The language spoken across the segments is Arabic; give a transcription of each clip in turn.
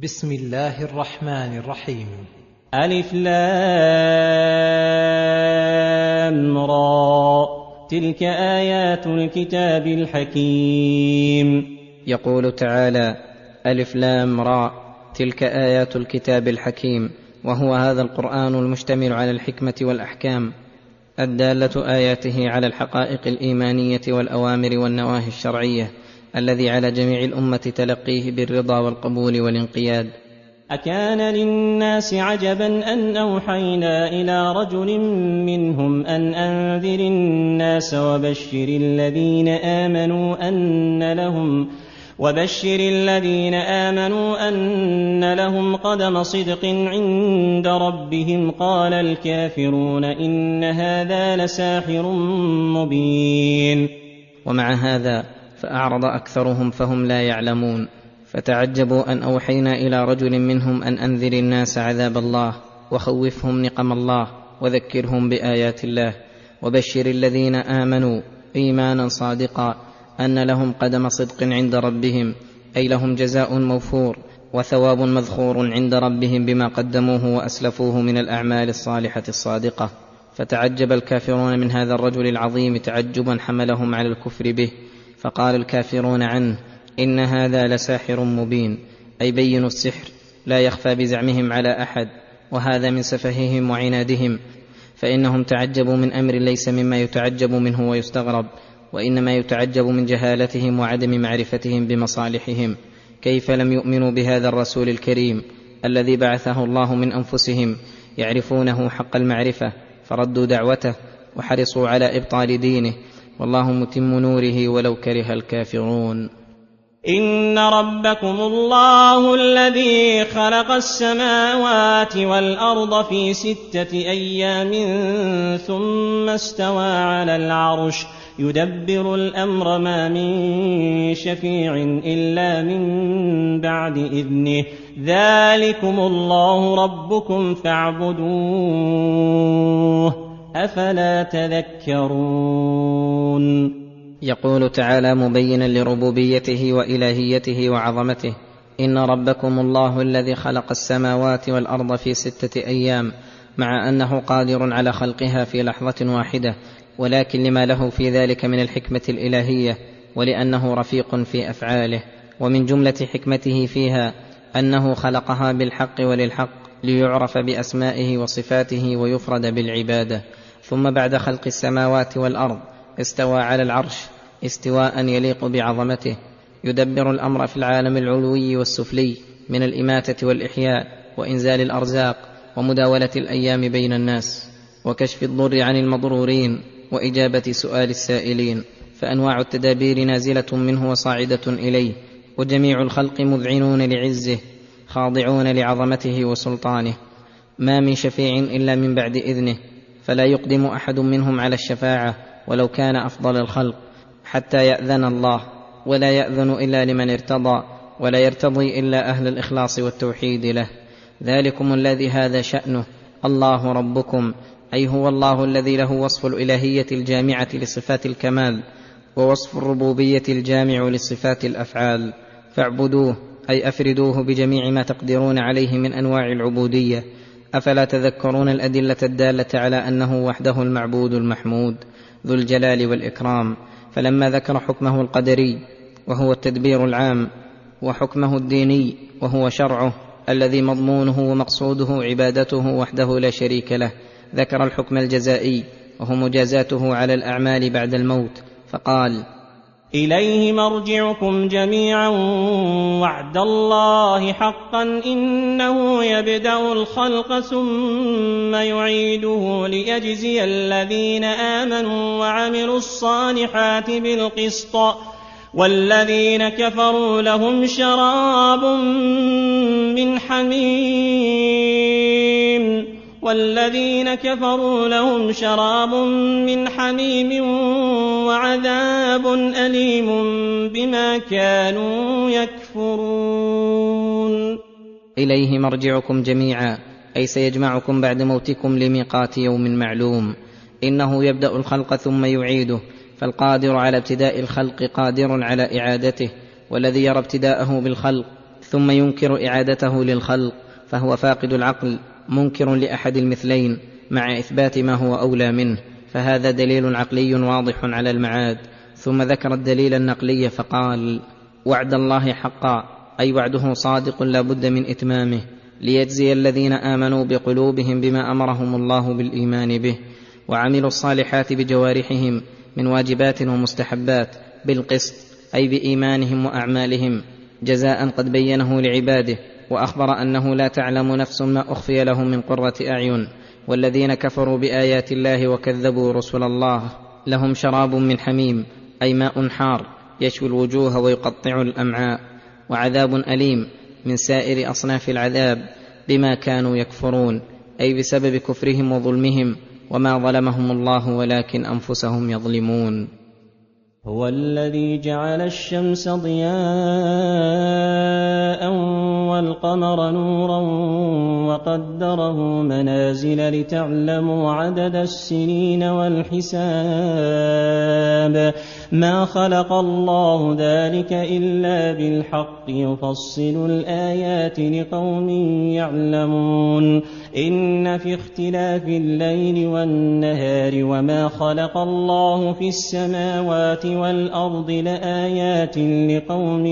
بسم الله الرحمن الرحيم. ألف لام را تلك آيات الكتاب الحكيم. يقول تعالى: ألف لام را تلك آيات الكتاب الحكيم، وهو هذا القرآن المشتمل على الحكمة والأحكام الدالة آياته على الحقائق الإيمانية والأوامر والنواهي الشرعية، الذي على جميع الأمة تلقيه بالرضا والقبول والانقياد. أكان للناس عجبا أن أوحينا إلى رجل منهم أن أنذر الناس وبشر الذين آمنوا أن لهم قدم صدق عند ربهم. قال الكافرون إن هذا لساحر مبين. ومع هذا فأعرض أكثرهم فهم لا يعلمون، فتعجبوا أن أوحينا إلى رجل منهم أن أنذر الناس عذاب الله وخوفهم نقم الله وذكرهم بآيات الله، وبشر الذين آمنوا إيمانا صادقا أن لهم قدم صدق عند ربهم، أي لهم جزاء موفور وثواب مذخور عند ربهم بما قدموه وأسلفوه من الأعمال الصالحة الصادقة. فتعجب الكافرون من هذا الرجل العظيم تعجبا حملهم على الكفر به، فقال الكافرون عنه: إن هذا لساحر مبين، أي بين السحر لا يخفى بزعمهم على أحد، وهذا من سفههم وعنادهم، فإنهم تعجبوا من أمر ليس مما يتعجب منه ويستغرب، وإنما يتعجب من جهالتهم وعدم معرفتهم بمصالحهم. كيف لم يؤمنوا بهذا الرسول الكريم الذي بعثه الله من أنفسهم يعرفونه حق المعرفة، فردوا دعوته وحرصوا على إبطال دينه، والله متم نوره ولو كره الكافرون. إن ربكم الله الذي خلق السماوات والأرض في 6 أيام ثم استوى على العرش يدبر الأمر ما من شفيع إلا من بعد إذنه ذلكم الله ربكم فاعبدوه أفلا تذكرون. يقول تعالى مبينا لربوبيته وإلهيته وعظمته: إن ربكم الله الذي خلق السماوات والأرض في 6 أيام، مع أنه قادر على خلقها في لحظة واحدة، ولكن لما له في ذلك من الحكمة الإلهية، ولأنه رفيق في أفعاله. ومن جملة حكمته فيها أنه خلقها بالحق وللحق، ليعرف بأسمائه وصفاته ويفرد بالعبادة. ثم بعد خلق السماوات والأرض استوى على العرش استواء يليق بعظمته، يدبر الأمر في العالم العلوي والسفلي من الإماتة والإحياء وإنزال الأرزاق ومداولة الأيام بين الناس وكشف الضر عن المضرورين وإجابة سؤال السائلين. فأنواع التدابير نازلة منه وصاعدة إليه، وجميع الخلق مذعنون لعزه خاضعون لعظمته وسلطانه. ما من شفيع إلا من بعد إذنه، فلا يقدم أحد منهم على الشفاعة ولو كان أفضل الخلق حتى يأذن الله، ولا يأذن إلا لمن ارتضى، ولا يرتضي إلا أهل الإخلاص والتوحيد له. ذلكم الذي هذا شأنه الله ربكم، أي هو الله الذي له وصف الإلهية الجامعة لصفات الكمال، ووصف الربوبية الجامع لصفات الأفعال. فاعبدوه أي أفردوه بجميع ما تقدرون عليه من أنواع العبودية. أفلا تذكرون الأدلة الدالة على أنه وحده المعبود المحمود ذو الجلال والإكرام؟ فلما ذكر حكمه القدري وهو التدبير العام، وحكمه الديني وهو شرعه الذي مضمونه ومقصوده عبادته وحده لا شريك له، ذكر الحكم الجزائي وهو مجازاته على الأعمال بعد الموت، فقال: إليه مرجعكم جميعا وعد الله حقا إنه يبدأ الخلق ثم يعيده ليجزي الذين آمنوا وعملوا الصالحات بالقسط والذين كفروا لهم شراب من حميم وعذاب أليم بما كانوا يكفرون. إليه مرجعكم جميعا، أي سيجمعكم بعد موتكم لميقات يوم معلوم. إنه يبدأ الخلق ثم يعيده، فالقادر على ابتداء الخلق قادر على إعادته، والذي يرى ابتداءه بالخلق ثم ينكر إعادته للخلق، فهو فاقد العقل منكر لأحد المثلين مع إثبات ما هو أولى منه، فهذا دليل عقلي واضح على المعاد. ثم ذكر الدليل النقلي فقال: وعد الله حقا، أي وعده صادق لا بد من إتمامه، ليجزي الذين آمنوا بقلوبهم بما أمرهم الله بالإيمان به، وعملوا الصالحات بجوارحهم من واجبات ومستحبات بالقسط، أي بإيمانهم وأعمالهم، جزاء قد بينه لعباده، وأخبر أنه لا تعلم نفس ما أخفي لهم من قرة أعين. والذين كفروا بآيات الله وكذبوا رسل الله لهم شراب من حميم، أي ماء حار يشوي الوجوه ويقطع الأمعاء، وعذاب أليم من سائر أصناف العذاب بما كانوا يكفرون، أي بسبب كفرهم وظلمهم، وما ظلمهم الله ولكن أنفسهم يظلمون. هو الذي جعل الشمس ضياء والقمر نورا وقدره منازل لتعلموا عدد السنين والحساب، ما خلق الله ذلك إلا بالحق، يفصل الآيات لقوم يعلمون. إن في اختلاف الليل والنهار وما خلق الله في السماوات والأرض لآيات لقوم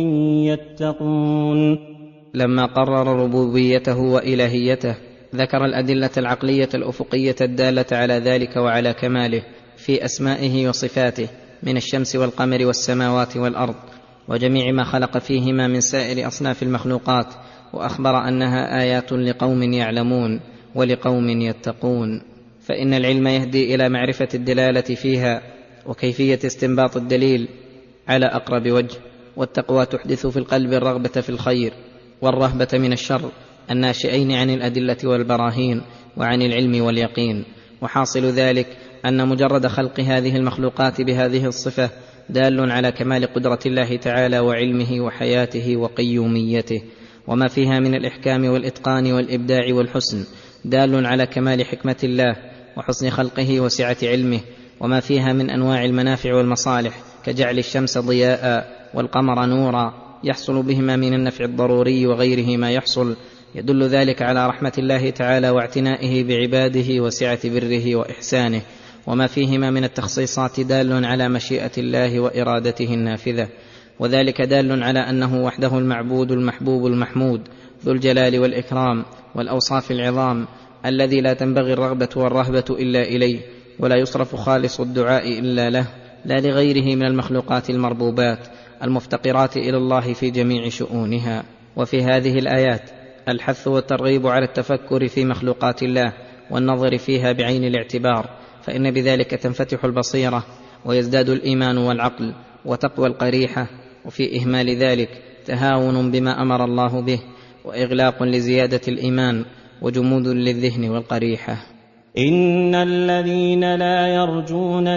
يتقون. لما قرر ربوبيته وإلهيته ذكر الأدلة العقلية الأفقية الدالة على ذلك وعلى كماله في أسمائه وصفاته من الشمس والقمر والسماوات والأرض وجميع ما خلق فيهما من سائر أصناف المخلوقات، وأخبر أنها آيات لقوم يعلمون ولقوم يتقون. فإن العلم يهدي إلى معرفة الدلالة فيها وكيفية استنباط الدليل على أقرب وجه، والتقوى تحدث في القلب الرغبة في الخير والرهبة من الشر، الناشئين عن الأدلة والبراهين وعن العلم واليقين. وحاصل ذلك أن مجرد خلق هذه المخلوقات بهذه الصفة دال على كمال قدرة الله تعالى وعلمه وحياته وقيوميته، وما فيها من الإحكام والإتقان والإبداع والحسن دال على كمال حكمة الله وحسن خلقه وسعة علمه، وما فيها من أنواع المنافع والمصالح كجعل الشمس ضياء والقمر نورا يحصل بهما من النفع الضروري وغيره ما يحصل، يدل ذلك على رحمة الله تعالى واعتنائه بعباده وسعة بره وإحسانه. وما فيهما من التخصيصات دال على مشيئة الله وإرادته النافذة، وذلك دال على أنه وحده المعبود المحبوب المحمود ذو الجلال والإكرام والأوصاف العظام، الذي لا تنبغي الرغبة والرهبة إلا إليه، ولا يصرف خالص الدعاء إلا له، لا لغيره من المخلوقات المربوبات المفتقرات إلى الله في جميع شؤونها. وفي هذه الآيات الحث والترغيب على التفكر في مخلوقات الله والنظر فيها بعين الاعتبار، فإن بذلك تنفتح البصيرة ويزداد الإيمان والعقل وتقوى القريحة، وفي إهمال ذلك تهاون بما أمر الله به وإغلاق لزيادة الإيمان وجمود للذهن والقريحة. إن الذين لا يرجون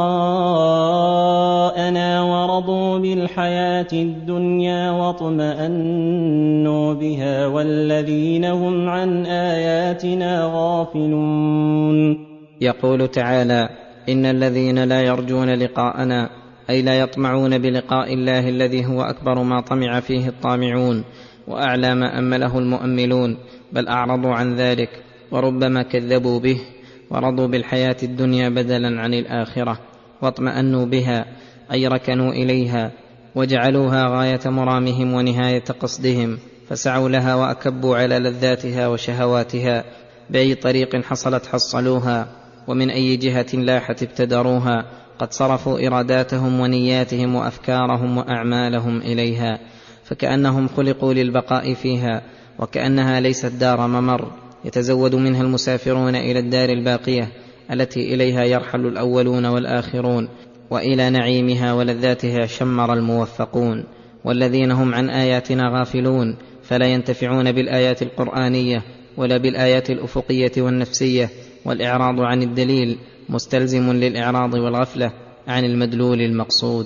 لقاءنا ورضوا بالحياة الدنيا واطمأنوا بها والذين هم عن آياتنا غافلون. يقول تعالى: إن الذين لا يرجون لقاءنا، أي لا يطمعون بلقاء الله الذي هو أكبر ما طمع فيه الطامعون وأعلى ما أمله المؤملون، بل أعرضوا عن ذلك وربما كذبوا به ورضوا بالحياة الدنيا بدلا عن الآخرة، واطمأنوا بها أي ركنوا إليها وجعلوها غاية مرامهم ونهاية قصدهم، فسعوا لها وأكبوا على لذاتها وشهواتها، بأي طريق حصلت حصلوها، ومن أي جهة لاحت ابتدروها، قد صرفوا إراداتهم ونياتهم وأفكارهم وأعمالهم إليها، فكأنهم خلقوا للبقاء فيها، وكأنها ليست دار ممر يتزود منها المسافرون إلى الدار الباقية التي إليها يرحل الأولون والآخرون، وإلى نعيمها ولذاتها شمر الموفقون. والذين هم عن آياتنا غافلون فلا ينتفعون بالآيات القرآنية ولا بالآيات الأفقية والنفسية، والإعراض عن الدليل مستلزم للإعراض والغفلة عن المدلول المقصود.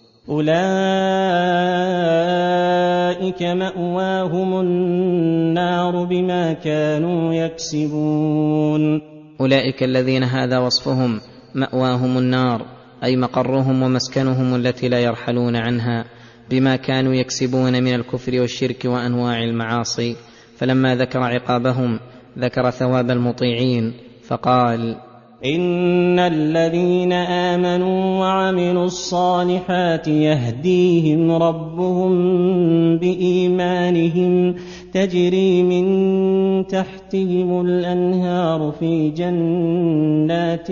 أولئك مأواهم النار بما كانوا يكسبون. أولئك الذين هذا وصفهم مأواهم النار، أي مقرهم ومسكنهم التي لا يرحلون عنها، بما كانوا يكسبون من الكفر والشرك وأنواع المعاصي، فلما ذكر عقابهم ذكر ثواب المطيعين فقال: إن الذين آمنوا وعملوا الصالحات يهديهم ربهم بإيمانهم تجري من تحتهم الأنهار في جنات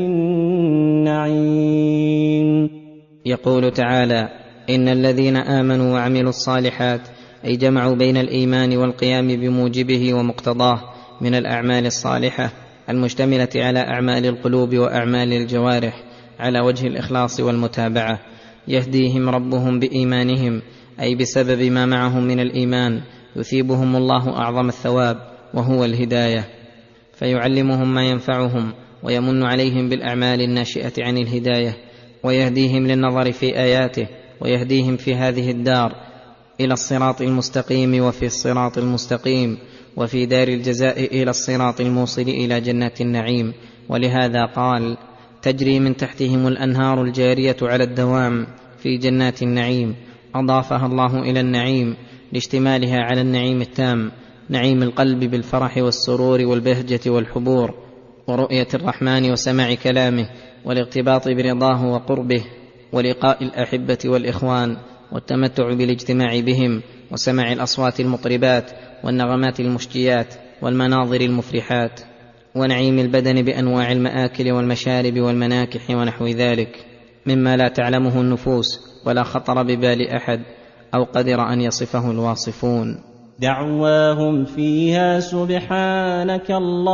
النعيم. يقول تعالى: إن الذين آمنوا وعملوا الصالحات، أي جمعوا بين الإيمان والقيام بموجبه ومقتضاه من الأعمال الصالحة المشتملة على أعمال القلوب وأعمال الجوارح على وجه الإخلاص والمتابعة، يهديهم ربهم بإيمانهم، أي بسبب ما معهم من الإيمان يثيبهم الله أعظم الثواب وهو الهداية، فيعلمهم ما ينفعهم ويمن عليهم بالأعمال الناشئة عن الهداية، ويهديهم للنظر في آياته، ويهديهم في هذه الدار إلى الصراط المستقيم وفي الصراط المستقيم، وفي دار الجزاء إلى الصراط الموصل إلى جنات النعيم. ولهذا قال: تجري من تحتهم الأنهار الجارية على الدوام في جنات النعيم، أضافها الله إلى النعيم لاشتمالها على النعيم التام، نعيم القلب بالفرح والسرور والبهجة والحبور، ورؤية الرحمن وسماع كلامه، والاغتباط برضاه وقربه، ولقاء الأحبة والإخوان، والتمتع بالاجتماع بهم، وسماع الأصوات المطربات والنغمات المشجيات والمناظر المفرحات، ونعيم البدن بأنواع المآكل والمشارب والمناكح ونحو ذلك مما لا تعلمه النفوس ولا خطر ببال أحد أو قدر أن يصفه الواصفون. دعواهم فيها سبحانك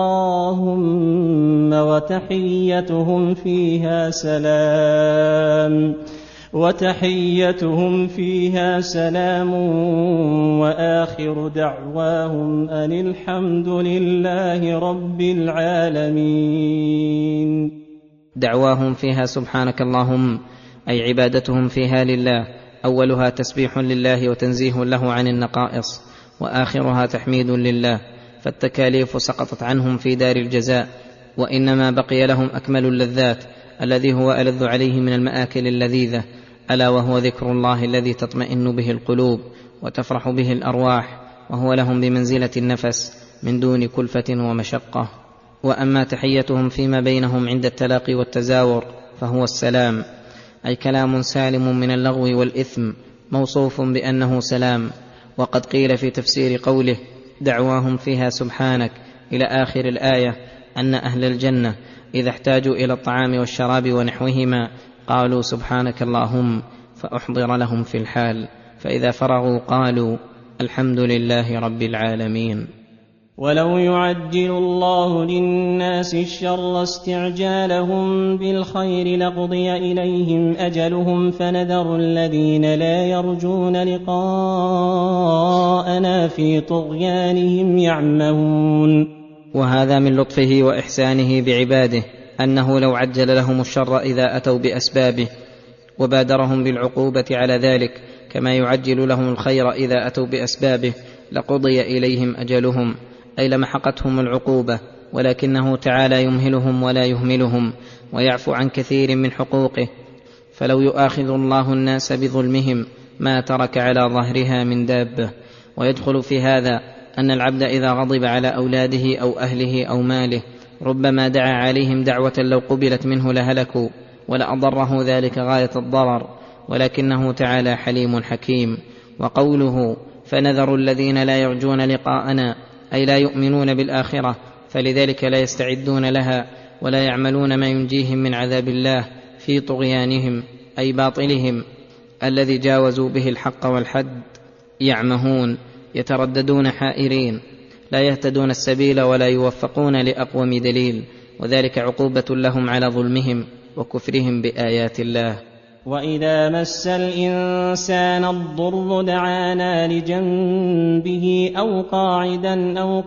اللهم وتحيتهم فيها سلام وآخر دعواهم أن الحمد لله رب العالمين. دعواهم فيها سبحانك اللهم، أي عبادتهم فيها لله، أولها تسبيح لله وتنزيه له عن النقائص، وآخرها تحميد لله، فالتكاليف سقطت عنهم في دار الجزاء، وإنما بقي لهم أكمل اللذات الذي هو ألذ عليه من المآكل اللذيذة، ألا وهو ذكر الله الذي تطمئن به القلوب وتفرح به الأرواح، وهو لهم بمنزلة النفس من دون كلفة ومشقة. وأما تحيتهم فيما بينهم عند التلاقي والتزاور فهو السلام، أي كلام سالم من اللغو والإثم، موصوف بأنه سلام. وقد قيل في تفسير قوله دعواهم فيها سبحانك إلى آخر الآية أن أهل الجنة إذا احتاجوا إلى الطعام والشراب ونحوهما قالوا سبحانك اللهم، فأحضر لهم في الحال، فإذا فرغوا قالوا الحمد لله رب العالمين. ولو يعجل الله للناس الشر استعجالهم بالخير لقضي إليهم أجلهم، فنذر الذين لا يرجون لقاءنا في طغيانهم يعمهون. وهذا من لطفه وإحسانه بعباده، أنه لو عجل لهم الشر إذا أتوا بأسبابه وبادرهم بالعقوبة على ذلك كما يعجل لهم الخير إذا أتوا بأسبابه لقضي إليهم أجلهم، أي لمحقتهم العقوبة، ولكنه تعالى يمهلهم ولا يهملهم ويعفو عن كثير من حقوقه. فلو يؤاخذ الله الناس بظلمهم ما ترك على ظهرها من دابة. ويدخل في هذا أن العبد إذا غضب على أولاده أو أهله أو ماله ربما دعا عليهم دعوة لو قبلت منه لهلكوا ولأضره ذلك غاية الضرر، ولكنه تعالى حليم حكيم. وقوله فنذر الذين لا يرجون لقاءنا، أي لا يؤمنون بالآخرة، فلذلك لا يستعدون لها ولا يعملون ما ينجيهم من عذاب الله في طغيانهم، أي باطلهم الذي جاوزوا به الحق والحد، يعمهون يترددون حائرين، لا يهتدون السبيل ولا يوفقون لأقوم دليل، وذلك عقوبة لهم على ظلمهم وكفرهم بآيات الله. وإذا مس الإنسان الضر دعانا لجنبه أو قاعدا أو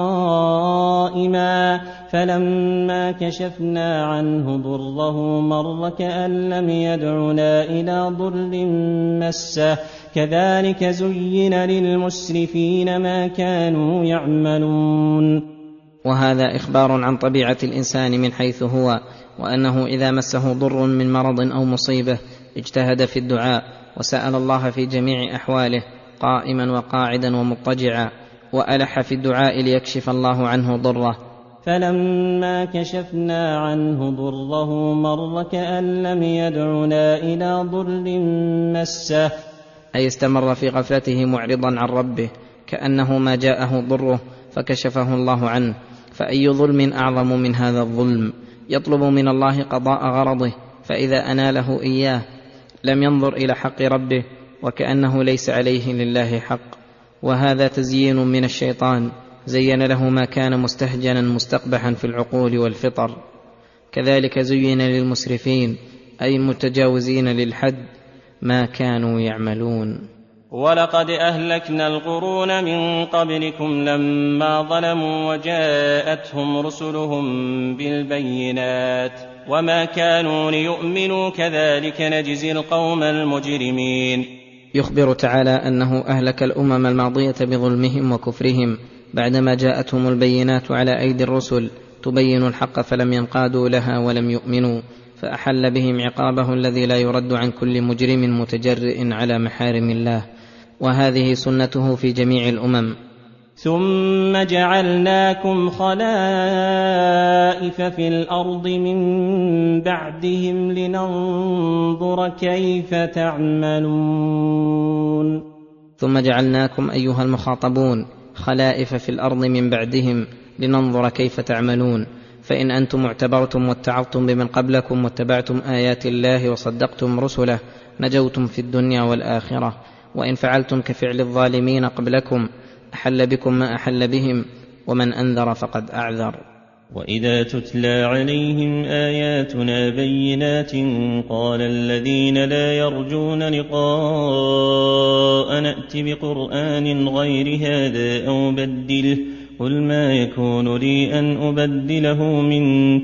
قائما، فلما كشفنا عنه ضره مر كأن لم يدعنا إلى ضر مسه، كذلك زين للمسرفين ما كانوا يعملون. وهذا إخبار عن طبيعة الإنسان من حيث هو، وأنه إذا مسه ضر من مرض أو مصيبة اجتهد في الدعاء وسأل الله في جميع أحواله قائما وقاعدا ومضطجعا، وألح في الدعاء ليكشف الله عنه ضره. فلما كشفنا عنه ضره مر كأن لم يدعنا إلى ضر مسه، أي استمر في غفلته معرضا عن ربه كأنه ما جاءه ضره فكشفه الله عنه. فأي ظلم أعظم من هذا الظلم؟ يطلب من الله قضاء غرضه، فإذا أناله إياه لم ينظر إلى حق ربه وكأنه ليس عليه لله حق. وهذا تزيين من الشيطان، زين له ما كان مستهجنا مستقبحا في العقول والفطر. كذلك زين للمسرفين أي المتجاوزين للحد ما كانوا يعملون. ولقد أهلكنا القرون من قبلكم لما ظلموا وجاءتهم رسلهم بالبينات وما كانوا ليؤمنوا كذلك نجزي القوم المجرمين. يخبر تعالى أنه أهلك الأمم الماضية بظلمهم وكفرهم بعدما جاءتهم البينات على أيدي الرسل تبين الحق فلم ينقادوا لها ولم يؤمنوا، فأحل بهم عقابه الذي لا يرد عن كل مجرم متجرئ على محارم الله، وهذه سنته في جميع الأمم. ثم جعلناكم خلائف في الأرض من بعدهم لننظر كيف تعملون. ثم جعلناكم أيها المخاطبون خلائف في الأرض من بعدهم لننظر كيف تعملون. فإن أنتم اعتبرتم واتعظتم بمن قبلكم واتبعتم آيات الله وصدقتم رسله نجوتم في الدنيا والآخرة، وإن فعلتم كفعل الظالمين قبلكم أحل بكم ما أحل بهم، ومن أنذر فقد أعذر. وإذا تتلى عليهم آياتنا بينات قال الذين لا يرجون لقاء نأت بقرآن غير هذا أو بدله قل ما يكون لي أن أبدله من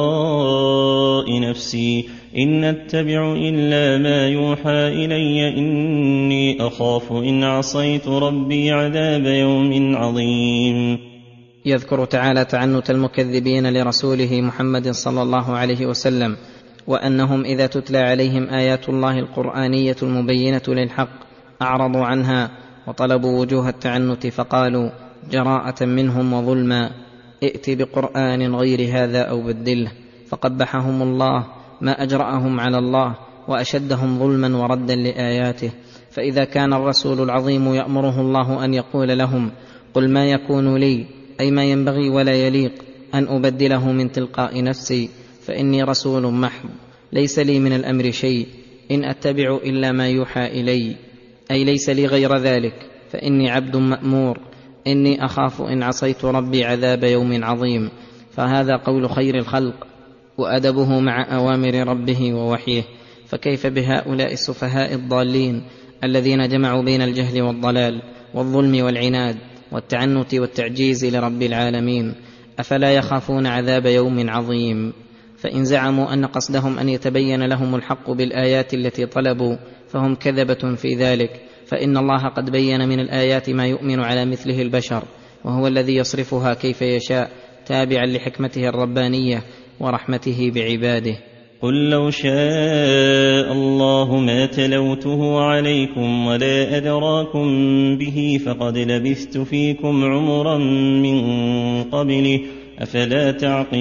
تلقاء نفسي إن أتبع إلا ما يوحى إلي إني أخاف إن عصيت ربي عذاب يوم عظيم. يذكر تعالى تعنت المكذبين لرسوله محمد صلى الله عليه وسلم، وأنهم إذا تتلى عليهم آيات الله القرآنية المبينة للحق أعرضوا عنها وطلبوا وجوه التعنت فقالوا جراءة منهم وظلما ائت بقرآن غير هذا أو بدله، فقبحهم الله ما أجرأهم على الله وأشدهم ظلما وردا لآياته. فإذا كان الرسول العظيم يأمره الله أن يقول لهم قل ما يكون لي أي ما ينبغي ولا يليق أن أبدله من تلقاء نفسي فإني رسول محض ليس لي من الأمر شيء إن أتبع إلا ما يوحى إلي، أي ليس لي غير ذلك فإني عبد مأمور إني أخاف إن عصيت ربي عذاب يوم عظيم. فهذا قول خير الخلق وأدبه مع أوامر ربه ووحيه، فكيف بهؤلاء السفهاء الضالين الذين جمعوا بين الجهل والضلال والظلم والعناد والتعنت والتعجيز لرب العالمين؟ أفلا يخافون عذاب يوم عظيم؟ فإن زعموا أن قصدهم أن يتبين لهم الحق بالآيات التي طلبوا فهم كذبة في ذلك، فإن الله قد بين من الآيات ما يؤمن على مثله البشر، وهو الذي يصرفها كيف يشاء تابعا لحكمته الربانية ورحمته بعباده. قل لو شاء الله ما تلوته عليكم ولا أدراكم به فقد لبثت فيكم عمرا من قبله أفلا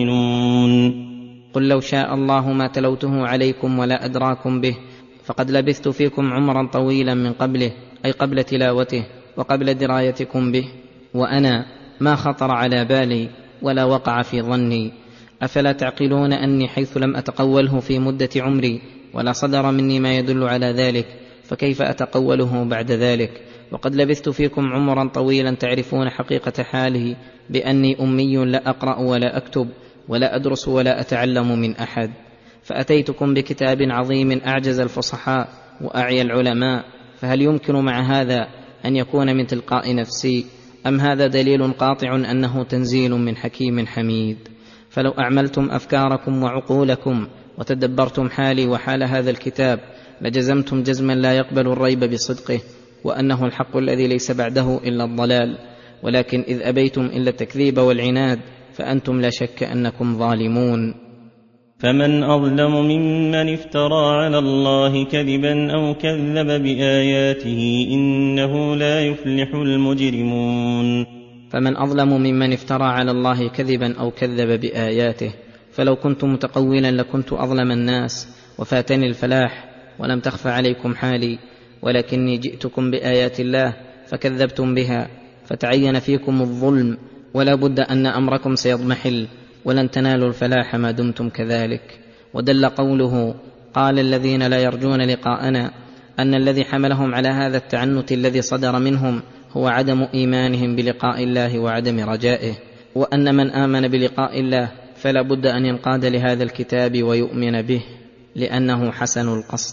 تعقلون. قل لو شاء الله ما تلوته عليكم ولا أدراكم به فقد لبثت فيكم عمرا طويلا من قبله، أي قبل تلاوته وقبل درايتكم به، وأنا ما خطر على بالي ولا وقع في ظني. أفلا تعقلون أني حيث لم أتقوله في مدة عمري ولا صدر مني ما يدل على ذلك فكيف أتقوله بعد ذلك؟ وقد لبثت فيكم عمرا طويلا تعرفون حقيقة حاله بأني أمي لا أقرأ ولا أكتب ولا أدرس ولا أتعلم من أحد، فأتيتكم بكتاب عظيم أعجز الفصحاء وأعيا العلماء، فهل يمكن مع هذا أن يكون من تلقاء نفسي؟ أم هذا دليل قاطع أنه تنزيل من حكيم حميد؟ فلو أعملتم أفكاركم وعقولكم وتدبرتم حالي وحال هذا الكتاب لجزمتم جزما لا يقبل الريب بصدقه، وأنه الحق الذي ليس بعده إلا الضلال، ولكن إذ أبيتم إلا التكذيب والعناد فأنتم لا شك أنكم ظالمون. فمن أظلم ممن افترى على الله كذبا أو كذب بآياته إنه لا يفلح المجرمون. فمن أظلم ممن افترى على الله كذبا أو كذب بآياته. فلو كنت متقولا لكنت أظلم الناس وفاتني الفلاح، ولم تخف عليكم حالي، ولكني جئتكم بآيات الله فكذبتم بها، فتعين فيكم الظلم، ولا بد أن أمركم سيضمحل، ولن تنالوا الفلاح ما دمتم كذلك. ودل قوله قال الذين لا يرجون لقاءنا أن الذي حملهم على هذا التعنت الذي صدر منهم هو عدم إيمانهم بلقاء الله وعدم رجائه، وأن من آمن بلقاء الله فلا بد أن ينقاد لهذا الكتاب ويؤمن به لأنه حسن القصد.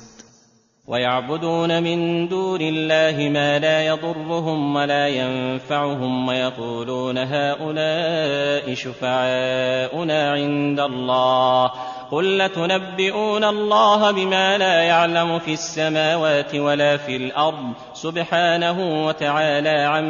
ويعبدون من دون الله ما لا يضرهم ولا ينفعهم ويقولون هؤلاء شفعاؤنا عند الله قل لتنبئون الله بما لا يعلم في السماوات ولا في الأرض سبحانه وتعالى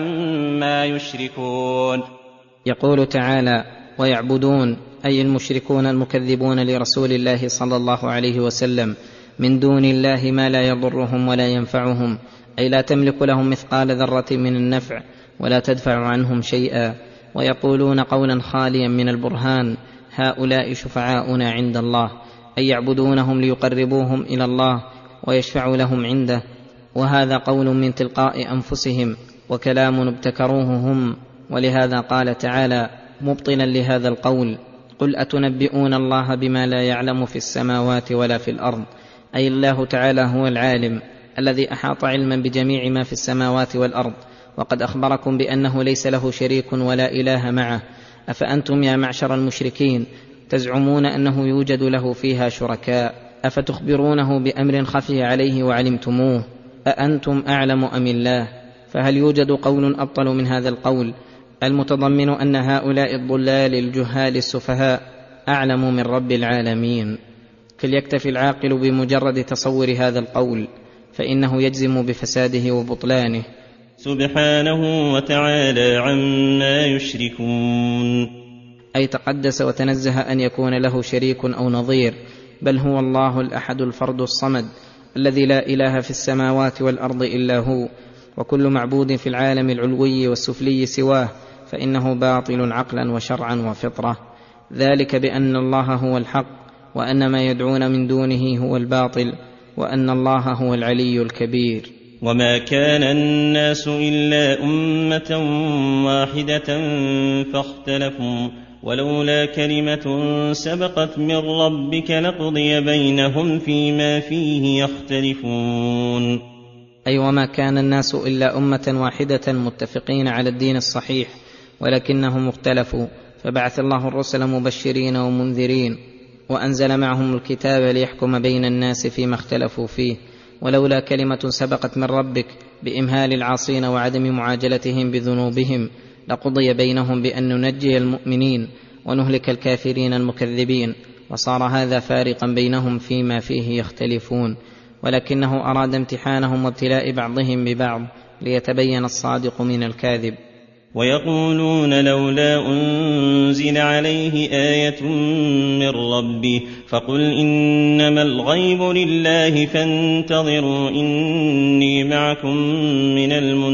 عما يشركون. يقول تعالى ويعبدون أي المشركون المكذبون لرسول الله صلى الله عليه وسلم من دون الله ما لا يضرهم ولا ينفعهم، أي لا تملك لهم مثقال ذرة من النفع ولا تدفع عنهم شيئا. ويقولون قولا خاليا من البرهان هؤلاء شفعاؤنا عند الله، أي يعبدونهم ليقربوهم إلى الله ويشفعوا لهم عنده، وهذا قول من تلقاء أنفسهم وكلام ابتكروه هم. ولهذا قال تعالى مبطلا لهذا القول قل أتنبئون الله بما لا يعلم في السماوات ولا في الأرض، أي الله تعالى هو العالم الذي أحاط علما بجميع ما في السماوات والأرض، وقد أخبركم بأنه ليس له شريك ولا إله معه. أفأنتم يا معشر المشركين تزعمون أنه يوجد له فيها شركاء؟ أفتخبرونه بأمر خفي عليه وعلمتموه؟ أأنتم أعلم أم الله؟ فهل يوجد قول أبطل من هذا القول المتضمن أن هؤلاء الضلال الجهال السفهاء أعلم من رب العالمين؟ فليكتفي العاقل بمجرد تصور هذا القول، فإنه يجزم بفساده وبطلانه سبحانه وتعالى عما يشركون. أي تقدس وتنزه أن يكون له شريك أو نظير، بل هو الله الأحد الفرد الصمد الذي لا إله في السماوات والأرض إلا هو، وكل معبود في العالم العلوي والسفلي سواه فإنه باطل عقلا وشرعا وفطرة، ذلك بأن الله هو الحق وأن ما يدعون من دونه هو الباطل وأن الله هو العلي الكبير. وما كان الناس إلا أمة واحدة فاختلفوا ولولا كلمة سبقت من ربك لقضي بينهم فيما فيه يختلفون. أي وما كان الناس إلا أمة واحدة متفقين على الدين الصحيح ولكنهم اختلفوا، فبعث الله الرسل مبشرين ومنذرين وأنزل معهم الكتاب ليحكم بين الناس فيما اختلفوا فيه، ولولا كلمة سبقت من ربك بإمهال العاصين وعدم معاجلتهم بذنوبهم لقضي بينهم بأن ننجي المؤمنين ونهلك الكافرين المكذبين، وصار هذا فارقا بينهم فيما فيه يختلفون، ولكنه أراد امتحانهم وابتلاء بعضهم ببعض ليتبين الصادق من الكاذب. ويقولون لولا أنزل عليه آية من ربه فقل إنما الغيب لله فانتظروا إني معكم من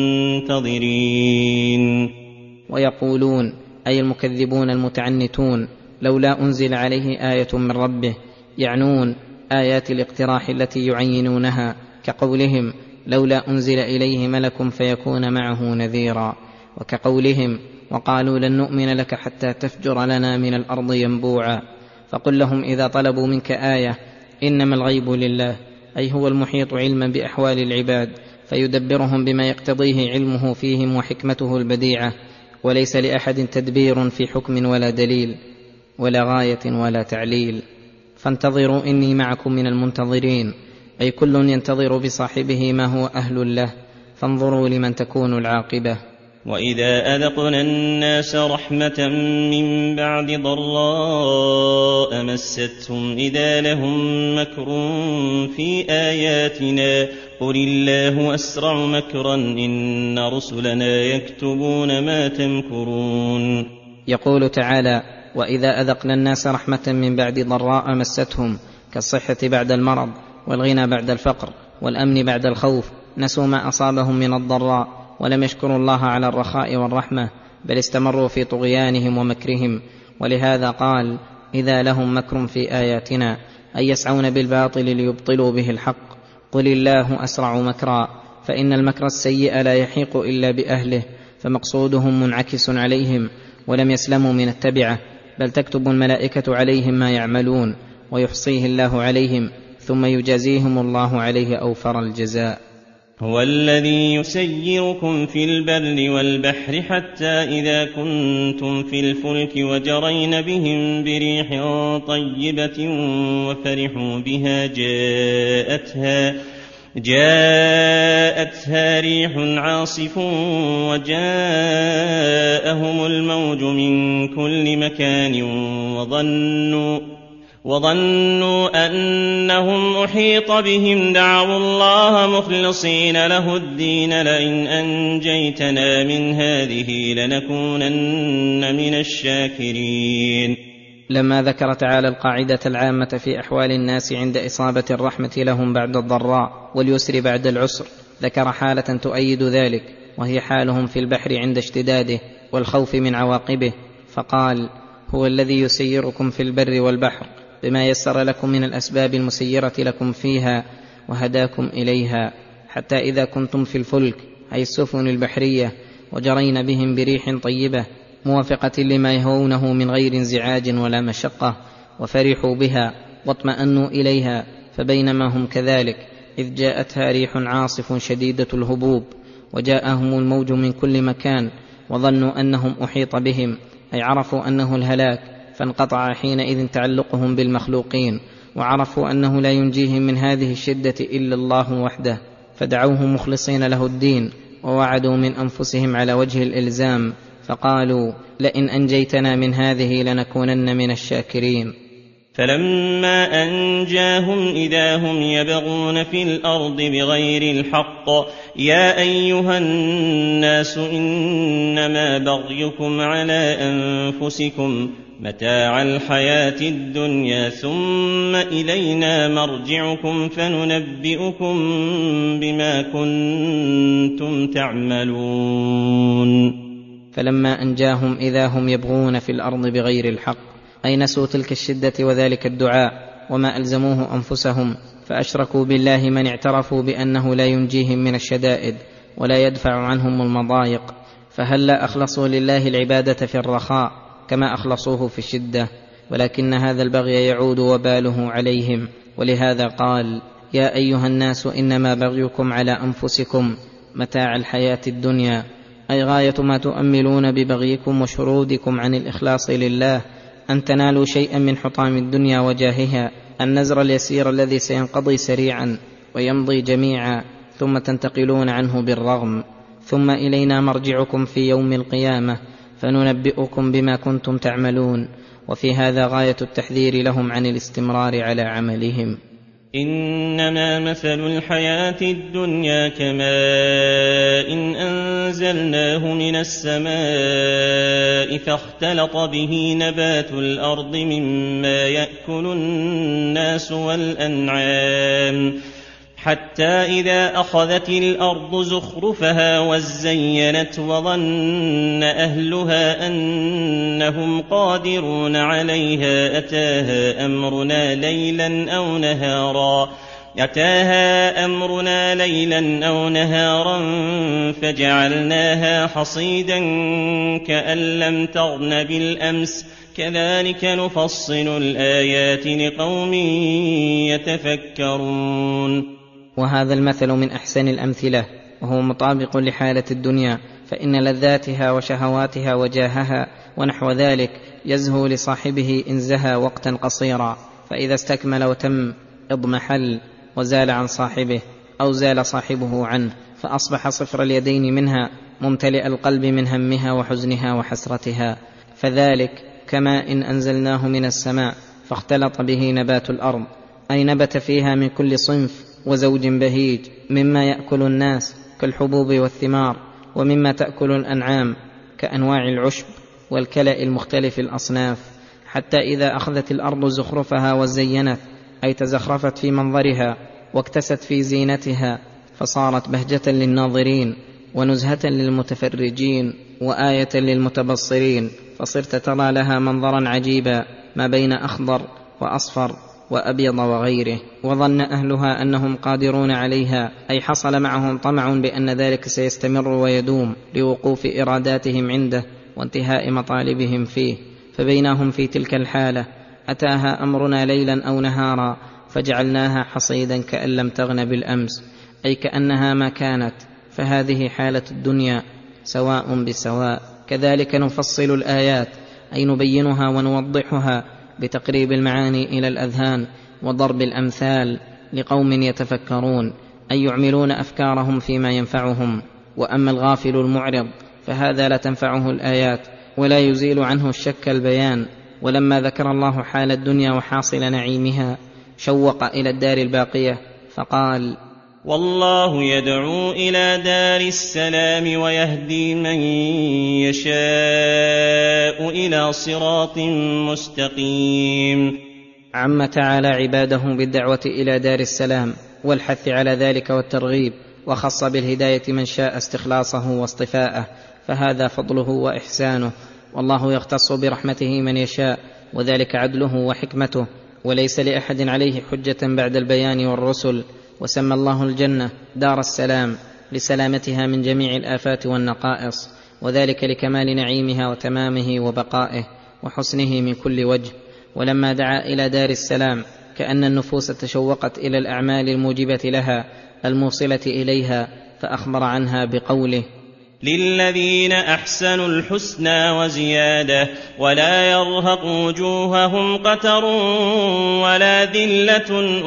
المنتظرين. ويقولون أي المكذبون المتعنتون لولا أنزل عليه آية من ربه، يعنون آيات الاقتراح التي يعينونها كقولهم لولا أنزل إليه ملك فيكون معه نذيرا، وكقولهم وقالوا لن نؤمن لك حتى تفجر لنا من الأرض ينبوعا. فقل لهم إذا طلبوا منك آية إنما الغيب لله، أي هو المحيط علما بأحوال العباد فيدبرهم بما يقتضيه علمه فيهم وحكمته البديعة، وليس لأحد تدبير في حكم ولا دليل ولا غاية ولا تعليل. فانتظروا إني معكم من المنتظرين، أي كل ينتظر بصاحبه ما هو أهل له، فانظروا لمن تكون العاقبة. وإذا أذقنا الناس رحمة من بعد ضراء مستهم إذا لهم مكر في آياتنا قل الله أسرع مكرا إن رسلنا يكتبون ما تمكرون. يقول تعالى وإذا أذقنا الناس رحمة من بعد ضراء مستهم كالصحة بعد المرض والغنى بعد الفقر والأمن بعد الخوف نسوا ما أصابهم من الضراء ولم يشكروا الله على الرخاء والرحمة، بل استمروا في طغيانهم ومكرهم. ولهذا قال: إذا لهم مكر في آياتنا أي يسعون بالباطل ليبطلوا به الحق، قل الله أسرع مكرا، فإن المكر السيء لا يحيق إلا بأهله، فمقصودهم منعكس عليهم ولم يسلموا من التبعة، بل تكتب الملائكة عليهم ما يعملون ويحصيه الله عليهم ثم يجازيهم الله عليه أوفر الجزاء. هو الذي يسيركم في البر والبحر حتى إذا كنتم في الفلك وجرين بهم بريح طيبة وفرحوا بها جاءتها ريح عاصف وجاءهم الموج من كل مكان وظنوا أنهم أحيط بهم دعوا الله مخلصين له الدين لئن أنجيتنا من هذه لنكونن من الشاكرين. لما ذكر تعالى القاعدة العامة في أحوال الناس عند إصابة الرحمة لهم بعد الضراء واليسر بعد العسر، ذكر حالة تؤيد ذلك، وهي حالهم في البحر عند اشتداده والخوف من عواقبه، فقال: هو الذي يسيركم في البر والبحر بما يسر لكم من الأسباب المسيرة لكم فيها وهداكم إليها، حتى إذا كنتم في الفلك أي السفن البحرية وجرين بهم بريح طيبة موافقة لما يهونه من غير انزعاج ولا مشقة، وفرحوا بها واطمأنوا إليها، فبينما هم كذلك إذ جاءتها ريح عاصف شديدة الهبوب وجاءهم الموج من كل مكان وظنوا أنهم أحيط بهم، أي عرفوا أنه الهلاك، فانقطع حينئذ تعلقهم بالمخلوقين، وعرفوا أنه لا ينجيهم من هذه الشدة إلا الله وحده، فدعوه مخلصين له الدين ووعدوا من أنفسهم على وجه الإلزام، فقالوا: لئن أنجيتنا من هذه لنكونن من الشاكرين. فلما أنجاهم إذا هم يبغون في الأرض بغير الحق يا أيها الناس إنما بغيكم على أنفسكم متاع الحياة الدنيا ثم إلينا مرجعكم فننبئكم بما كنتم تعملون. فلما أنجاهم إذا هم يبغون في الأرض بغير الحق، أي نسوا تلك الشدة وذلك الدعاء وما ألزموه أنفسهم، فأشركوا بالله من اعترفوا بأنه لا ينجيهم من الشدائد ولا يدفع عنهم المضايق، فهلا أخلصوا لله العبادة في الرخاء كما أخلصوه في الشدة، ولكن هذا البغي يعود وباله عليهم. ولهذا قال: يا أيها الناس إنما بغيكم على أنفسكم متاع الحياة الدنيا، أي غاية ما تؤملون ببغيكم وشرودكم عن الإخلاص لله أن تنالوا شيئا من حطام الدنيا وجاهها، النزر اليسير الذي سينقضي سريعا ويمضي جميعا، ثم تنتقلون عنه بالرغم، ثم إلينا مرجعكم في يوم القيامة فننبئكم بما كنتم تعملون. وفي هذا غاية التحذير لهم عن الاستمرار على عملهم. إنما مثل الحياة الدنيا كماء إن أنزلناه من السماء فاختلط به نبات الأرض مما يأكل الناس والأنعام حتى إذا أخذت الأرض زخرفها وزينت وظن أهلها أنهم قادرون عليها أتاها أمرنا ليلا أو نهارا فجعلناها حصيدا كأن لم تغن بالأمس كذلك نفصل الآيات لقوم يتفكرون. وهذا المثل من أحسن الأمثلة، وهو مطابق لحالة الدنيا، فإن لذاتها وشهواتها وجاهها ونحو ذلك يزهو لصاحبه إن زهى وقتا قصيرا، فإذا استكمل وتم اضمحل وزال عن صاحبه أو زال صاحبه عنه، فأصبح صفر اليدين منها ممتلئ القلب من همها وحزنها وحسرتها. فذلك كما إن أنزلناه من السماء فاختلط به نبات الأرض، أي نبت فيها من كل صنف وزوج بهيج مما يأكل الناس كالحبوب والثمار، ومما تأكل الأنعام كأنواع العشب والكلأ المختلف الأصناف، حتى إذا أخذت الأرض زخرفها وزينت، أي تزخرفت في منظرها واكتست في زينتها، فصارت بهجة للناظرين ونزهة للمتفرجين وآية للمتبصرين، فصرت ترى لها منظرا عجيبا ما بين أخضر وأصفر وأبيض وغيره. وظن أهلها أنهم قادرون عليها، أي حصل معهم طمع بأن ذلك سيستمر ويدوم لوقوف إراداتهم عنده وانتهاء مطالبهم فيه. فبينهم في تلك الحالة أتاها أمرنا ليلا أو نهارا فجعلناها حصيدا كأن لم تغن بالأمس، أي كأنها ما كانت. فهذه حالة الدنيا سواء بسواء. كذلك نفصل الآيات، أي نبينها ونوضحها بتقريب المعاني إلى الأذهان وضرب الأمثال لقوم يتفكرون، أي يعملون أفكارهم فيما ينفعهم. وأما الغافل المعرض فهذا لا تنفعه الآيات ولا يزيل عنه الشك البيان. ولما ذكر الله حال الدنيا وحاصل نعيمها شوق إلى الدار الباقية فقال: والله يدعو إلى دار السلام ويهدي من يشاء إلى صراط مستقيم. عم تعالى عباده بالدعوة إلى دار السلام والحث على ذلك والترغيب، وخص بالهداية من شاء استخلاصه واصطفاءه، فهذا فضله وإحسانه. والله يختص برحمته من يشاء، وذلك عدله وحكمته، وليس لأحد عليه حجة بعد البيان والرسل. وسمى الله الجنة دار السلام لسلامتها من جميع الآفات والنقائص، وذلك لكمال نعيمها وتمامه وبقائه وحسنه من كل وجه. ولما دعا إلى دار السلام كأن النفوس تشوقت إلى الأعمال الموجبة لها الموصلة إليها، فأخبر عنها بقوله: للذين أحسنوا الحسنى وزيادة ولا يرهق وجوههم قتر ولا ذلة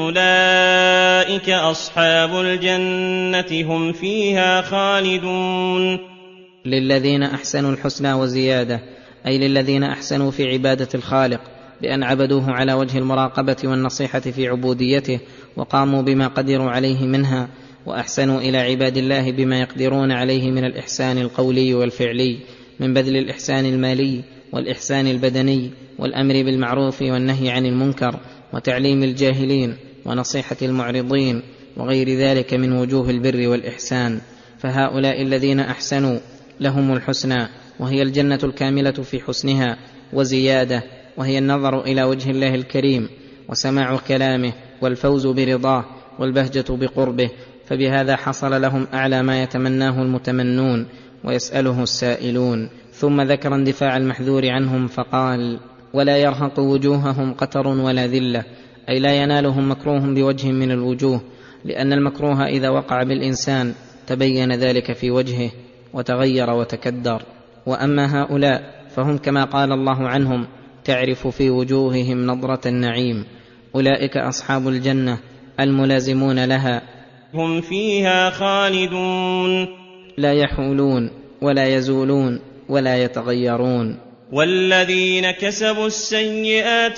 أولئك أصحاب الجنة هم فيها خالدون. للذين أحسنوا الحسنى وزيادة، أي للذين أحسنوا في عبادة الخالق بأن عبدوه على وجه المراقبة والنصيحة في عبوديته، وقاموا بما قدروا عليه منها، وأحسنوا إلى عباد الله بما يقدرون عليه من الإحسان القولي والفعلي، من بذل الإحسان المالي والإحسان البدني والأمر بالمعروف والنهي عن المنكر وتعليم الجاهلين ونصيحة المعرضين وغير ذلك من وجوه البر والإحسان. فهؤلاء الذين أحسنوا لهم الحسنى، وهي الجنة الكاملة في حسنها، وزيادة، وهي النظر إلى وجه الله الكريم وسماع كلامه والفوز برضاه والبهجة بقربه. فبهذا حصل لهم أعلى ما يتمناه المتمنون ويسأله السائلون. ثم ذكر اندفاع المحذور عنهم فقال: ولا يرهق وجوههم قتر ولا ذلة، أي لا ينالهم مكروه بوجه من الوجوه، لأن المكروه إذا وقع بالإنسان تبين ذلك في وجهه وتغير وتكدر. وأما هؤلاء فهم كما قال الله عنهم: تعرف في وجوههم نضرة النعيم. أولئك أصحاب الجنة الملازمون لها، هم فيها خالدون، لا يحولون ولا يزولون ولا يتغيرون. والذين كسبوا السيئات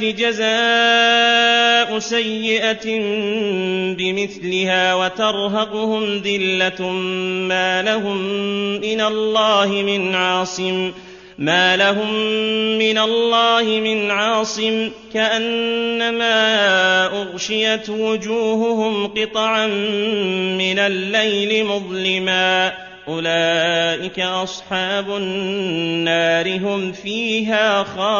جزاء سيئة بمثلها وترهقهم ذلة ما لهم من الله من عاصم كأنما أغشيت وجوههم قطعا من الليل مظلما. أولئك أصحاب النار هم فيها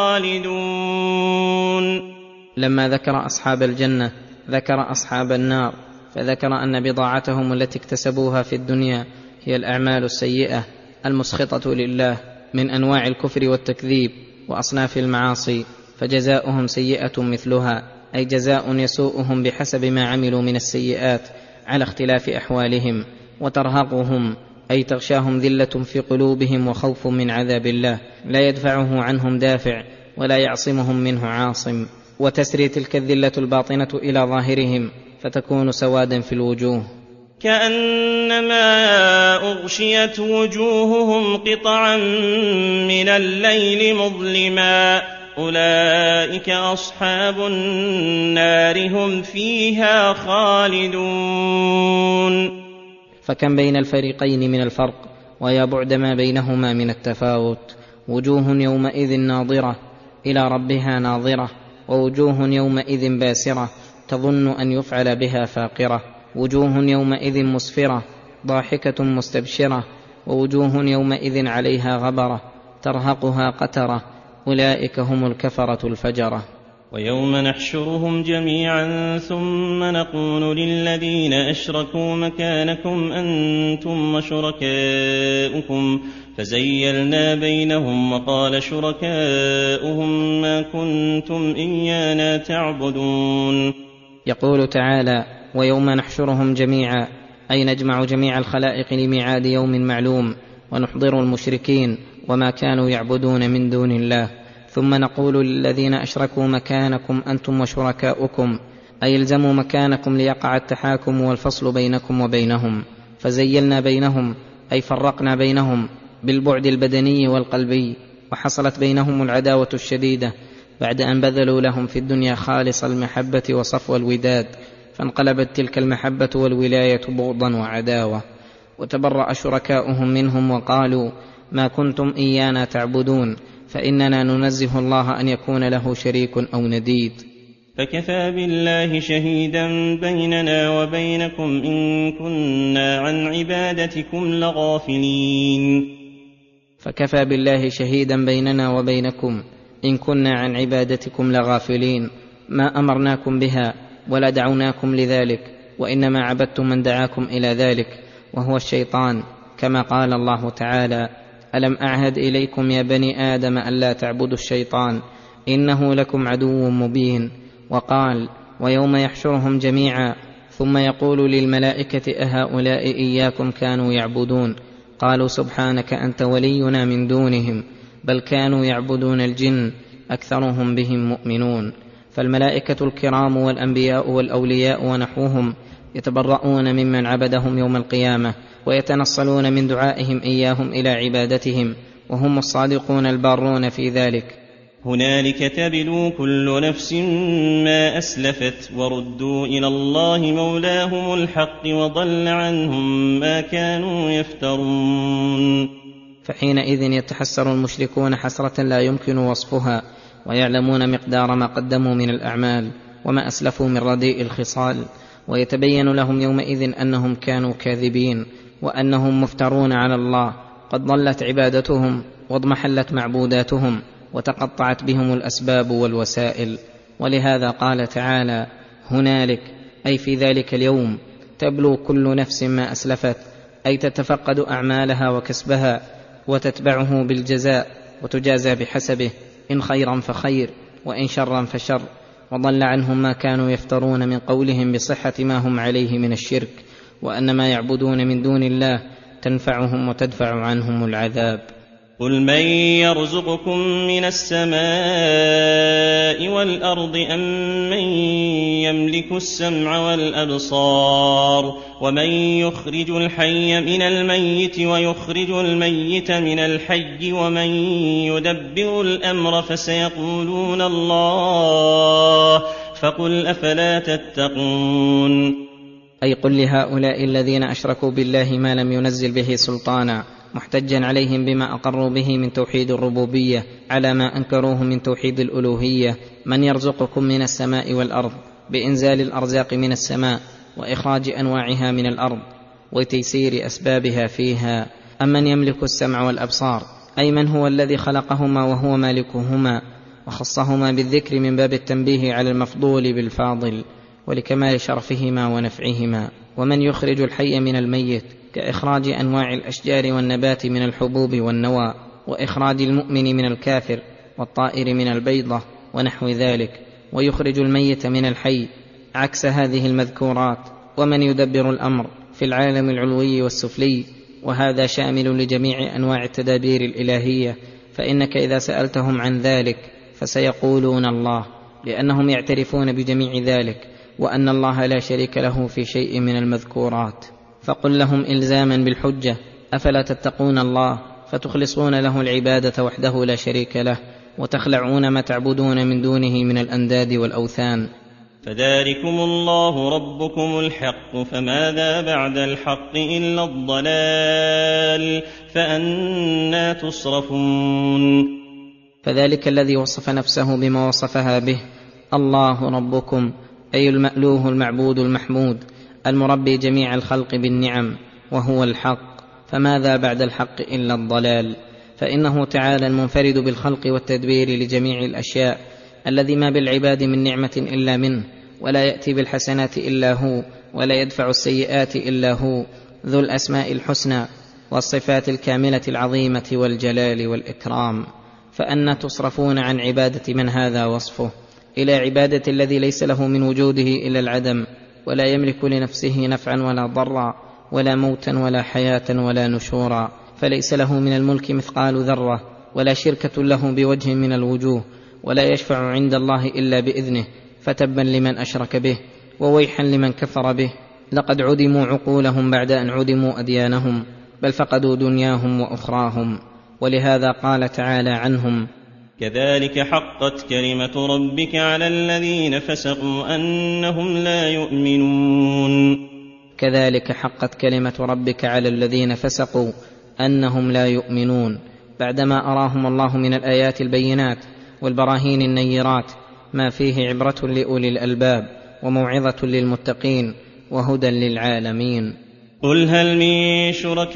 خالدون. لما ذكر أصحاب الجنة ذكر أصحاب النار، فذكر أن بضاعتهم التي اكتسبوها في الدنيا هي الأعمال السيئة المسخطة لله من أنواع الكفر والتكذيب وأصناف المعاصي، فجزاؤهم سيئة مثلها، أي جزاء يسوءهم بحسب ما عملوا من السيئات على اختلاف أحوالهم. وترهقهم، أي تغشاهم ذلة في قلوبهم وخوف من عذاب الله لا يدفعه عنهم دافع ولا يعصمهم منه عاصم. وتسري تلك الذلة الباطنة إلى ظاهرهم فتكون سوادا في الوجوه، كأنما أغشيت وجوههم قطعا من الليل مظلما. أولئك أصحاب النار هم فيها خالدون. فكم بين الفريقين من الفرق، ويا بعد ما بينهما من التفاوت. وجوه يومئذ ناظرة إلى ربها ناظرة، ووجوه يومئذ باسرة تظن أن يفعل بها فاقرة، وجوه يومئذ مسفرة ضاحكة مستبشرة، ووجوه يومئذ عليها غبرة ترهقها قترة، أولئك هم الكفرة الفجرة. ويوم نحشرهم جميعا ثم نقول للذين أشركوا مكانكم أنتم وشركاؤكم فزيلنا بينهم، وقال شركاؤهم ما كنتم إيانا تعبدون. يقول تعالى: ويوم نحشرهم جميعا، أي نجمع جميع الخلائق لميعاد يوم معلوم، ونحضر المشركين وما كانوا يعبدون من دون الله، ثم نقول للذين أشركوا مكانكم أنتم وشركاؤكم، أي الزموا مكانكم ليقع التحاكم والفصل بينكم وبينهم. فزيلنا بينهم أي فرقنا بينهم بالبعد البدني والقلبي، وحصلت بينهم العداوة الشديدة بعد أن بذلوا لهم في الدنيا خالص المحبة وصفو الوداد، فانقلبت تلك المحبة والولاية بغضا وعداوة. وتبرأ شركاؤهم منهم وقالوا: ما كنتم إيانا تعبدون، فإننا ننزه الله أن يكون له شريك أو نديد. فكفى بالله شهيدا بيننا وبينكم إن كنا عن عبادتكم لغافلين. فكفى بالله شهيدا بيننا وبينكم إن كنا عن عبادتكم لغافلين، ما أمرناكم بها ولا دعوناكم لذلك، وإنما عبدتم من دعاكم إلى ذلك وهو الشيطان، كما قال الله تعالى: ألم أعهد إليكم يا بني آدم ألا تعبدوا الشيطان إنه لكم عدو مبين. وقال: ويوم يحشرهم جميعا ثم يقول للملائكة أهؤلاء إياكم كانوا يعبدون؟ قالوا: سبحانك أنت ولينا من دونهم بل كانوا يعبدون الجن أكثرهم بهم مؤمنون. فالملائكة الكرام والأنبياء والأولياء ونحوهم يتبرؤون ممن عبدهم يوم القيامة، ويتنصلون من دعائهم إياهم إلى عبادتهم، وهم الصادقون البارون في ذلك. هنالك تبلو كل نفس ما أسلفت وردوا إلى الله مولاهم الحق وضل عنهم ما كانوا يفترون. فحينئذ يتحسر المشركون حسرة لا يمكن وصفها، ويعلمون مقدار ما قدموا من الأعمال وما أسلفوا من رديء الخصال، ويتبين لهم يومئذ أنهم كانوا كاذبين، وأنهم مفترون على الله، قد ضلت عبادتهم واضمحلت معبوداتهم، وتقطعت بهم الأسباب والوسائل. ولهذا قال تعالى: هنالك، أي في ذلك اليوم، تبلو كل نفس ما أسلفت، أي تتفقد أعمالها وكسبها وتتبعه بالجزاء وتجازى بحسبه، إن خيرا فخير وإن شرا فشر، وضل عنهم ما كانوا يفترون من قولهم بصحة ما هم عليه من الشرك، وأن ما يعبدون من دون الله تنفعهم وتدفع عنهم العذاب. قل من يرزقكم من السماء والأرض أم من يملك السمع والأبصار ومن يخرج الحي من الميت ويخرج الميت من الحي ومن يدبر الأمر فسيقولون الله فقل أفلا تتقون. أي قل لهؤلاء الذين أشركوا بالله ما لم ينزل به سلطانا، محتجا عليهم بما أقروا به من توحيد الربوبية على ما أنكروه من توحيد الألوهية: من يرزقكم من السماء والأرض، بإنزال الأرزاق من السماء وإخراج أنواعها من الأرض وتيسير أسبابها فيها، أم من يملك السمع والأبصار، أي من هو الذي خلقهما وهو مالكهما، وخصهما بالذكر من باب التنبيه على المفضول بالفاضل ولكمال شرفهما ونفعهما. ومن يخرج الحي من الميت، كإخراج أنواع الأشجار والنبات من الحبوب والنوى، وإخراج المؤمن من الكافر والطائر من البيضة ونحو ذلك، ويخرج الميت من الحي، عكس هذه المذكورات. ومن يدبر الأمر في العالم العلوي والسفلي، وهذا شامل لجميع أنواع التدابير الإلهية، فإنك إذا سألتهم عن ذلك فسيقولون الله، لأنهم يعترفون بجميع ذلك، وأن الله لا شريك له في شيء من المذكورات. فقل لهم إلزاما بالحجة: أفلا تتقون الله فتخلصون له العبادة وحده لا شريك له، وتخلعون ما تعبدون من دونه من الأنداد والأوثان. فذلكم الله ربكم الحق، فماذا بعد الحق إلا الضلال، فأنى تصرفون. فذلك الذي وصف نفسه بما وصفها به: الله ربكم، أي المألوه المعبود المحمود المربي جميع الخلق بالنعم، وهو الحق، فماذا بعد الحق إلا الضلال؟ فإنه تعالى المنفرد بالخلق والتدبير لجميع الأشياء، الذي ما بالعباد من نعمة إلا منه، ولا يأتي بالحسنات إلا هو، ولا يدفع السيئات إلا هو، ذو الأسماء الحسنى والصفات الكاملة العظيمة والجلال والإكرام. فأنى تصرفون عن عبادة من هذا وصفه إلى عبادة الذي ليس له من وجوده إلا العدم، ولا يملك لنفسه نفعا ولا ضرا، ولا موتا ولا حياة ولا نشورا، فليس له من الملك مثقال ذرة، ولا شركة له بوجه من الوجوه، ولا يشفع عند الله إلا بإذنه، فتبا لمن أشرك به، وويحا لمن كفر به. لقد عدموا عقولهم بعد أن عدموا أديانهم، بل فقدوا دنياهم وأخراهم. ولهذا قال تعالى عنهم: كذلك حقت كلمة ربك على الذين فسقوا أنهم لا يؤمنون. كذلك حقت كلمة ربك على الذين فسقوا أنهم لا يؤمنون، بعدما أراهم الله من الآيات البينات والبراهين النيرات ما فيه عبرة لأولي الألباب وموعظة للمتقين وهدى للعالمين. قل هل من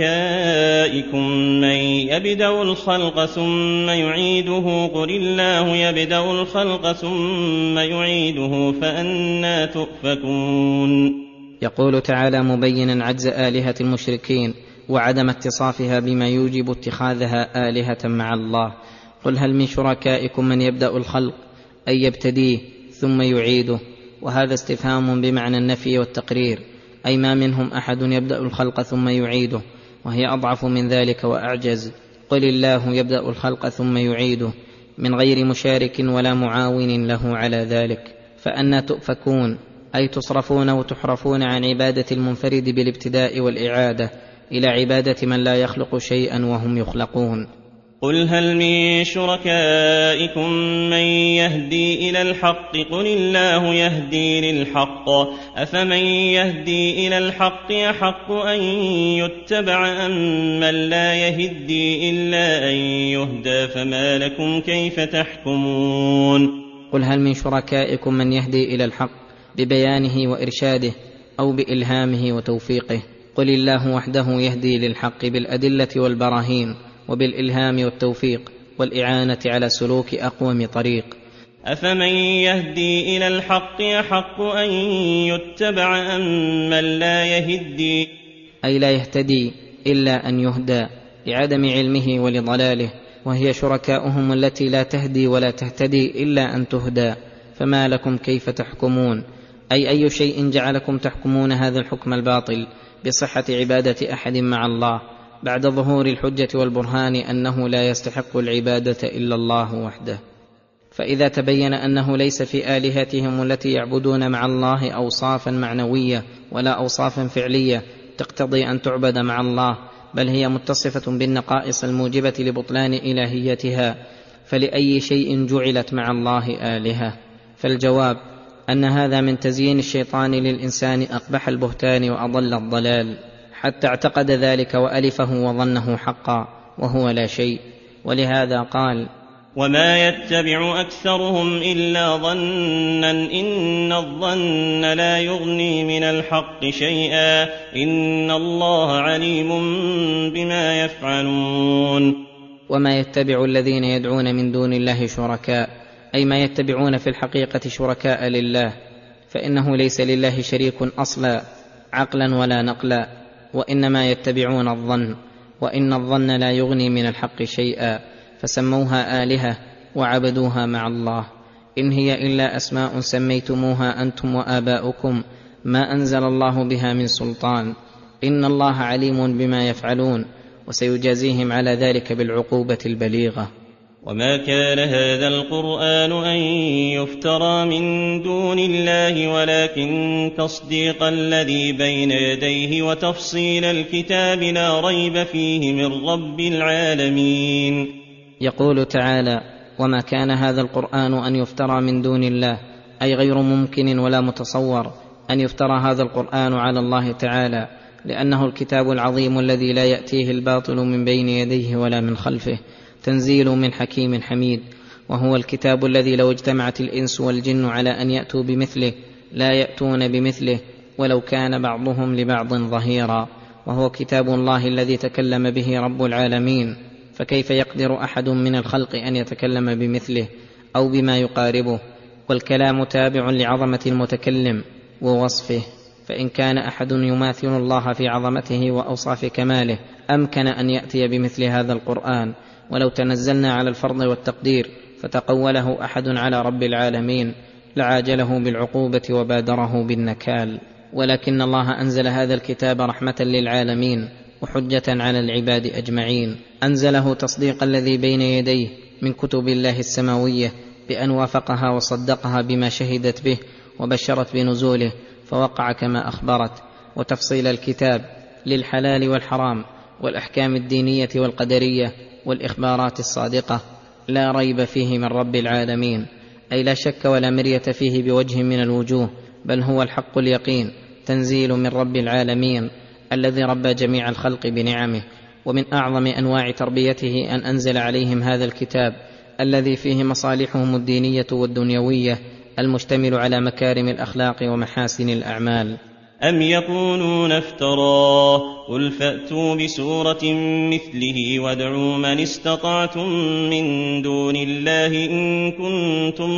شركائكم من يبدأ الخلق ثم يعيده؟ قل الله يبدأ الخلق ثم يعيده فأنى تؤفكون. يقول تعالى مبينا عجز آلهة المشركين وعدم اتصافها بما يوجب اتخاذها آلهة مع الله: قل هل من شركائكم من يبدأ الخلق، أي يبتديه ثم يعيده، وهذا استفهام بمعنى النفي والتقرير، أي ما منهم أحد يبدأ الخلق ثم يعيده، وهي أضعف من ذلك وأعجز. قل الله يبدأ الخلق ثم يعيده، من غير مشارك ولا معاون له على ذلك. فأنى تؤفكون، أي تصرفون وتحرفون عن عبادة المنفرد بالابتداء والإعادة إلى عبادة من لا يخلق شيئا وهم يخلقون. قل هل من شركائكم من يهدي إلى الحق؟ قل الله يهدي للحق، أفمن يهدي إلى الحق أحق أن يتبع أم من لا يهدي إلا أن يهدى؟ فما لكم كيف تحكمون. قل هل من شركائكم من يهدي إلى الحق ببيانه وإرشاده أو بإلهامه وتوفيقه؟ قل الله وحده يهدي للحق بالأدلة والبراهين وبالإلهام والتوفيق والإعانة على سلوك أقوم طريق. أفمن يهدي إلى الحق أحق أن يتبع أم من لا يهدي، أي لا يهتدي إلا أن يهدى لعدم علمه ولضلاله، وهي شركاؤهم التي لا تهدي ولا تهتدي إلا أن تهدى. فما لكم كيف تحكمون، أي شيء جعلكم تحكمون هذا الحكم الباطل بصحة عبادة أحد مع الله بعد ظهور الحجة والبرهان أنه لا يستحق العبادة إلا الله وحده؟ فإذا تبين أنه ليس في آلهتهم التي يعبدون مع الله أوصافا معنوية ولا أوصافا فعلية تقتضي أن تعبد مع الله، بل هي متصفة بالنقائص الموجبة لبطلان إلهيتها، فلأي شيء جعلت مع الله آلهة؟ فالجواب أن هذا من تزيين الشيطان للإنسان أقبح البهتان وأضل الضلال، حتى اعتقد ذلك وألفه وظنه حقا وهو لا شيء. ولهذا قال: وما يتبع أكثرهم إلا ظنا إن الظن لا يغني من الحق شيئا إن الله عليم بما يفعلون. وما يتبع الذين يدعون من دون الله شركاء، أي ما يتبعون في الحقيقة شركاء لله، فإنه ليس لله شريك أصلا عقلا ولا نقلا، وإنما يتبعون الظن، وإن الظن لا يغني من الحق شيئا، فسموها آلهة وعبدوها مع الله. إن هي إلا أسماء سميتموها أنتم وآباؤكم ما أنزل الله بها من سلطان، إن الله عليم بما يفعلون، وسيجازيهم على ذلك بالعقوبة البليغة. وما كان هذا القرآن أن يفترى من دون الله ولكن تصديق الذي بين يديه وتفصيل الكتاب لا ريب فيه من رب العالمين. يقول تعالى: وما كان هذا القرآن أن يفترى من دون الله، أي غير ممكن ولا متصور أن يفترى هذا القرآن على الله تعالى، لأنه الكتاب العظيم الذي لا يأتيه الباطل من بين يديه ولا من خلفه، تنزيل من حكيم حميد، وهو الكتاب الذي لو اجتمعت الإنس والجن على أن يأتوا بمثله لا يأتون بمثله ولو كان بعضهم لبعض ظهيرا، وهو كتاب الله الذي تكلم به رب العالمين، فكيف يقدر أحد من الخلق أن يتكلم بمثله أو بما يقاربه؟ والكلام تابع لعظمة المتكلم ووصفه، فإن كان أحد يماثل الله في عظمته وأوصاف كماله أمكن أن يأتي بمثل هذا القرآن. ولو تنزلنا على الفرض والتقدير فتقوله أحد على رب العالمين لعاجله بالعقوبة وبادره بالنكال، ولكن الله أنزل هذا الكتاب رحمة للعالمين وحجة على العباد أجمعين، أنزله تصديق الذي بين يديه من كتب الله السماوية بأن وافقها وصدقها بما شهدت به وبشرت بنزوله فوقع كما أخبرت، وتفصيل الكتاب للحلال والحرام والأحكام الدينية والقدرية والإخبارات الصادقة لا ريب فيه من رب العالمين، أي لا شك ولا مرية فيه بوجه من الوجوه، بل هو الحق اليقين تنزيل من رب العالمين الذي ربى جميع الخلق بنعمه. ومن أعظم أنواع تربيته أن أنزل عليهم هذا الكتاب الذي فيه مصالحهم الدينية والدنيوية المشتمل على مكارم الأخلاق ومحاسن الأعمال. أم يقولون افتراه قل فأتوا بسورة مثله وادعوا من استطعتم من دون الله إن كنتم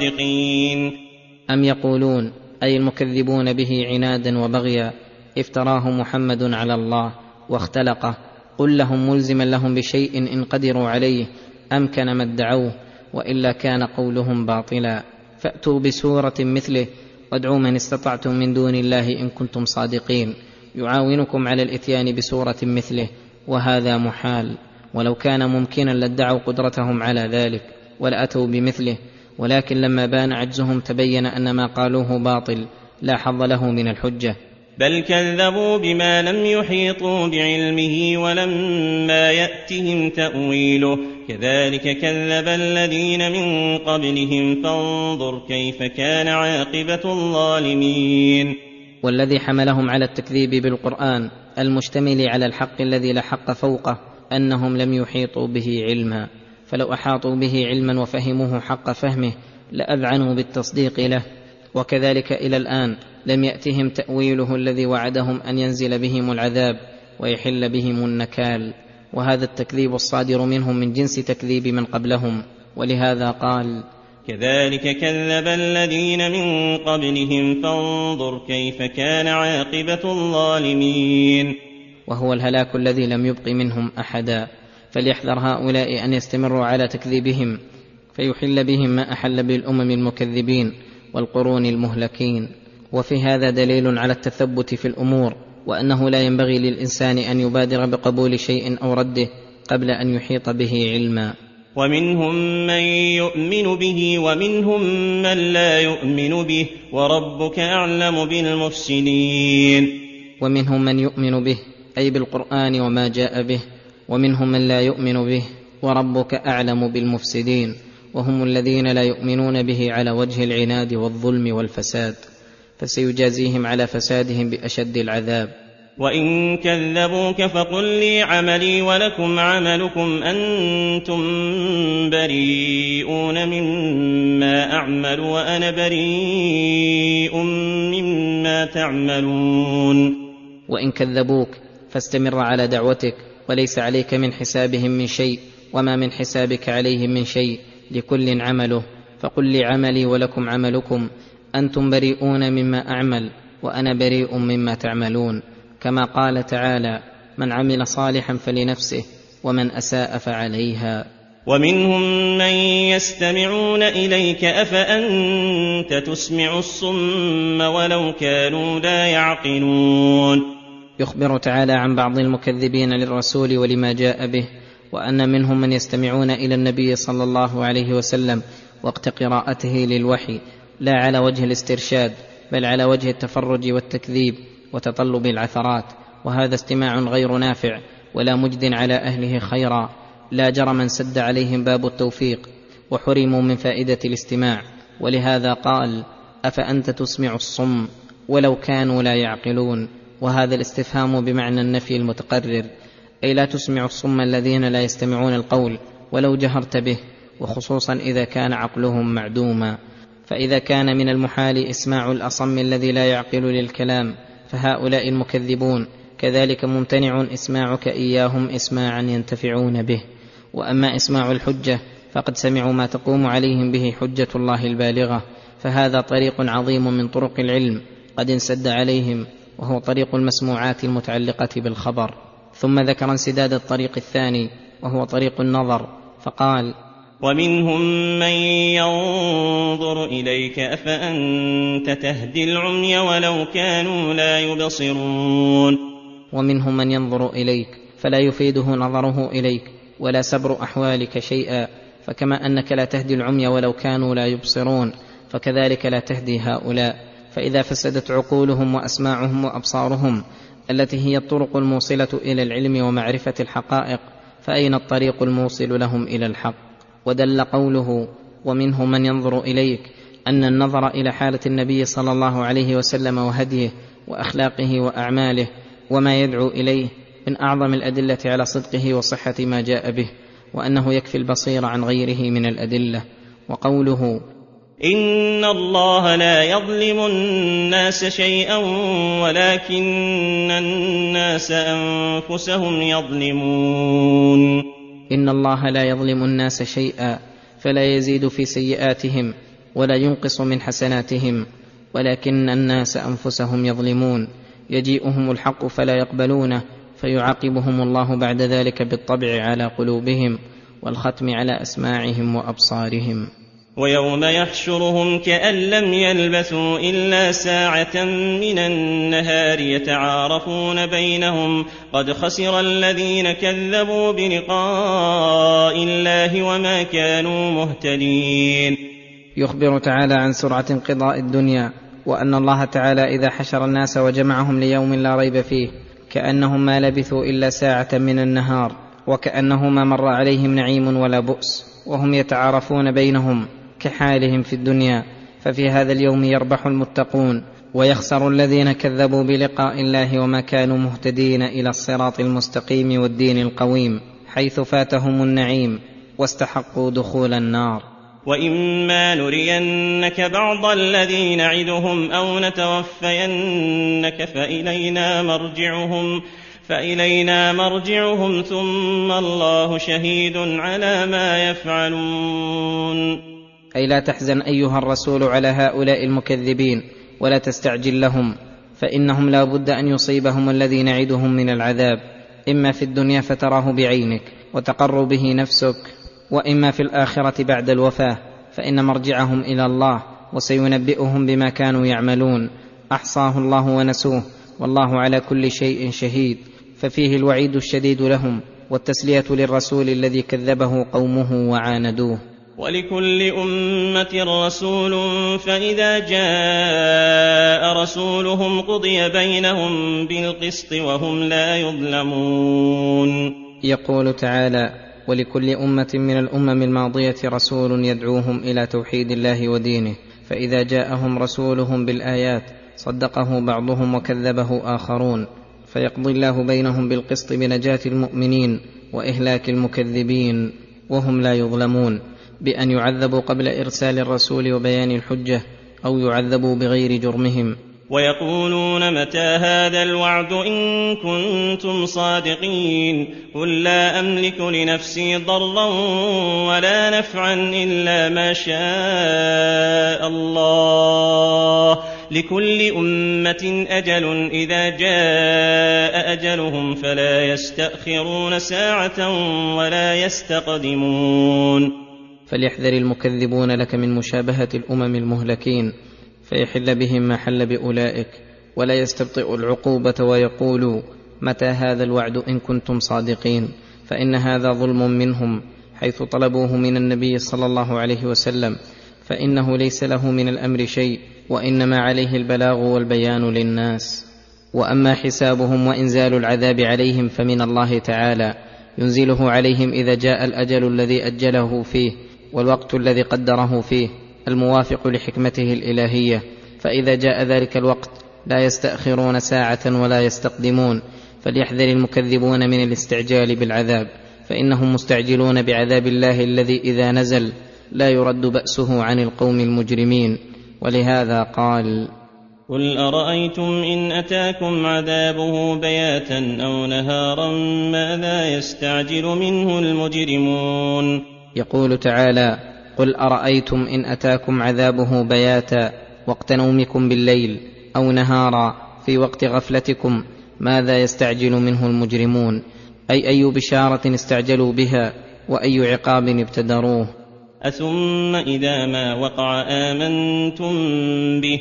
صادقين. أم يقولون أي المكذبون به عنادا وبغيا افتراه محمد على الله واختلقه، قل لهم ملزما لهم بشيء إن قدروا عليه أمكن ما ادعوه، وإلا كان قولهم باطلا. فأتوا بسورة مثله وادعوا من استطعتم من دون الله إن كنتم صادقين، يعاونكم على الإتيان بسورة مثله، وهذا محال، ولو كان ممكنا لادعوا قدرتهم على ذلك ولأتوا بمثله، ولكن لما بان عجزهم تبين أن ما قالوه باطل لا حظ له من الحجة. بل كذبوا بما لم يحيطوا بعلمه ولما يأتهم تأويله كذلك كذب الذين من قبلهم فانظر كيف كان عاقبة الظالمين. والذي حملهم على التكذيب بالقرآن المشتمل على الحق الذي لا حق فوقه أنهم لم يحيطوا به علما، فلو أحاطوا به علما وفهموه حق فهمه لأذعنوا بالتصديق له، وكذلك إلى الآن لم يأتهم تأويله الذي وعدهم أن ينزل بهم العذاب ويحل بهم النكال، وهذا التكذيب الصادر منهم من جنس تكذيب من قبلهم، ولهذا قال كذلك كذب الذين من قبلهم فانظر كيف كان عاقبة الظالمين. وهو الهلاك الذي لم يبق منهم أحدا، فليحذر هؤلاء أن يستمروا على تكذيبهم فيحل بهم ما أحل بالأمم المكذبين والقرون المهلكين. وفي هذا دليل على التثبت في الأمور، وأنه لا ينبغي للإنسان أن يبادر بقبول شيء أو رده قبل أن يحيط به علما. ومنهم من يؤمن به ومنهم من لا يؤمن به وربك أعلم بالمفسدين. ومنهم من يؤمن به أي بالقرآن وما جاء به، ومنهم من لا يؤمن به وربك أعلم بالمفسدين، وهم الذين لا يؤمنون به على وجه العناد والظلم والفساد، فسيجازيهم على فسادهم بأشد العذاب. وإن كذبوك فقل لي عملي ولكم عملكم أنتم بريئون مما أعمل وأنا بريء مما تعملون. وإن كذبوك فاستمر على دعوتك، وليس عليك من حسابهم من شيء وما من حسابك عليهم من شيء، لكل عمله، فقل لي عملي ولكم عملكم أنتم بريئون مما أعمل وأنا بريء مما تعملون، كما قال تعالى من عمل صالحا فلنفسه ومن أساء فعليها. ومنهم من يستمعون إليك أفأنت تسمع الصم ولو كانوا لا يعقلون. يخبر تعالى عن بعض المكذبين للرسول ولما جاء به، وأن منهم من يستمعون إلى النبي صلى الله عليه وسلم وقت قراءته للوحي لا على وجه الاسترشاد بل على وجه التفرج والتكذيب وتطلب العثرات، وهذا استماع غير نافع ولا مجد على أهله خيرا، لا جرم انسد عليهم باب التوفيق وحرموا من فائدة الاستماع. ولهذا قال أفأنت تسمع الصم ولو كانوا لا يعقلون، وهذا الاستفهام بمعنى النفي المتقرر، أي لا تسمع الصم الذين لا يستمعون القول ولو جهرت به، وخصوصا إذا كان عقلهم معدوما. فإذا كان من المحال إسماع الأصم الذي لا يعقل للكلام فهؤلاء المكذبون، كذلك ممتنع إسماعك إياهم إسماعا ينتفعون به. وأما إسماع الحجة فقد سمعوا ما تقوم عليهم به حجة الله البالغة، فهذا طريق عظيم من طرق العلم قد انسد عليهم، وهو طريق المسموعات المتعلقة بالخبر. ثم ذكر انسداد الطريق الثاني وهو طريق النظر، فقال: ومنهم من ينظر إليك أفأنت تهدي العمي ولو كانوا لا يبصرون. ومنهم من ينظر إليك فلا يفيده نظره إليك ولا سبر أحوالك شيئا، فكما أنك لا تهدي العمي ولو كانوا لا يبصرون فكذلك لا تهدي هؤلاء. فإذا فسدت عقولهم وأسماعهم وأبصارهم التي هي الطرق الموصلة إلى العلم ومعرفة الحقائق، فأين الطريق الموصل لهم إلى الحق؟ ودل قوله ومنهم من ينظر إليك أن النظر إلى حالة النبي صلى الله عليه وسلم وهديه وأخلاقه وأعماله وما يدعو إليه من أعظم الأدلة على صدقه وصحة ما جاء به، وأنه يكفي البصير عن غيره من الأدلة. وقوله إن الله لا يظلم الناس شيئا ولكن الناس أنفسهم يظلمون. إن الله لا يظلم الناس شيئا، فلا يزيد في سيئاتهم ولا ينقص من حسناتهم، ولكن الناس أنفسهم يظلمون. يجيئهم الحق فلا يقبلونه، فيعاقبهم الله بعد ذلك بالطبع على قلوبهم والختم على أسماعهم وأبصارهم. ويوم يحشرهم كأن لم يلبثوا إلا ساعة من النهار يتعارفون بينهم قد خسر الذين كذبوا بلقاء الله وما كانوا مهتدين. يخبر تعالى عن سرعة انقضاء الدنيا، وأن الله تعالى إذا حشر الناس وجمعهم ليوم لا ريب فيه كأنهم ما لبثوا إلا ساعة من النهار، وكأنه ما مر عليهم نعيم ولا بؤس، وهم يتعارفون بينهم كحالهم في الدنيا. ففي هذا اليوم يربح المتقون ويخسر الذين كذبوا بلقاء الله وما كانوا مهتدين إلى الصراط المستقيم والدين القويم، حيث فاتهم النعيم واستحقوا دخول النار. وإما نرينك بعض الذي نعدهم أو نتوفينك فإلينا مرجعهم ثم الله شهيد على ما يفعلون. أي لا تحزن أيها الرسول على هؤلاء المكذبين ولا تستعجل لهم، فإنهم لا بد أن يصيبهم الذي نعدهم من العذاب، إما في الدنيا فتراه بعينك وتقر به نفسك، وإما في الآخرة بعد الوفاة، فإن مرجعهم إلى الله وسينبئهم بما كانوا يعملون. أحصاه الله ونسوه والله على كل شيء شهيد. ففيه الوعيد الشديد لهم والتسلية للرسول الذي كذبه قومه وعاندوه. ولكل أمة رسول فإذا جاء رسولهم قضي بينهم بالقسط وهم لا يظلمون. يقول تعالى ولكل أمة من الأمم الماضية رسول يدعوهم إلى توحيد الله ودينه، فإذا جاءهم رسولهم بالآيات صدقه بعضهم وكذبه آخرون، فيقضي الله بينهم بالقسط بنجاة المؤمنين وإهلاك المكذبين وهم لا يظلمون، بأن يعذبوا قبل إرسال الرسول وبيان الحجة، أو يعذبوا بغير جرمهم. ويقولون متى هذا الوعد إن كنتم صادقين؟ قل لا أملك لنفسي ضرا ولا نفعا إلا ما شاء الله، لكل أمة أجل إذا جاء أجلهم فلا يستأخرون ساعة ولا يستقدمون. فليحذر المكذبون لك من مشابهة الأمم المهلكين، فيحل بهم ما حل بأولئك، ولا يستبطئ العقوبة ويقولوا متى هذا الوعد إن كنتم صادقين، فإن هذا ظلم منهم حيث طلبوه من النبي صلى الله عليه وسلم، فإنه ليس له من الأمر شيء، وإنما عليه البلاغ والبيان للناس. وأما حسابهم وإنزال العذاب عليهم فمن الله تعالى، ينزله عليهم إذا جاء الأجل الذي أجله فيه والوقت الذي قدره فيه الموافق لحكمته الإلهية، فإذا جاء ذلك الوقت لا يستأخرون ساعة ولا يستقدمون. فليحذر المكذبون من الاستعجال بالعذاب، فإنهم مستعجلون بعذاب الله الذي إذا نزل لا يرد بأسه عن القوم المجرمين. ولهذا قال: قل أرأيتم إن أتاكم عذابه بياتا أو نهارا ماذا يستعجل منه المجرمون. يقول تعالى: قل أرأيتم إن أتاكم عذابه بياتا وقت نومكم بالليل أو نهارا في وقت غفلتكم ماذا يستعجل منه المجرمون، أي بشارة استعجلوا بها وأي عقاب ابتدروه. أثم إذا ما وقع آمنتم به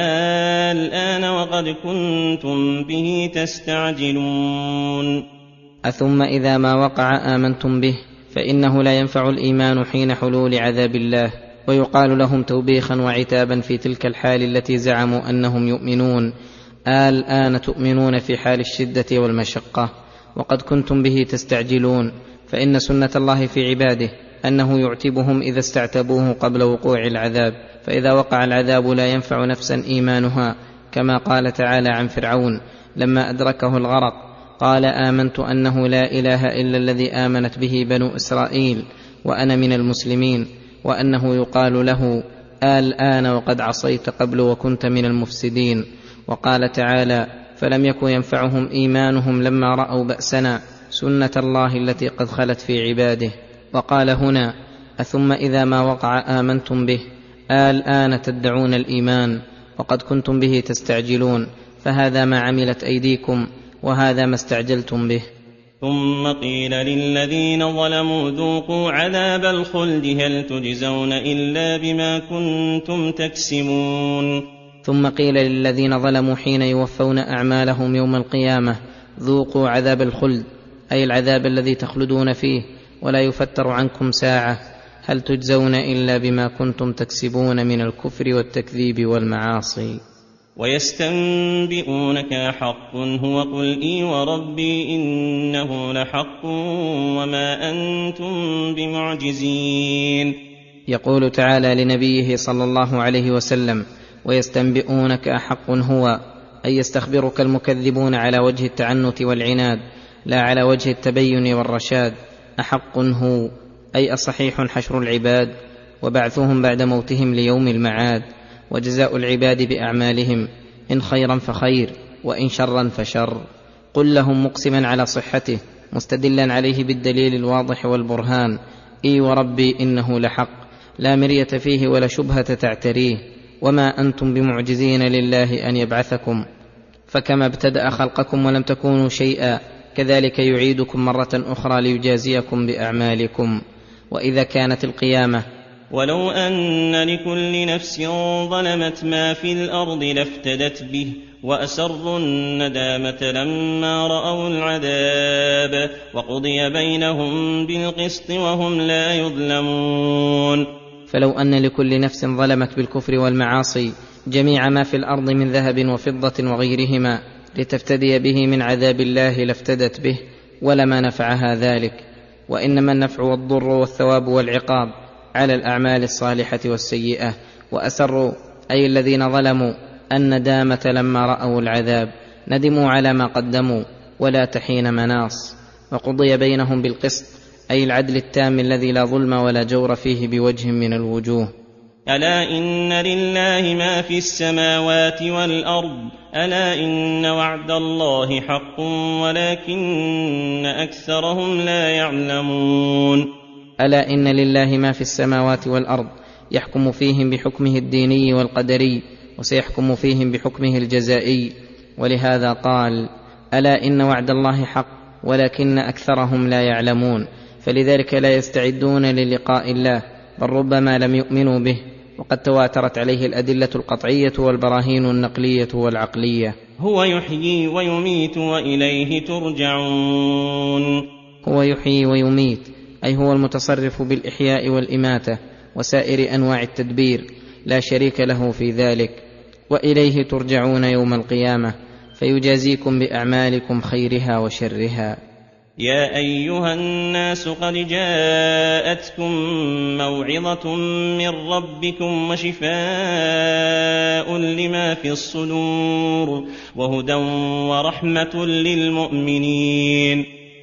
الآن وقد كنتم به تستعجلون. أثم إذا ما وقع آمنتم به، فإنه لا ينفع الإيمان حين حلول عذاب الله، ويقال لهم توبيخا وعتابا في تلك الحال التي زعموا أنهم يؤمنون: الآن تؤمنون في حال الشدة والمشقة وقد كنتم به تستعجلون. فإن سنة الله في عباده أنه يعتبهم إذا استعتبوه قبل وقوع العذاب، فإذا وقع العذاب لا ينفع نفسا إيمانها، كما قال تعالى عن فرعون لما أدركه الغرق: قال آمنت أنه لا إله إلا الذي آمنت به بنو إسرائيل وأنا من المسلمين، وأنه يقال له: الآن وقد عصيت قبل وكنت من المفسدين. وقال تعالى: فلم يكن ينفعهم إيمانهم لما رأوا بأسنا، سنة الله التي قد خلت في عباده. وقال هنا: أثم إذا ما وقع آمنتم به، الآن تدعون الإيمان وقد كنتم به تستعجلون، فهذا ما عملت أيديكم وهذا ما استعجلتم به. ثم قيل للذين ظلموا ذوقوا عذاب الخلد هل تجزون إلا بما كنتم تكسبون. ثم قيل للذين ظلموا حين يوفون أعمالهم يوم القيامة: ذوقوا عذاب الخلد، أي العذاب الذي تخلدون فيه ولا يفتر عنكم ساعة، هل تجزون إلا بما كنتم تكسبون من الكفر والتكذيب والمعاصي. ويستنبئونك حق هو، قل إي وربي إنه لحق وما أنتم بمعجزين. يقول تعالى لنبيه صلى الله عليه وسلم: ويستنبئونك أحق هو، أي يستخبرك المكذبون على وجه التعنت والعناد لا على وجه التبين والرشاد. أحق هو أي أصحيح حشر العباد وبعثهم بعد موتهم ليوم المعاد، وجزاء العباد بأعمالهم، إن خيرا فخير وإن شرا فشر. قل لهم مقسما على صحته مستدلا عليه بالدليل الواضح والبرهان: إي وربي إنه لحق، لا مرية فيه ولا شبهة تعتريه، وما أنتم بمعجزين لله أن يبعثكم، فكما ابتدأ خلقكم ولم تكونوا شيئا كذلك يعيدكم مرة أخرى ليجازيكم بأعمالكم. وإذا كانت القيامة: ولو أن لكل نفس ظلمت ما في الأرض لافتدت به وأسروا الندامة لما رأوا العذاب وقضي بينهم بالقسط وهم لا يظلمون. فلو أن لكل نفس ظلمت بالكفر والمعاصي جميع ما في الأرض من ذهب وفضة وغيرهما لتفتدي به من عذاب الله لافتدت به، ولما نفعها ذلك. وإنما النفع والضر والثواب والعقاب على الأعمال الصالحة والسيئة. وأسروا أي الذين ظلموا الندامة لما رأوا العذاب، ندموا على ما قدموا ولا تحين مناص. وقضي بينهم بالقسط أي العدل التام الذي لا ظلم ولا جور فيه بوجه من الوجوه. ألا إن لله ما في السماوات والأرض ألا إن وعد الله حق ولكن أكثرهم لا يعلمون. ألا إن لله ما في السماوات والأرض، يحكم فيهم بحكمه الديني والقدري، وسيحكم فيهم بحكمه الجزائي. ولهذا قال: ألا إن وعد الله حق ولكن أكثرهم لا يعلمون. فلذلك لا يستعدون للقاء الله، بل ربما لم يؤمنوا به، وقد تواترت عليه الأدلة القطعية والبراهين النقلية والعقلية. هو يحيي ويميت وإليه ترجعون. هو يحيي ويميت أي هو المتصرف بالإحياء والإماتة وسائر أنواع التدبير، لا شريك له في ذلك. وإليه ترجعون يوم القيامة فيجازيكم بأعمالكم خيرها وشرها. يا أيها الناس قد جاءتكم موعظة من ربكم وشفاء لما في الصدور وهدى ورحمة للمؤمنين.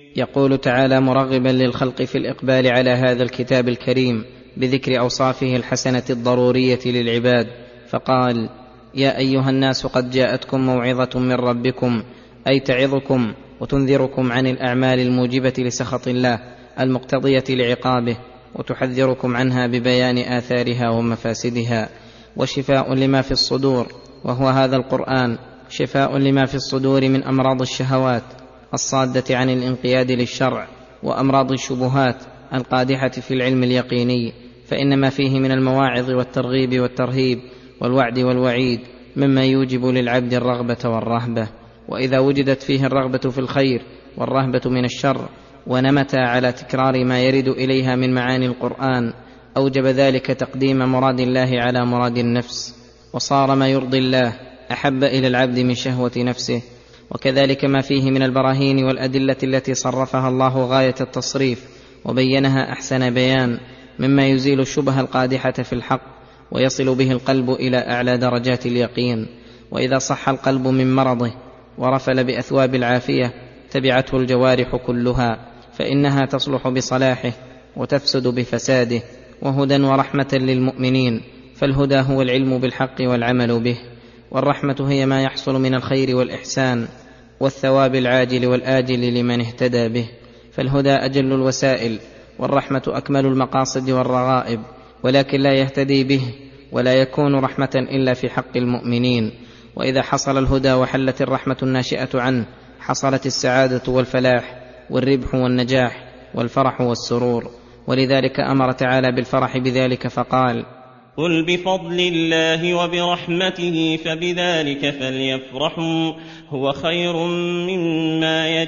يقول تعالى مرغبا للخلق في الإقبال على هذا الكتاب الكريم بذكر أوصافه الحسنة الضرورية للعباد، فقال: يا أيها الناس قد جاءتكم موعظة من ربكم، أي تعظكم وتنذركم عن الأعمال الموجبة لسخط الله المقتضية لعقابه، وتحذركم عنها ببيان آثارها ومفاسدها، وشفاء لما في الصدور، وهو هذا القرآن شفاء لما في الصدور من أمراض الشهوات الصادة عن الانقياد للشرع، وأمراض الشبهات القادحة في العلم اليقيني، فإن ما فيه من المواعظ والترغيب والترهيب والوعد والوعيد مما يوجب للعبد الرغبة والرهبة. وإذا وجدت فيه الرغبة في الخير والرهبة من الشر ونمتا على تكرار ما يرد إليها من معاني القرآن، أوجب ذلك تقديم مراد الله على مراد النفس، وصار ما يرضي الله أحب إلى العبد من شهوة نفسه. وكذلك ما فيه من البراهين والأدلة التي صرفها الله غاية التصريف وبينها أحسن بيان مما يزيل الشبه القادحة في الحق ويصل به القلب إلى أعلى درجات اليقين. وإذا صح القلب من مرضه ورفل بأثواب العافية تبعته الجوارح كلها، فإنها تصلح بصلاحه وتفسد بفساده، وهدى ورحمة للمؤمنين. فالهدى هو العلم بالحق والعمل به، والرحمة هي ما يحصل من الخير والإحسان والثواب العاجل والآجل لمن اهتدى به. فالهدى أجل الوسائل، والرحمة أكمل المقاصد والرغائب، ولكن لا يهتدي به ولا يكون رحمة إلا في حق المؤمنين. وإذا حصل الهدى وحلت الرحمة الناشئة عنه حصلت السعادة والفلاح والربح والنجاح والفرح والسرور. ولذلك أمر تعالى بالفرح بذلك فقال: قل بفضل الله وبرحمته فبذلك فليفرحوا هو خير مما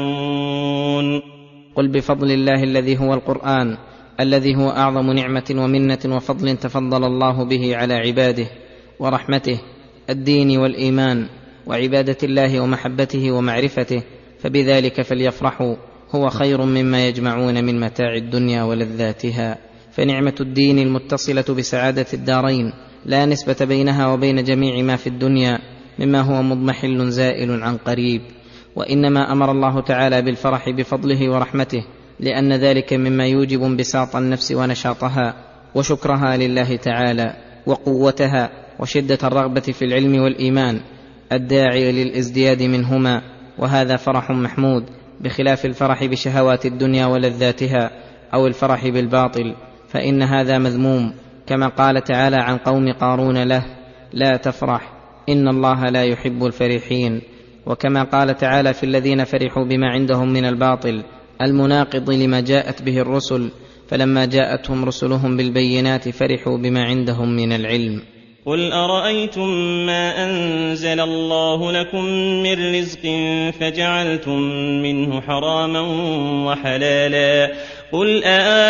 يجمعون. قل بفضل الله الذي هو القرآن، الذي هو أعظم نعمة ومنة وفضل تفضل الله به على عباده، ورحمته الدين والإيمان وعبادة الله ومحبته ومعرفته، فبذلك فليفرحوا هو خير مما يجمعون من متاع الدنيا ولذاتها. فنعمة الدين المتصلة بسعادة الدارين لا نسبة بينها وبين جميع ما في الدنيا مما هو مضمحل زائل عن قريب. وإنما أمر الله تعالى بالفرح بفضله ورحمته لأن ذلك مما يوجب انبساط النفس ونشاطها وشكرها لله تعالى وقوتها وشدة الرغبة في العلم والإيمان الداعي للازدياد منهما، وهذا فرح محمود، بخلاف الفرح بشهوات الدنيا ولذاتها أو الفرح بالباطل، فإن هذا مذموم، كما قال تعالى عن قوم قارون له: لا تفرح إن الله لا يحب الفرحين. وكما قال تعالى في الذين فرحوا بما عندهم من الباطل المناقض لما جاءت به الرسل: فلما جاءتهم رسلهم بالبينات فرحوا بما عندهم من العلم. قل أرأيتم ما أنزل الله لكم من رزق فجعلتم منه حراما وحلالا قل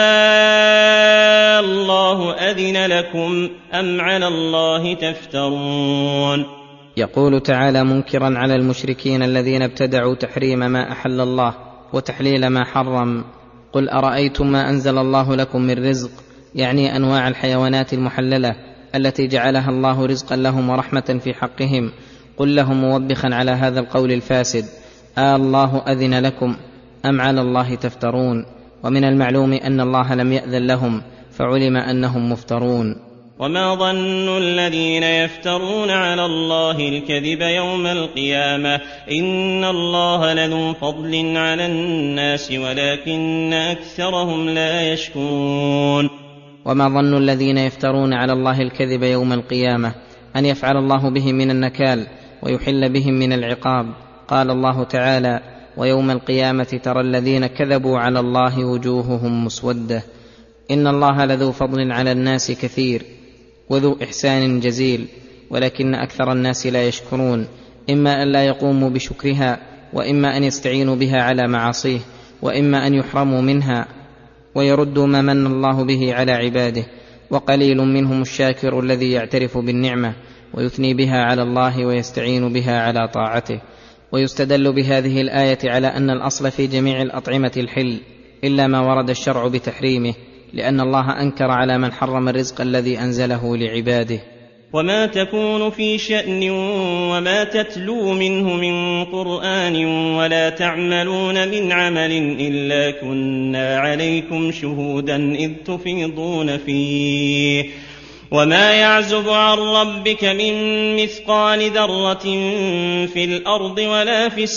الله أذن لكم أم على الله تفترون. يقول تعالى منكرا على المشركين الذين ابتدعوا تحريم ما أحل الله وتحليل ما حرم: قل أرأيتم ما أنزل الله لكم من رزق، يعني أنواع الحيوانات المحللة التي جعلها الله رزقا لهم ورحمة في حقهم. قل لهم موبخا على هذا القول الفاسد: الله أذن لكم أم على الله تفترون؟ ومن المعلوم أن الله لم يأذن لهم، فعلم أنهم مفترون. وما ظن الذين يفترون على الله الكذب يوم القيامة إن الله لذو فضل على الناس ولكن أكثرهم لا يشكرون. وما ظن الذين يفترون على الله الكذب يوم القيامة أن يفعل الله بهم من النكال ويحل بهم من العقاب. قال الله تعالى: ويوم القيامة ترى الذين كذبوا على الله وجوههم مسودة. إن الله لذو فضل على الناس كثير وذو إحسان جزيل، ولكن أكثر الناس لا يشكرون، إما أن لا يقوموا بشكرها، وإما أن يستعينوا بها على معاصيه، وإما أن يحرموا منها ويردوا ما من الله به على عباده. وقليل منهم الشاكر الذي يعترف بالنعمة ويثني بها على الله ويستعين بها على طاعته. ويستدل بهذه الآية على أن الأصل في جميع الأطعمة الحل إلا ما ورد الشرع بتحريمه، لأن الله أنكر على من حرم الرزق الذي أنزله لعباده. وما تكون في شأن وما تتلو منه من قرآن ولا تعملون من عمل إلا كنا عليكم شهودا إذ تفيضون فيه وما يعزب عن ربك من مثقال ذرة في الأرض ولا في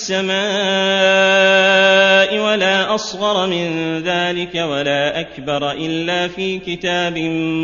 السماء ولا أصغر من ذلك ولا أكبر إلا في كتاب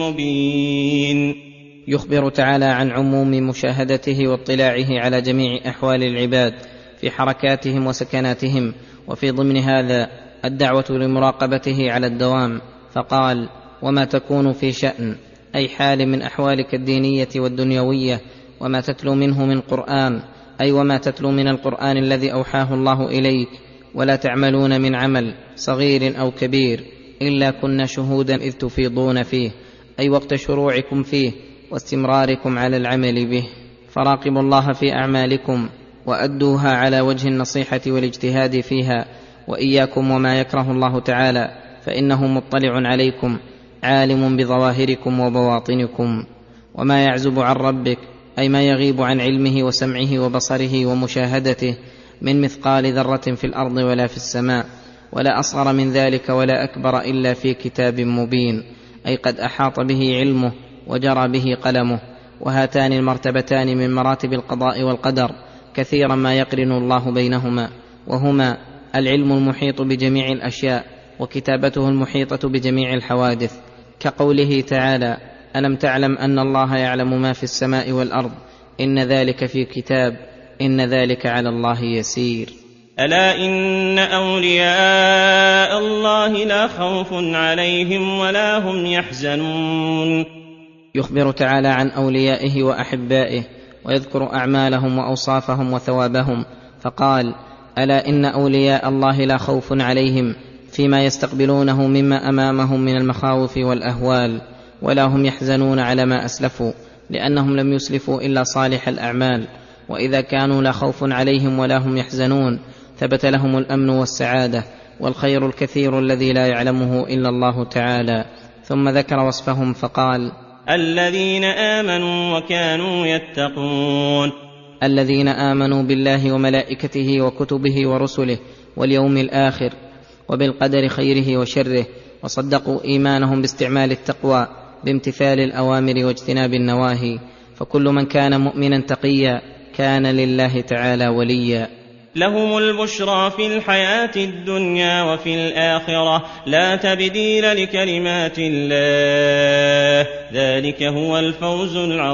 مبين. يخبر تعالى عن عموم مشاهدته واطلاعه على جميع أحوال العباد في حركاتهم وسكناتهم، وفي ضمن هذا الدعوة لمراقبته على الدوام، فقال: وما تكون في شأن، أي حال من أحوالك الدينية والدنيوية، وما تتلو منه من قرآن، أي وما تتلو من القرآن الذي أوحاه الله إليك، ولا تعملون من عمل صغير أو كبير إلا كنا شهودا إذ تفيضون فيه، أي وقت شروعكم فيه واستمراركم على العمل به. فراقبوا الله في أعمالكم وأدوها على وجه النصيحة والاجتهاد فيها، وإياكم وما يكره الله تعالى، فإنه مطلع عليكم عالم بظواهركم وبواطنكم. وما يعزب عن ربك، أي ما يغيب عن علمه وسمعه وبصره ومشاهدته من مثقال ذرة في الأرض ولا في السماء، ولا أصغر من ذلك ولا أكبر إلا في كتاب مبين، أي قد أحاط به علمه وجرى به قلمه. وهاتان المرتبتان من مراتب القضاء والقدر كثيرا ما يقرن الله بينهما، وهما العلم المحيط بجميع الأشياء وكتابته المحيطة بجميع الحوادث، كقوله تعالى: ألم تعلم أن الله يعلم ما في السماء والأرض، إن ذلك في كتاب، إن ذلك على الله يسير. ألا إن أولياء الله لا خوف عليهم ولا هم يحزنون. يخبر تعالى عن أوليائه وأحبائه ويذكر أعمالهم وأوصافهم وثوابهم، فقال: ألا إن أولياء الله لا خوف عليهم فيما يستقبلونه مما أمامهم من المخاوف والأهوال، ولا هم يحزنون على ما أسلفوا، لأنهم لم يسلفوا إلا صالح الأعمال. وإذا كانوا لا خوف عليهم ولا هم يحزنون ثبت لهم الأمن والسعادة والخير الكثير الذي لا يعلمه إلا الله تعالى. ثم ذكر وصفهم فقال: الذين آمنوا وكانوا يتقون. الذين آمنوا بالله وملائكته وكتبه ورسله واليوم الآخر وبالقدر خيره وشره، وصدقوا إيمانهم باستعمال التقوى بامتثال الأوامر واجتناب النواهي. فكل من كان مؤمنا تقيا كان لله تعالى وليا. لهم البشرى في الحياة الدنيا وفي الآخرة لا تبديل لكلمات الله، ذلك هو الفوز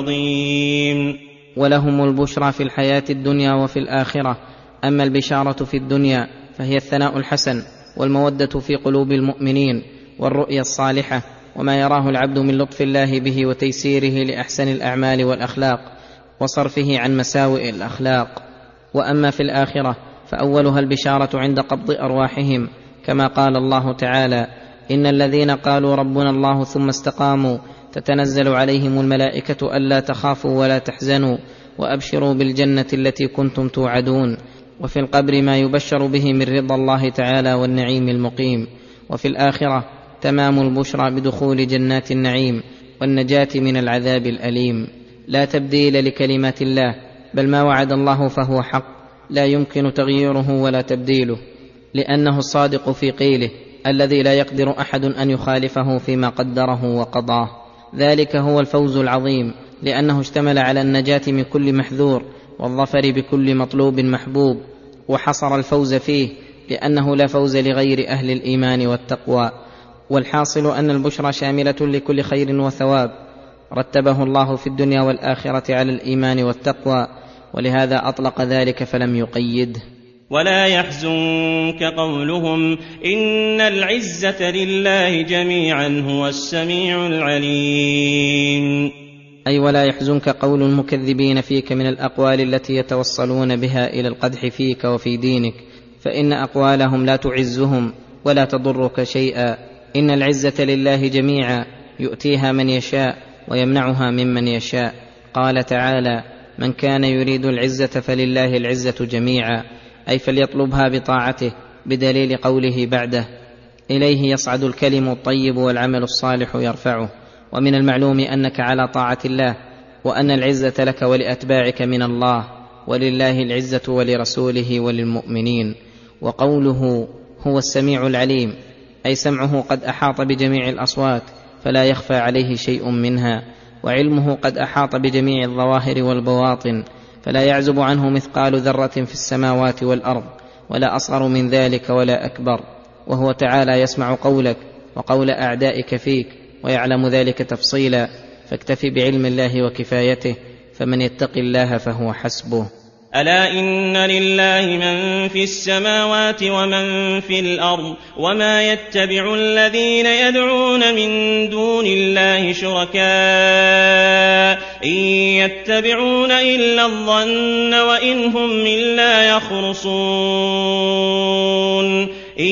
العظيم. ولهم البشرى في الحياة الدنيا وفي الآخرة. أما البشارة في الدنيا فهي الثناء الحسن والمودة في قلوب المؤمنين والرؤيا الصالحة، وما يراه العبد من لطف الله به وتيسيره لأحسن الأعمال والأخلاق وصرفه عن مساوئ الأخلاق. وأما في الآخرة فأولها البشارة عند قبض أرواحهم، كما قال الله تعالى: إن الذين قالوا ربنا الله ثم استقاموا تتنزل عليهم الملائكة ألا تخافوا ولا تحزنوا وأبشروا بالجنة التي كنتم توعدون. وفي القبر ما يبشر به من رضا الله تعالى والنعيم المقيم. وفي الآخرة تمام البشرى بدخول جنات النعيم والنجاة من العذاب الأليم. لا تبديل لكلمات الله، بل ما وعد الله فهو حق لا يمكن تغييره ولا تبديله، لأنه الصادق في قيله الذي لا يقدر أحد أن يخالفه فيما قدره وقضاه. ذلك هو الفوز العظيم، لأنه اشتمل على النجاة من كل محذور والظفر بكل مطلوب محبوب، وحصر الفوز فيه لأنه لا فوز لغير أهل الإيمان والتقوى. والحاصل أن البشرى شاملة لكل خير وثواب رتبه الله في الدنيا والآخرة على الإيمان والتقوى، ولهذا أطلق ذلك فلم يقيده. ولا يحزنك قولهم إن العزة لله جميعا هو السميع العليم. أي ولا يحزنك قول المكذبين فيك من الأقوال التي يتوصلون بها إلى القدح فيك وفي دينك، فإن أقوالهم لا تعزهم ولا تضرك شيئا. إن العزة لله جميعا يؤتيها من يشاء ويمنعها ممن يشاء. قال تعالى: من كان يريد العزة فلله العزة جميعا، أي فليطلبها بطاعته، بدليل قوله بعده: إليه يصعد الكلم الطيب والعمل الصالح يرفعه. ومن المعلوم أنك على طاعة الله وأن العزة لك ولأتباعك من الله، ولله العزة ولرسوله وللمؤمنين. وقوله هو السميع العليم أي سمعه قد أحاط بجميع الأصوات فلا يخفى عليه شيء منها، وعلمه قد أحاط بجميع الظواهر والبواطن فلا يعزب عنه مثقال ذرة في السماوات والأرض، ولا أصغر من ذلك ولا أكبر. وهو تعالى يسمع قولك وقول أعدائك فيك ويعلم ذلك تفصيلا، فاكتفي بعلم الله وكفايته، فمن يتق الله فهو حسبه. ألا إن لله من في السماوات ومن في الأرض وما يتبع الذين يدعون من دون الله شركاء إن يتبعون إلا الظن وإن هم إلا يخرصون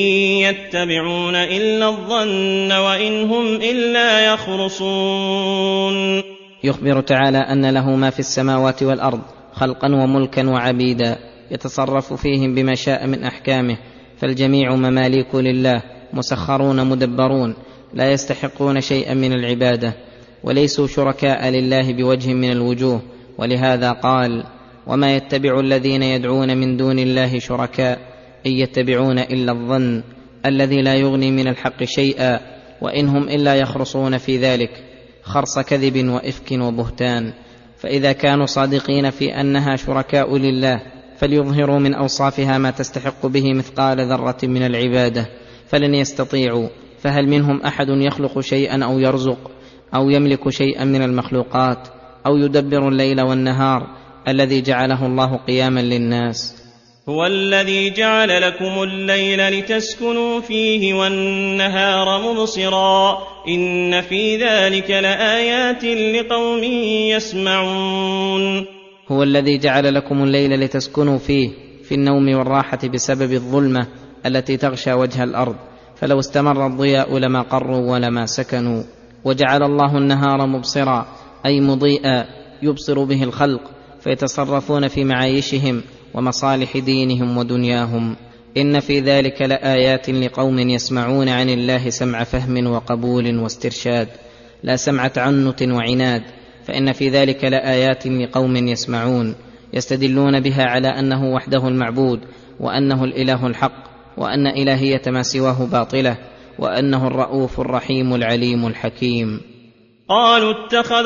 يخبر تعالى أن له ما في السماوات والأرض خلقا وملكا وعبيدا يتصرف فيهم بما شاء من أحكامه، فالجميع مماليك لله مسخرون مدبرون لا يستحقون شيئا من العبادة، وليسوا شركاء لله بوجه من الوجوه. ولهذا قال وما يتبع الذين يدعون من دون الله شركاء إن يتبعون إلا الظن الذي لا يغني من الحق شيئا وإن هم إلا يخرصون في ذلك خرص كذب وإفك وبهتان. فإذا كانوا صادقين في أنها شركاء لله فليظهروا من أوصافها ما تستحق به مثقال ذرة من العبادة، فلن يستطيعوا. فهل منهم أحد يخلق شيئا أو يرزق أو يملك شيئا من المخلوقات أو يدبر الليل والنهار الذي جعله الله قياما للناس؟ هو الذي جعل لكم الليل لتسكنوا فيه والنهار مبصرا إن في ذلك لآيات لقوم يسمعون. هو الذي جعل لكم الليل لتسكنوا فيه في النوم والراحة بسبب الظلمة التي تغشى وجه الأرض، فلو استمر الضياء لما قروا ولما سكنوا. وجعل الله النهار مبصرا أي مضيئا يبصر به الخلق فيتصرفون في معايشهم ومصالح دينهم ودنياهم. إن في ذلك لآيات لقوم يسمعون عن الله سمع فهم وقبول واسترشاد، لا سمع تعنت وعناد، فإن في ذلك لآيات لقوم يسمعون يستدلون بها على أنه وحده المعبود، وأنه الإله الحق، وأن إلهية ما سواه باطلة، وأنه الرؤوف الرحيم العليم الحكيم. قالوا اتخذ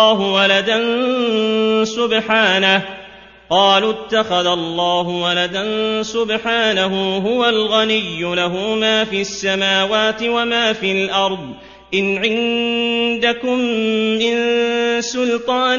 الله ولدا سبحانه هو الغني له ما في السماوات وما في الأرض إن عندكم من سلطان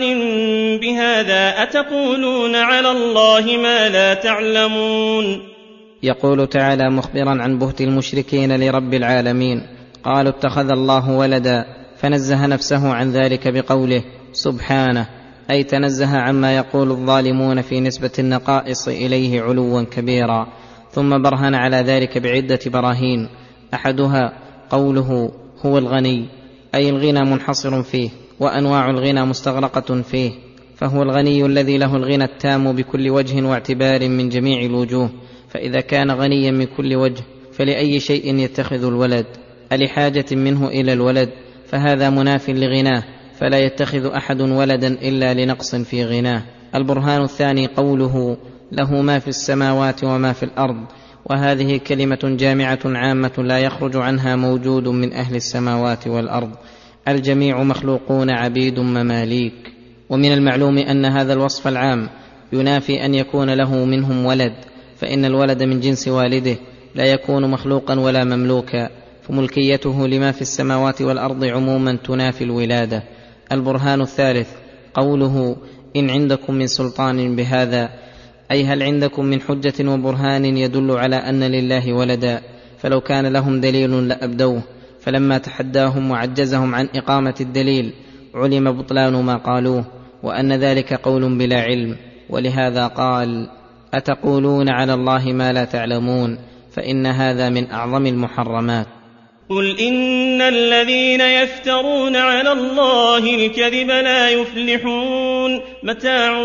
بهذا أتقولون على الله ما لا تعلمون. يقول تعالى مخبرا عن بهت المشركين لرب العالمين قالوا اتخذ الله ولدا، فنزه نفسه عن ذلك بقوله سبحانه، أي تنزه عما يقول الظالمون في نسبة النقائص إليه علوا كبيرا. ثم برهن على ذلك بعدة براهين، أحدها قوله هو الغني، أي الغنى منحصر فيه وأنواع الغنى مستغرقة فيه، فهو الغني الذي له الغنى التام بكل وجه واعتبار من جميع الوجوه. فإذا كان غنيا من كل وجه فلأي شيء يتخذ الولد؟ ألحاجة منه إلى الولد؟ فهذا مناف لغناه، فلا يتخذ أحد ولدا إلا لنقص في غناه. البرهان الثاني قوله له ما في السماوات وما في الأرض، وهذه كلمة جامعة عامة لا يخرج عنها موجود من أهل السماوات والأرض، الجميع مخلوقون عبيد مماليك. ومن المعلوم أن هذا الوصف العام ينافي أن يكون له منهم ولد، فإن الولد من جنس والده لا يكون مخلوقا ولا مملوكا، فملكيته لما في السماوات والأرض عموما تنافي الولادة. البرهان الثالث قوله إن عندكم من سلطان بهذا، أي هل عندكم من حجة وبرهان يدل على أن لله ولدا؟ فلو كان لهم دليل لأبدوه، فلما تحداهم وعجزهم عن إقامة الدليل علم بطلان ما قالوه، وأن ذلك قول بلا علم. ولهذا قال أتقولون على الله ما لا تعلمون، فإن هذا من أعظم المحرمات. قل إن الذين يفترون على الله الكذب لا يفلحون، متاع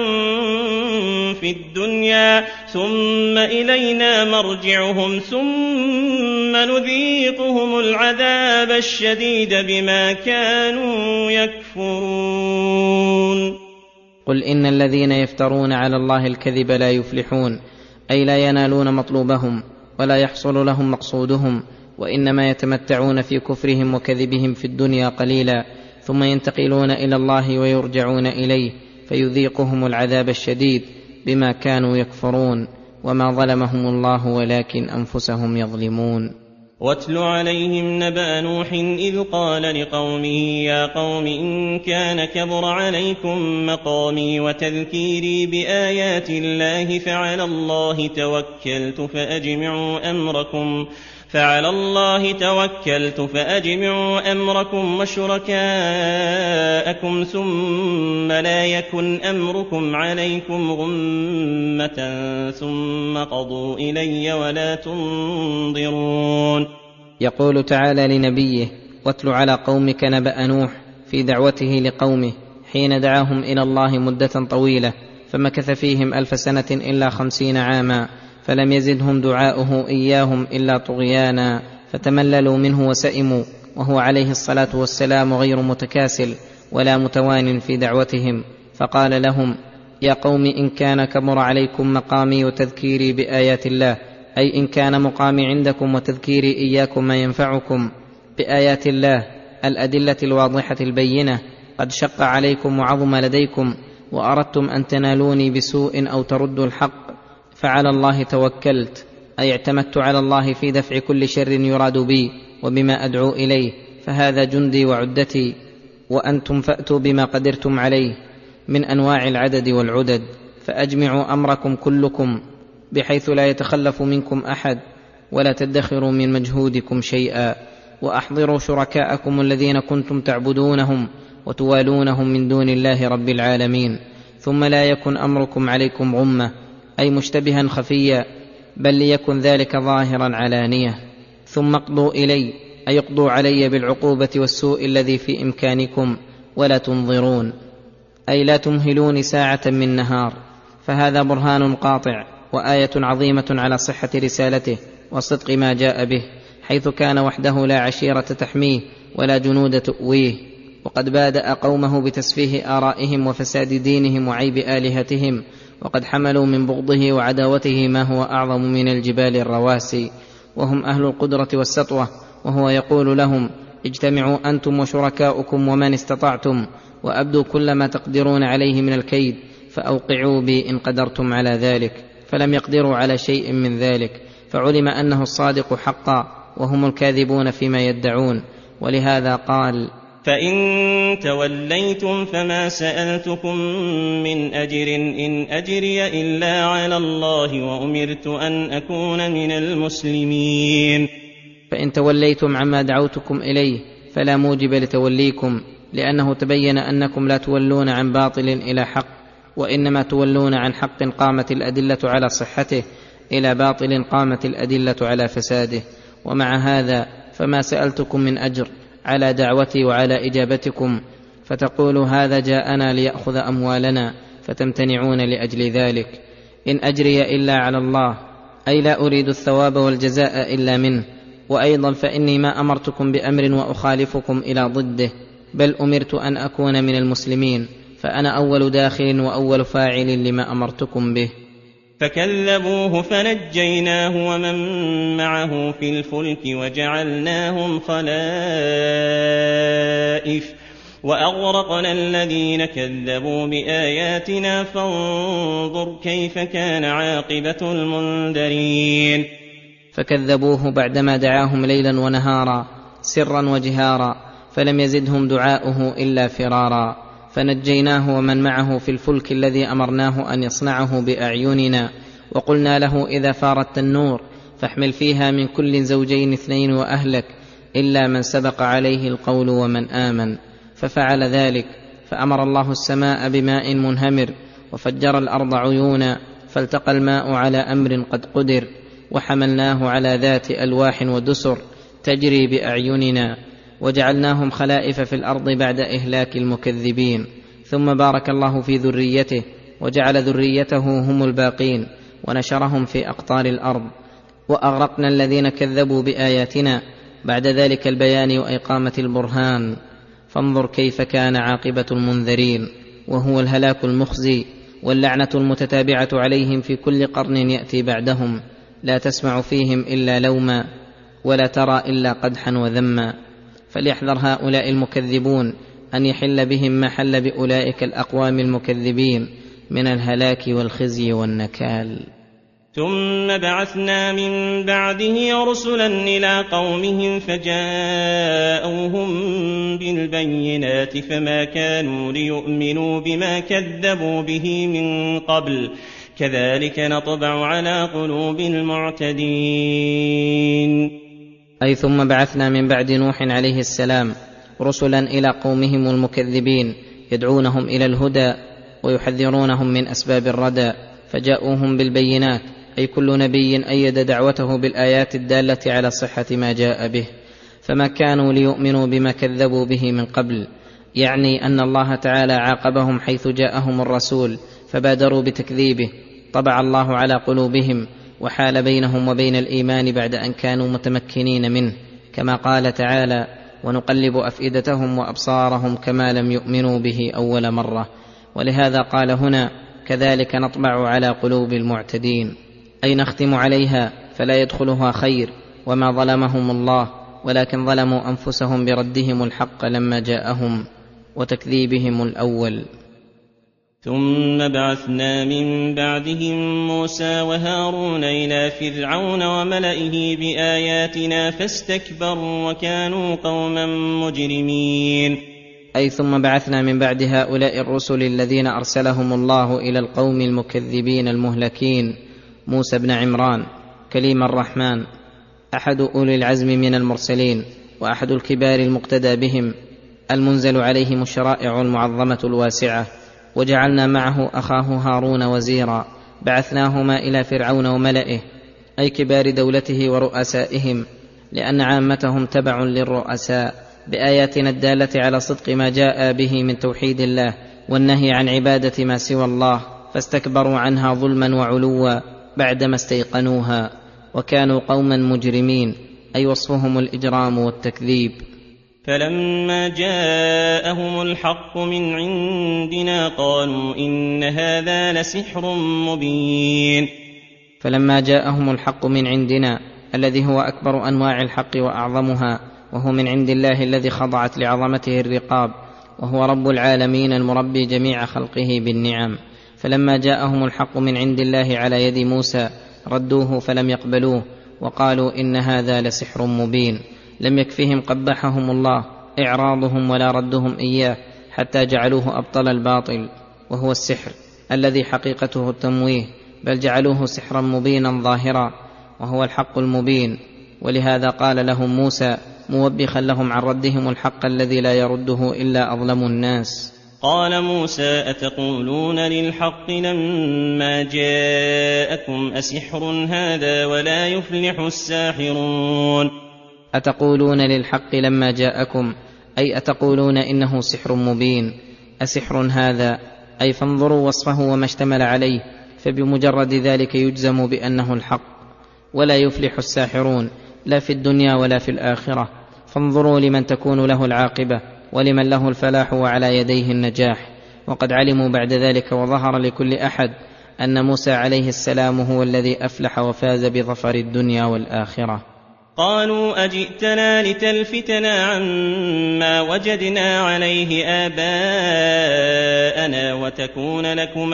في الدنيا ثم إلينا مرجعهم ثم نذيقهم العذاب الشديد بما كانوا يكفرون. قل إن الذين يفترون على الله الكذب لا يفلحون، أي لا ينالون مطلوبهم ولا يحصل لهم مقصودهم، وإنما يتمتعون في كفرهم وكذبهم في الدنيا قليلا، ثم ينتقلون إلى الله ويرجعون إليه فيذيقهم العذاب الشديد بما كانوا يكفرون، وما ظلمهم الله ولكن أنفسهم يظلمون. واتل عليهم نبأ نوح إذ قال لقومه يا قوم إن كان كبر عليكم مقامي وتذكيري بآيات الله فعلى الله توكلت فأجمعوا أمركم وشركاءكم ثم لا يكن أمركم عليكم غمة ثم قضوا إلي ولا تنظرون. يقول تعالى لنبيه: واتل على قومك نبأ نوح، في دعوته لقومه حين دعاهم إلى الله مدة طويلة، فمكث فيهم 1000 سنة إلا 50 عاما، فلم يزدهم دعاؤه إياهم إلا طغيانا، فتمللوا منه وسئموا، وهو عليه الصلاة والسلام غير متكاسل ولا متوان في دعوتهم، فقال لهم: يا قوم إن كان كبر عليكم مقامي وتذكيري بآيات الله، أي إن كان مقامي عندكم وتذكيري إياكم ما ينفعكم بآيات الله الأدلة الواضحة البينة قد شق عليكم وعظم لديكم، وأردتم أن تنالوني بسوء أو تردوا الحق، فعلى الله توكلت، أي اعتمدت على الله في دفع كل شر يراد بي وبما أدعو إليه، فهذا جندي وعدتي، وأنتم فأتوا بما قدرتم عليه من أنواع العدد والعدد، فأجمعوا أمركم كلكم بحيث لا يتخلف منكم أحد، ولا تدخروا من مجهودكم شيئا، وأحضروا شركاءكم الذين كنتم تعبدونهم وتوالونهم من دون الله رب العالمين، ثم لا يكن أمركم عليكم غمة، أي مشتبها خفيا، بل ليكن ذلك ظاهرا علانية، ثم اقضوا إلي، أي اقضوا علي بالعقوبة والسوء الذي في إمكانكم، ولا تنظرون، أي لا تمهلوني ساعة من نهار، فهذا برهان قاطع وآية عظيمة على صحة رسالته وصدق ما جاء به، حيث كان وحده لا عشيرة تحميه ولا جنود تؤويه، وقد بادأ قومه بتسفيه آرائهم وفساد دينهم وعيب آلهتهم، وقد حملوا من بغضه وعداوته ما هو أعظم من الجبال الرواسي، وهم أهل القدرة والسطوة، وهو يقول لهم: اجتمعوا أنتم وشركاؤكم ومن استطعتم، وأبدوا كل ما تقدرون عليه من الكيد، فأوقعوا بي إن قدرتم على ذلك، فلم يقدروا على شيء من ذلك، فعلم أنه الصادق حقا وهم الكاذبون فيما يدعون، ولهذا قال: فإن توليتم فما سألتكم من أجر إن أجري إلا على الله وأمرت أن أكون من المسلمين. فإن توليتم عما دعوتكم إليه فلا موجب لتوليكم، لأنه تبين أنكم لا تولون عن باطل إلى حق، وإنما تولون عن حق قامت الأدلة على صحته إلى باطل قامت الأدلة على فساده. ومع هذا فما سألتكم من أجر على دعوتي وعلى إجابتكم، فتقول هذا جاءنا ليأخذ أموالنا، فتمتنعون لأجل ذلك. إن أجري إلا على الله، أي لا أريد الثواب والجزاء إلا منه. وأيضا فإني ما أمرتكم بأمر وأخالفكم إلى ضده، بل أمرت أن أكون من المسلمين، فأنا أول داخل وأول فاعل لما أمرتكم به. فكذبوه فنجيناه ومن معه في الفلك وجعلناهم خلائف وأغرقنا الذين كذبوا بآياتنا، فانظر كيف كان عاقبة المنذرين. فكذبوه بعدما دعاهم ليلا ونهارا سرا وجهارا، فلم يزدهم دعاؤه إلا فرارا، فنجيناه ومن معه في الفلك الذي أمرناه أن يصنعه بأعيننا، وقلنا له إذا فارت النور فاحمل فيها من كل زوجين 2 وأهلك إلا من سبق عليه القول ومن آمن، ففعل ذلك. فأمر الله السماء بماء منهمر، وفجر الأرض عيونا، فالتقى الماء على أمر قد قدر، وحملناه على ذات ألواح ودسر تجري بأعيننا، وجعلناهم خلائف في الأرض بعد إهلاك المكذبين. ثم بارك الله في ذريته، وجعل ذريته هم الباقين، ونشرهم في أقطار الأرض. وأغرقنا الذين كذبوا بآياتنا بعد ذلك البيان وإقامة البرهان، فانظر كيف كان عاقبة المنذرين. وهو الهلاك المخزي واللعنة المتتابعة عليهم في كل قرن يأتي بعدهم، لا تسمع فيهم إلا لوما ولا ترى إلا قدحا وذما. فليحذر هؤلاء المكذبون أن يحل بهم ما حل بأولئك الأقوام المكذبين من الهلاك والخزي والنكال. ثم بعثنا من بعده رسلا إلى قومهم فجاءوهم بالبينات فما كانوا ليؤمنوا بما كذبوا به من قبل كذلك نطبع على قلوب المعتدين. أي ثم بعثنا من بعد نوح عليه السلام رسلا إلى قومهم المكذبين يدعونهم إلى الهدى ويحذرونهم من أسباب الردى، فجاءوهم بالبينات، أي كل نبي أيد دعوته بالآيات الدالة على صحة ما جاء به، فما كانوا ليؤمنوا بما كذبوا به من قبل، يعني أن الله تعالى عاقبهم حيث جاءهم الرسول فبادروا بتكذيبه، طبع الله على قلوبهم وحال بينهم وبين الإيمان بعد أن كانوا متمكنين منه، كما قال تعالى: ونقلب أفئدتهم وأبصارهم كما لم يؤمنوا به أول مرة. ولهذا قال هنا: كذلك نطبع على قلوب المعتدين، أي نختم عليها فلا يدخلها خير. وما ظلمهم الله ولكن ظلموا أنفسهم بردهم الحق لما جاءهم وتكذيبهم الأول. ثم بعثنا من بعدهم موسى وهارون إلى فرعون وملئه بآياتنا فاستكبروا وكانوا قوما مجرمين. أي ثم بعثنا من بعد هؤلاء الرسل الذين أرسلهم الله إلى القوم المكذبين المهلكين موسى بن عمران كليم الرحمن، أحد أولي العزم من المرسلين وأحد الكبار المقتدى بهم، المنزل عليهم الشرائع المعظمة الواسعة، وجعلنا معه أخاه هارون وزيرا، بعثناهما إلى فرعون وملئه، أي كبار دولته ورؤسائهم، لأن عامتهم تبع للرؤساء، بآياتنا الدالة على صدق ما جاء به من توحيد الله والنهي عن عبادة ما سوى الله، فاستكبروا عنها ظلما وعلوا بعدما استيقنوها، وكانوا قوما مجرمين، أي وصفهم الإجرام والتكذيب. فلما جاءهم الحق من عندنا قالوا إن هذا لسحر مبين. فلما جاءهم الحق من عندنا الذي هو أكبر أنواع الحق وأعظمها، وهو من عند الله الذي خضعت لعظمته الرقاب، وهو رب العالمين المربي جميع خلقه بالنعم. فلما جاءهم الحق من عند الله على يد موسى ردوه فلم يقبلوه وقالوا إن هذا لسحر مبين. لم يكفهم قبحهم الله إعراضهم ولا ردهم إياه، حتى جعلوه أبطل الباطل وهو السحر الذي حقيقته التمويه، بل جعلوه سحرا مبينا ظاهرا وهو الحق المبين. ولهذا قال لهم موسى موبخا لهم عن ردهم الحق الذي لا يرده إلا أظلم الناس: قال موسى أتقولون للحق لما جاءكم أسحر هذا ولا يفلح الساحرون. أتقولون للحق لما جاءكم، أي أتقولون إنه سحر مبين. أسحر هذا، أي فانظروا وصفه وما اشتمل عليه، فبمجرد ذلك يجزم بأنه الحق. ولا يفلح الساحرون لا في الدنيا ولا في الآخرة، فانظروا لمن تكون له العاقبة ولمن له الفلاح وعلى يديه النجاح. وقد علموا بعد ذلك وظهر لكل أحد أن موسى عليه السلام هو الذي أفلح وفاز بظفر الدنيا والآخرة. قالوا أجئتنا لتلفتنا عما وجدنا عليه آباءنا وتكون لكما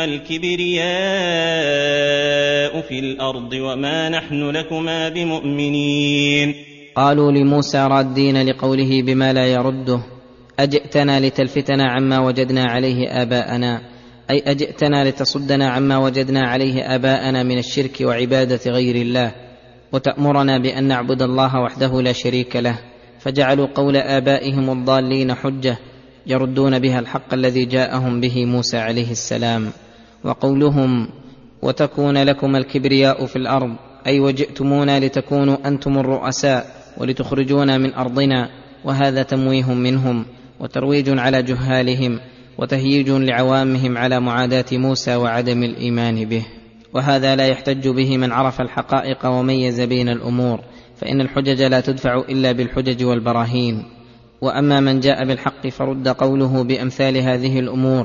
الكبرياء في الأرض وما نحن لكما بمؤمنين. قالوا لموسى رادين لقوله بما لا يرده: أجئتنا لتلفتنا عما وجدنا عليه آباءنا، أي أجئتنا لتصدنا عما وجدنا عليه آباءنا من الشرك وعبادة غير الله، وتأمرنا بأن نعبد الله وحده لا شريك له. فجعلوا قول آبائهم الضالين حجة يردون بها الحق الذي جاءهم به موسى عليه السلام. وقولهم وتكون لكم الكبرياء في الأرض، أي وجئتمونا لتكونوا أنتم الرؤساء ولتخرجونا من أرضنا، وهذا تمويه منهم وترويج على جهالهم وتهييج لعوامهم على معاداة موسى وعدم الإيمان به. وهذا لا يحتج به من عرف الحقائق وميز بين الأمور، فإن الحجج لا تدفع إلا بالحجج والبراهين. وأما من جاء بالحق فرد قوله بأمثال هذه الأمور،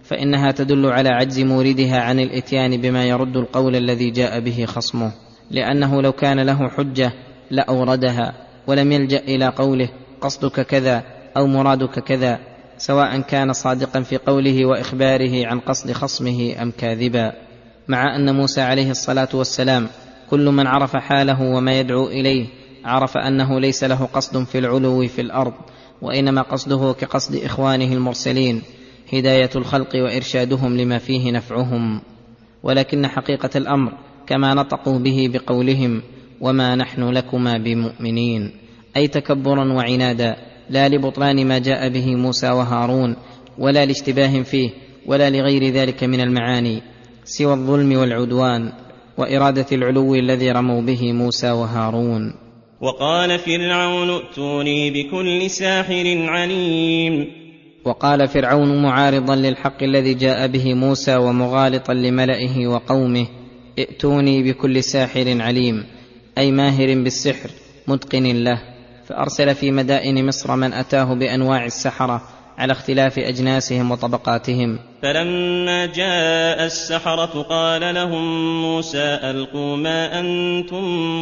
فإنها تدل على عجز موردها عن الإتيان بما يرد القول الذي جاء به خصمه، لأنه لو كان له حجة لأوردها ولم يلجأ إلى قوله قصدك كذا أو مرادك كذا، سواء كان صادقا في قوله وإخباره عن قصد خصمه أم كاذبا. مع أن موسى عليه الصلاة والسلام كل من عرف حاله وما يدعو إليه عرف أنه ليس له قصد في العلو في الأرض، وإنما قصده كقصد إخوانه المرسلين هداية الخلق وإرشادهم لما فيه نفعهم. ولكن حقيقة الأمر كما نطقوا به بقولهم وما نحن لكما بمؤمنين، أي تكبرا وعنادا، لا لبطلان ما جاء به موسى وهارون ولا لاشتباه فيه ولا لغير ذلك من المعاني سوى الظلم والعدوان وإرادة العلو الذي رموا به موسى وهارون. وقال فرعون ائتوني بكل ساحر عليم. وقال فرعون معارضا للحق الذي جاء به موسى ومغالطا لملئه وقومه ائتوني بكل ساحر عليم، أي ماهر بالسحر متقن له. فأرسل في مدائن مصر من أتاه بأنواع السحرة على اختلاف أجناسهم وطبقاتهم. فلما جاء السحرة قال لهم موسى ألقوا ما أنتم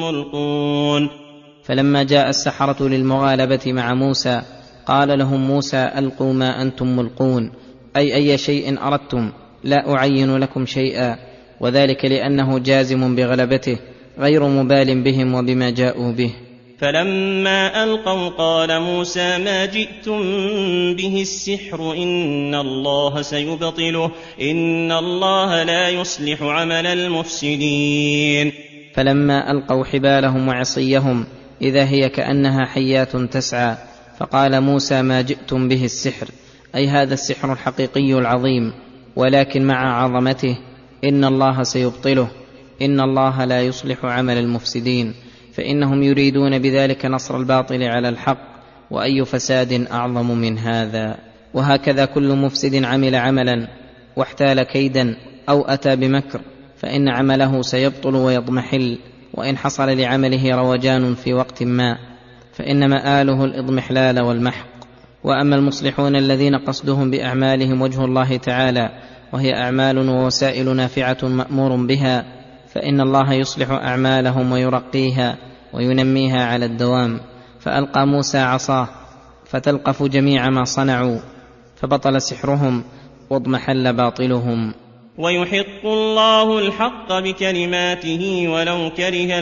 ملقون. فلما جاء السحرة للمغالبة مع موسى قال لهم موسى ألقوا ما أنتم ملقون، أي شيء أردتم لا أعين لكم شيئا، وذلك لأنه جازم بغلبته غير مبال بهم وبما جاءوا به. فلما ألقوا قال موسى ما جئتم به السحر إن الله سيبطله إن الله لا يصلح عمل المفسدين. فلما ألقوا حبالهم وعصيهم إذا هي كأنها حيات تسعى، فقال موسى ما جئتم به السحر، أي هذا السحر الحقيقي العظيم، ولكن مع عظمته إن الله سيبطله إن الله لا يصلح عمل المفسدين، فإنهم يريدون بذلك نصر الباطل على الحق، وأي فساد أعظم من هذا. وهكذا كل مفسد عمل عملا واحتال كيدا أو أتى بمكر فإن عمله سيبطل ويضمحل، وإن حصل لعمله روجان في وقت ما فإن مآله الإضمحلال والمحق. وأما المصلحون الذين قصدهم بأعمالهم وجه الله تعالى وهي أعمال ووسائل نافعة مأمور بها، فإن الله يصلح أعمالهم ويرقيها وينميها على الدوام. فألقى موسى عصاه فتلقف جميع ما صنعوا فبطل سحرهم واضمحل باطلهم. ويحق الله الحق بكلماته ولو كره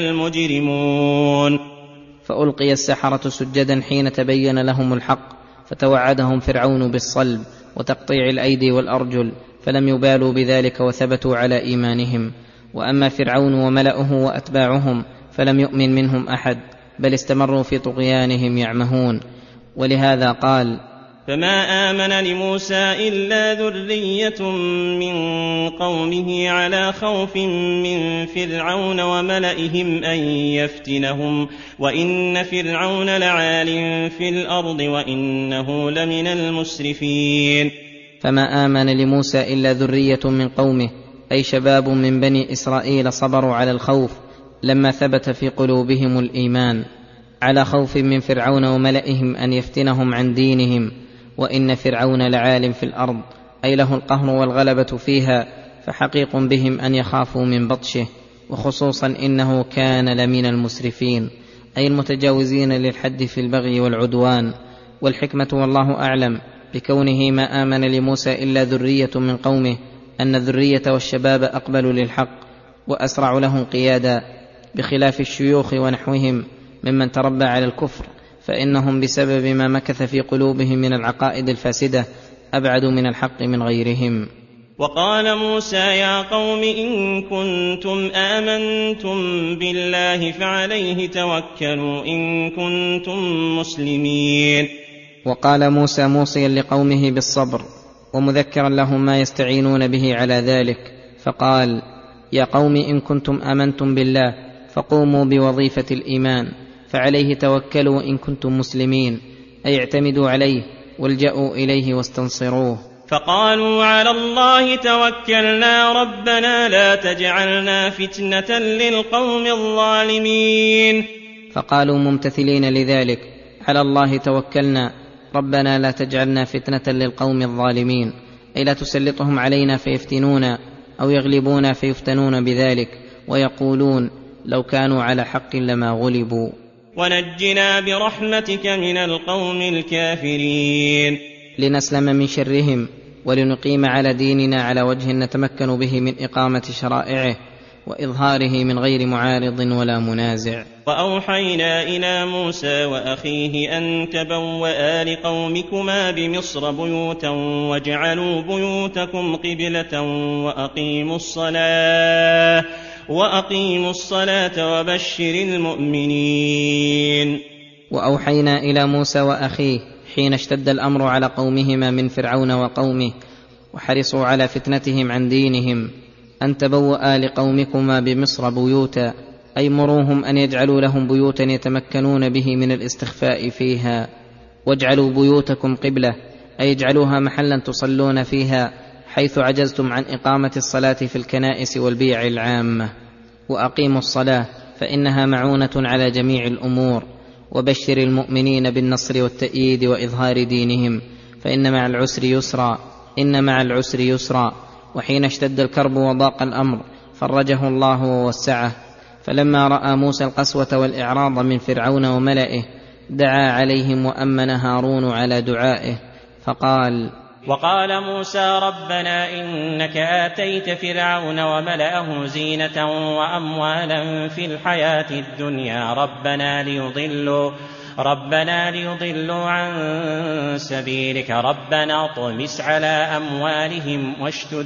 المجرمون. فألقي السحرة سجدا حين تبين لهم الحق، فتوعدهم فرعون بالصلب وتقطيع الأيدي والأرجل، فلم يبالوا بذلك وثبتوا على إيمانهم. وأما فرعون وملأه وأتباعهم فلم يؤمن منهم أحد، بل استمروا في طغيانهم يعمهون. ولهذا قال فما آمن لموسى إلا ذرية من قومه على خوف من فرعون وملئهم أن يفتنهم وإن فرعون لعال في الأرض وإنه لمن المسرفين. فما آمن لموسى إلا ذرية من قومه، أي شباب من بني إسرائيل صبروا على الخوف لما ثبت في قلوبهم الإيمان، على خوف من فرعون وملئهم أن يفتنهم عن دينهم، وإن فرعون لعال في الأرض، أي له القهر والغلبة فيها، فحقيق بهم أن يخافوا من بطشه، وخصوصا إنه كان لمن المسرفين، أي المتجاوزين للحد في البغي والعدوان. والحكمة والله أعلم بكونه ما آمن لموسى إلا ذرية من قومه أن الذرية والشباب أقبلوا للحق وأسرع له انقيادا، بخلاف الشيوخ ونحوهم ممن تربى على الكفر، فإنهم بسبب ما مكث في قلوبهم من العقائد الفاسدة أبعد من الحق من غيرهم. وقال موسى يا قوم إن كنتم آمنتم بالله فعليه توكلوا إن كنتم مسلمين. وقال موسى موصيا لقومه بالصبر ومذكرا لهم ما يستعينون به على ذلك، فقال يا قوم إن كنتم آمنتم بالله فقوموا بوظيفة الإيمان، فعليه توكلوا إن كنتم مسلمين، أي اعتمدوا عليه والجأوا إليه واستنصروه. فقالوا على الله توكلنا ربنا لا تجعلنا فتنة للقوم الظالمين. فقالوا ممتثلين لذلك على الله توكلنا ربنا لا تجعلنا فتنة للقوم الظالمين، أي لا تسلطهم علينا فيفتنونا أو يغلبونا فيفتنون بذلك، ويقولون لو كانوا على حق لما غلبوا. ونجنا برحمتك من القوم الكافرين. لنسلم من شرهم ولنقيم على ديننا على وجه نتمكن به من إقامة شرائعه وإظهاره من غير معارض ولا منازع. وأوحينا إلى موسى وأخيه أن تبوآ لقومكما بمصر بيوتا واجعلوا بيوتكم قبلة وأقيموا الصلاة وبشر المؤمنين. وأوحينا إلى موسى وأخيه حين اشتد الأمر على قومهما من فرعون وقومه وحرصوا على فتنتهم عن دينهم أن تبوأ لقومكما بمصر بيوتا، أي مروهم أن يجعلوا لهم بيوتا يتمكنون به من الاستخفاء فيها. واجعلوا بيوتكم قبلة، أي اجعلوها محلا تصلون فيها حيث عجزتم عن إقامة الصلاة في الكنائس والبيع العامة. وأقيموا الصلاة فإنها معونة على جميع الأمور. وبشر المؤمنين بالنصر والتأييد وإظهار دينهم، فإن مع العسر يسرا، إن مع العسر يسرا. وحين اشتد الكرب وضاق الأمر فرجه الله ووسعه. فلما رأى موسى القسوة والإعراض من فرعون وملئه دعا عليهم وأمن هارون على دعائه وقال موسى ربنا إنك آتيت فرعون وملأه زينة وأموالا في الحياة الدنيا ربنا ليضلوا عن سبيلك ربنا اطمس على أموالهم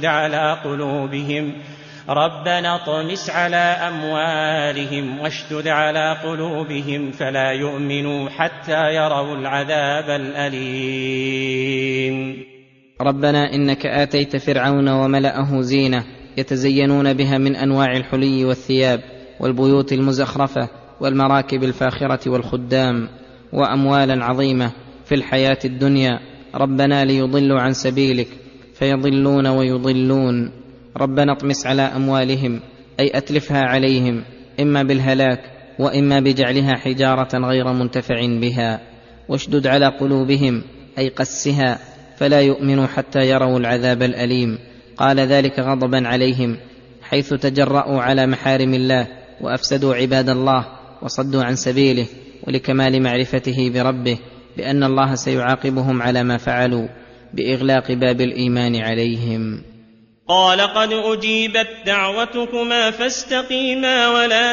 واشتد على قلوبهم فلا يؤمنوا حتى يروا العذاب الأليم. ربنا إنك آتيت فرعون وملأه زينة يتزينون بها من أنواع الحلي والثياب والبيوت المزخرفة والمراكب الفاخرة والخدام، وأموالا عظيمة في الحياة الدنيا، ربنا ليضلوا عن سبيلك فيضلون ويضلون. ربنا اطمس على أموالهم، أي أتلفها عليهم إما بالهلاك وإما بجعلها حجارة غير منتفع بها. واشدد على قلوبهم، أي قسها فلا يؤمنوا حتى يروا العذاب الأليم. قال ذلك غضبا عليهم حيث تجرؤوا على محارم الله وأفسدوا عباد الله وصدوا عن سبيله، ولكمال معرفته بربه بأن الله سيعاقبهم على ما فعلوا بإغلاق باب الإيمان عليهم. قال قد أجيبت دعوتكما فاستقيما ولا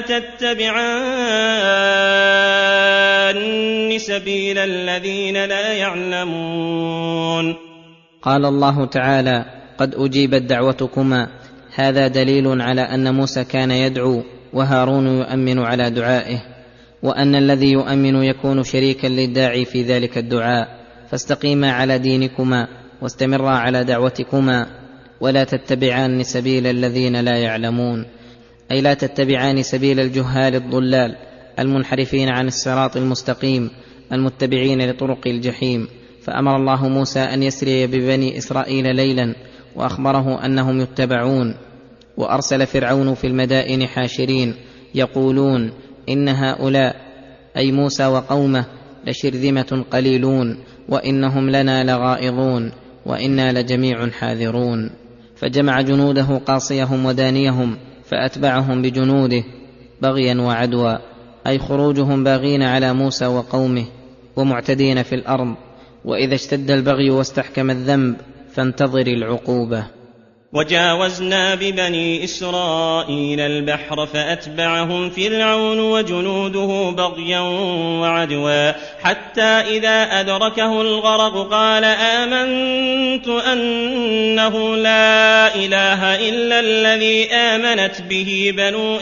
تتبعان سبيل الذين لا يعلمون. قال الله تعالى قد أجيبت دعوتكما، هذا دليل على أن موسى كان يدعو وهارون يؤمن على دعائه، وأن الذي يؤمن يكون شريكا للداعي في ذلك الدعاء. فاستقيما على دينكما واستمرا على دعوتكما ولا تتبعان سبيل الذين لا يعلمون، أي لا تتبعان سبيل الجهال الضلال المنحرفين عن الصراط المستقيم المتبعين لطرق الجحيم. فأمر الله موسى أن يسري ببني إسرائيل ليلا وأخبره أنهم يتبعون. وأرسل فرعون في المدائن حاشرين يقولون إن هؤلاء، أي موسى وقومه، لشرذمة قليلون وإنهم لنا لغائظون وإنا لجميع حاذرون. فجمع جنوده قاصيهم ودانيهم فأتبعهم بجنوده بغيا وعدوى، أي خروجهم باغين على موسى وقومه ومعتدين في الأرض. وإذا اشتد البغي واستحكم الذنب فانتظر العقوبة. وجاوزنا ببني إسرائيل البحر فأتبعهم فرعون وجنوده بغيا وعدوا حتى إذا أدركه الغرق قال آمنت أنه لا إله إلا الذي آمنت به بنو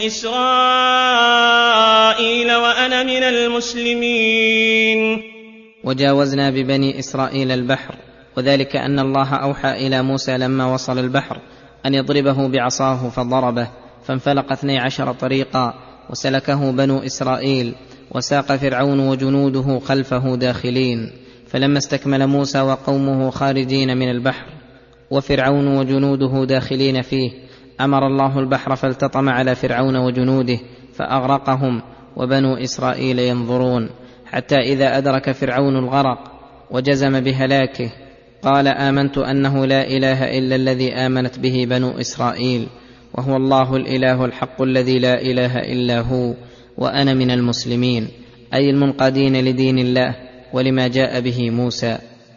إسرائيل وأنا من المسلمين. وجاوزنا ببني إسرائيل البحر، وذلك أن الله أوحى إلى موسى لما وصل البحر أن يضربه بعصاه فضربه، فانفلق 12 طريقا وسلكه بنو إسرائيل، وساق فرعون وجنوده خلفه داخلين. فلما استكمل موسى وقومه خارجين من البحر وفرعون وجنوده داخلين فيه، أمر الله البحر فالتطم على فرعون وجنوده فأغرقهم وبنو إسرائيل ينظرون، حتى إذا أدرك فرعون الغرق وجزم بهلاكه قال آمنت أنه لا إله إلا الذي آمنت به بنو إسرائيل وهو الله الإله الحق الذي لا إله إلا هو وأنا من المسلمين، أي المنقادين لدين الله ولما جاء به موسى.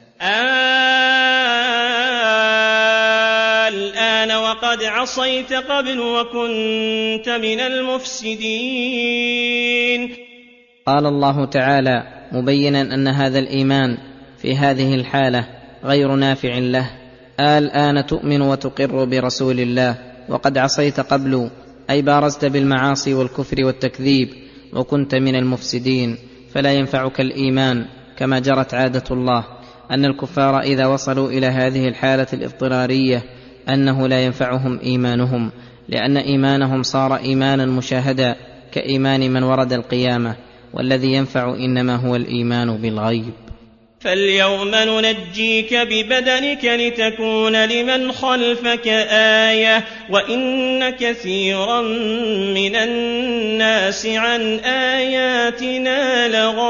الآن وقد عصيت قبل وكنت من المفسدين. قال الله تعالى مبينا أن هذا الإيمان في هذه الحالة غير نافع له. الآن تؤمن وتقر برسول الله وقد عصيت قبل، أي بارزت بالمعاصي والكفر والتكذيب وكنت من المفسدين، فلا ينفعك الإيمان. كما جرت عادة الله أن الكفار إذا وصلوا إلى هذه الحالة الاضطرارية أنه لا ينفعهم إيمانهم، لأن إيمانهم صار إيمانا مشاهدا كإيمان من ورد القيامة، والذي ينفع إنما هو الإيمان بالغيب. فاليوم ننجيك ببدنك لتكون لمن خلفك آية وإن كثيرا من الناس عن آياتنا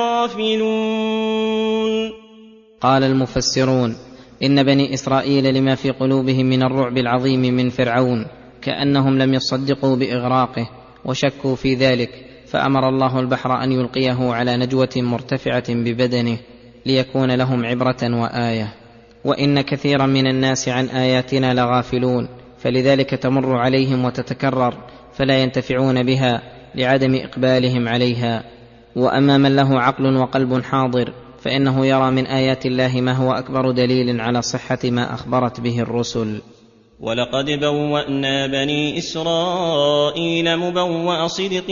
لغافلون. قال المفسرون إن بني إسرائيل لما في قلوبهم من الرعب العظيم من فرعون كأنهم لم يصدقوا بإغراقه وشكوا في ذلك، فأمر الله البحر أن يلقيه على نجوة مرتفعة ببدنه ليكون لهم عبرة وآية. وإن كثيرا من الناس عن آياتنا لغافلون، فلذلك تمر عليهم وتتكرر فلا ينتفعون بها لعدم إقبالهم عليها. وأما من له عقل وقلب حاضر فإنه يرى من آيات الله ما هو أكبر دليل على صحة ما أخبرت به الرسل. ولقد بوأنا بني إسرائيل مبوأ صدق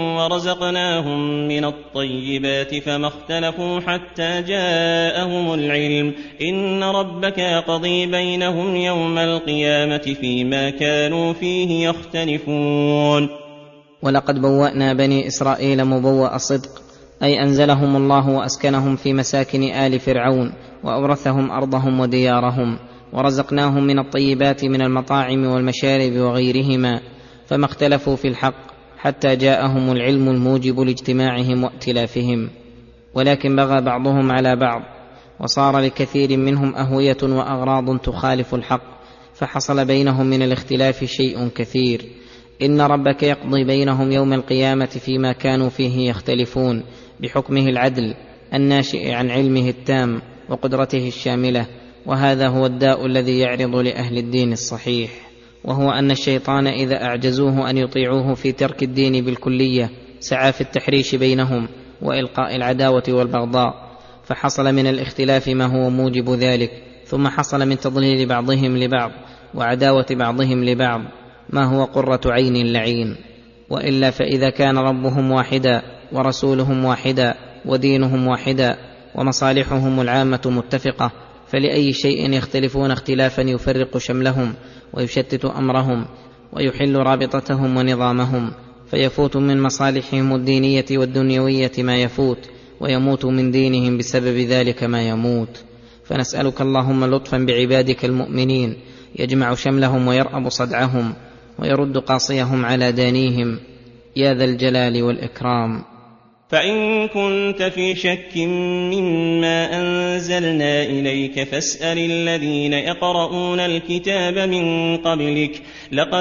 ورزقناهم من الطيبات فما اختلفوا حتى جاءهم العلم إن ربك يقضي بينهم يوم القيامة فيما كانوا فيه يختلفون. ولقد بوأنا بني إسرائيل مبوأ صدق، أي أنزلهم الله وأسكنهم في مساكن آل فرعون وأورثهم أرضهم وديارهم، ورزقناهم من الطيبات من المطاعم والمشارب وغيرهما، فما اختلفوا في الحق حتى جاءهم العلم الموجب لاجتماعهم وائتلافهم. ولكن بغى بعضهم على بعض، وصار لكثير منهم أهوية وأغراض تخالف الحق، فحصل بينهم من الاختلاف شيء كثير. إن ربك يقضي بينهم يوم القيامة فيما كانوا فيه يختلفون بحكمه العدل الناشئ عن علمه التام وقدرته الشاملة. وهذا هو الداء الذي يعرض لأهل الدين الصحيح، وهو أن الشيطان إذا أعجزوه أن يطيعوه في ترك الدين بالكلية سعى في التحريش بينهم وإلقاء العداوة والبغضاء، فحصل من الاختلاف ما هو موجب ذلك، ثم حصل من تضليل بعضهم لبعض وعداوة بعضهم لبعض ما هو قرة عين لعين. وإلا فإذا كان ربهم واحدا ورسولهم واحدا ودينهم واحدا ومصالحهم العامة متفقة، فلأي شيء يختلفون اختلافا يفرق شملهم ويشتت أمرهم ويحل رابطتهم ونظامهم، فيفوت من مصالحهم الدينية والدنيوية ما يفوت، ويموت من دينهم بسبب ذلك ما يموت. فنسألك اللهم لطفا بعبادك المؤمنين يجمع شملهم ويرأب صدعهم ويرد قاصيهم على دانيهم يا ذا الجلال والإكرام. فإن كنت في شك مما أنزلنا إليك فاسأل الذين يقرؤون الكتاب من قبلك لقد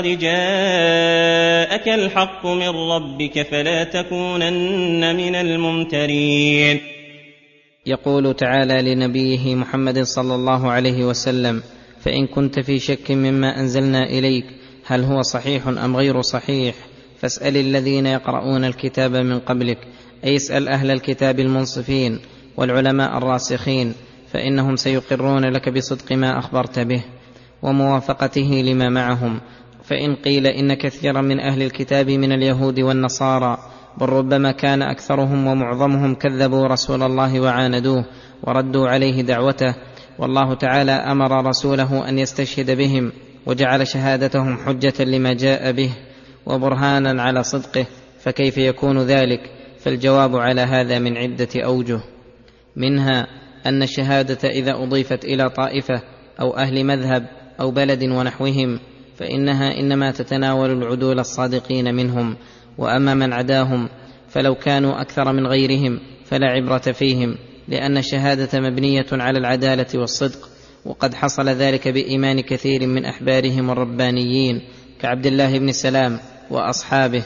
جاءك الحق من ربك فلا تكونن من الممترين. يقول تعالى لنبيه محمد صلى الله عليه وسلم: فإن كنت في شك مما أنزلنا إليك هل هو صحيح أم غير صحيح فاسأل الذين يقرؤون الكتاب من قبلك، أي اسأل أهل الكتاب المنصفين والعلماء الراسخين، فإنهم سيقرون لك بصدق ما أخبرت به وموافقته لما معهم. فإن قيل إن كثيرا من أهل الكتاب من اليهود والنصارى بل ربما كان أكثرهم ومعظمهم كذبوا رسول الله وعاندوه وردوا عليه دعوته، والله تعالى أمر رسوله أن يستشهد بهم وجعل شهادتهم حجة لما جاء به وبرهانا على صدقه، فكيف يكون ذلك؟ فالجواب على هذا من عدة أوجه، منها أن الشهادة إذا أضيفت إلى طائفة أو أهل مذهب أو بلد ونحوهم فإنها إنما تتناول العدول الصادقين منهم، وأما من عداهم فلو كانوا أكثر من غيرهم فلا عبرة فيهم، لأن الشهادة مبنية على العدالة والصدق، وقد حصل ذلك بإيمان كثير من أحبارهم الربانيين كعبد الله بن سلام وأصحابه،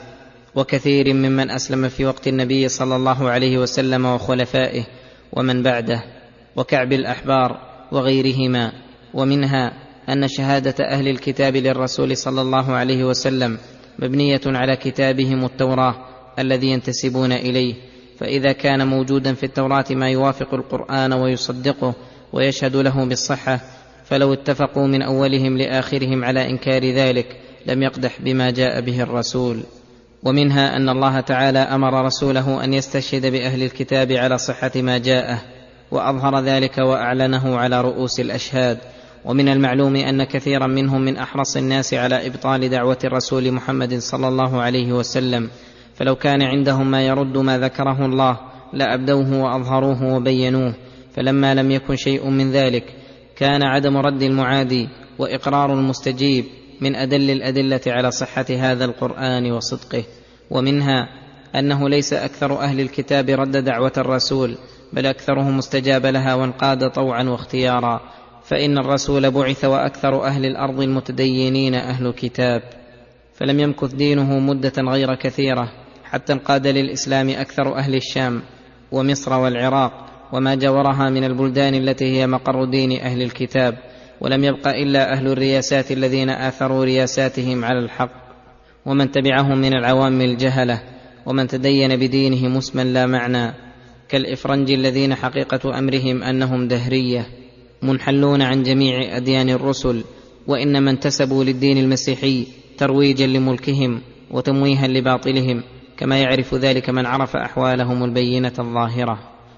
وكثير ممن أسلم في وقت النبي صلى الله عليه وسلم وخلفائه ومن بعده، وكعب الأحبار وغيرهما. ومنها أن شهادة أهل الكتاب للرسول صلى الله عليه وسلم مبنية على كتابهم التوراة الذي ينتسبون إليه، فإذا كان موجودا في التوراة ما يوافق القرآن ويصدقه ويشهد له بالصحة، فلو اتفقوا من أولهم لآخرهم على إنكار ذلك لم يقدح بما جاء به الرسول. ومنها أن الله تعالى أمر رسوله أن يستشهد بأهل الكتاب على صحة ما جاءه، وأظهر ذلك وأعلنه على رؤوس الأشهاد. ومن المعلوم أن كثيرا منهم من أحرص الناس على إبطال دعوة الرسول محمد صلى الله عليه وسلم، فلو كان عندهم ما يرد ما ذكره الله لأبدوه وأظهروه وبينوه، فلما لم يكن شيء من ذلك كان عدم رد المعادي وإقرار المستجيب من أدل الأدلة على صحة هذا القرآن وصدقه. ومنها أنه ليس أكثر أهل الكتاب رد دعوة الرسول، بل أكثرهم استجاب لها وانقاد طوعا واختيارا، فإن الرسول بعث وأكثر أهل الأرض المتدينين أهل كتاب، فلم يمكث دينه مدة غير كثيرة حتى انقاد للإسلام أكثر أهل الشام ومصر والعراق وما جاورها من البلدان التي هي مقر دين أهل الكتاب، ولم يبق إلا أهل الرياسات الذين آثروا رياساتهم على الحق، ومن تبعهم من العوام الجهلة، ومن تدين بدينه مسما لا معنى كالإفرنج الذين حقيقة أمرهم أنهم دهرية منحلون عن جميع أديان الرسل، وإنما انتسبوا للدين المسيحي ترويجا لملكهم وتمويها لباطلهم، كما يعرف ذلك من عرف أحوالهم البينة الظاهرة.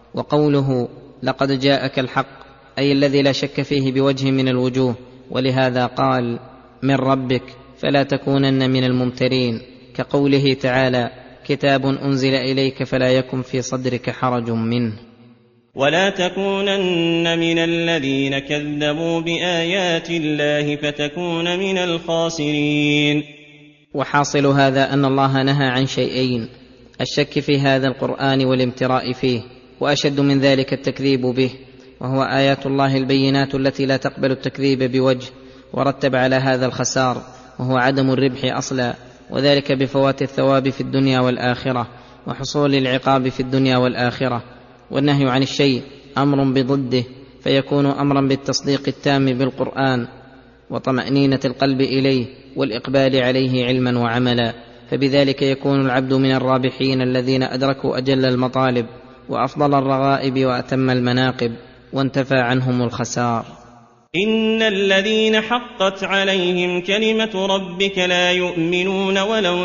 وقوله لقد جاءك الحق أي الذي لا شك فيه بوجه من الوجوه، ولهذا قال من ربك فلا تكونن من الممترين، كقوله تعالى كتاب أنزل إليك فلا يكن في صدرك حرج منه. ولا تكونن من الذين كذبوا بآيات الله فتكون من الخاسرين. وحاصل هذا أن الله نهى عن شيئين: الشك في هذا القرآن والامتراء فيه، وأشد من ذلك التكذيب به، وهو آيات الله البينات التي لا تقبل التكذيب بوجه، ورتب على هذا الخسار وهو عدم الربح أصلا، وذلك بفوات الثواب في الدنيا والآخرة وحصول العقاب في الدنيا والآخرة. والنهي عن الشيء أمر بضده، فيكون أمرا بالتصديق التام بالقرآن وطمأنينة القلب إليه والإقبال عليه علما وعملا، فبذلك يكون العبد من الرابحين الذين أدركوا أجل المطالب وأفضل الرغائب وأتم المناقب، وانتفى عنهم الخسار. إن الذين حقت عليهم كلمة ربك لا يؤمنون ولو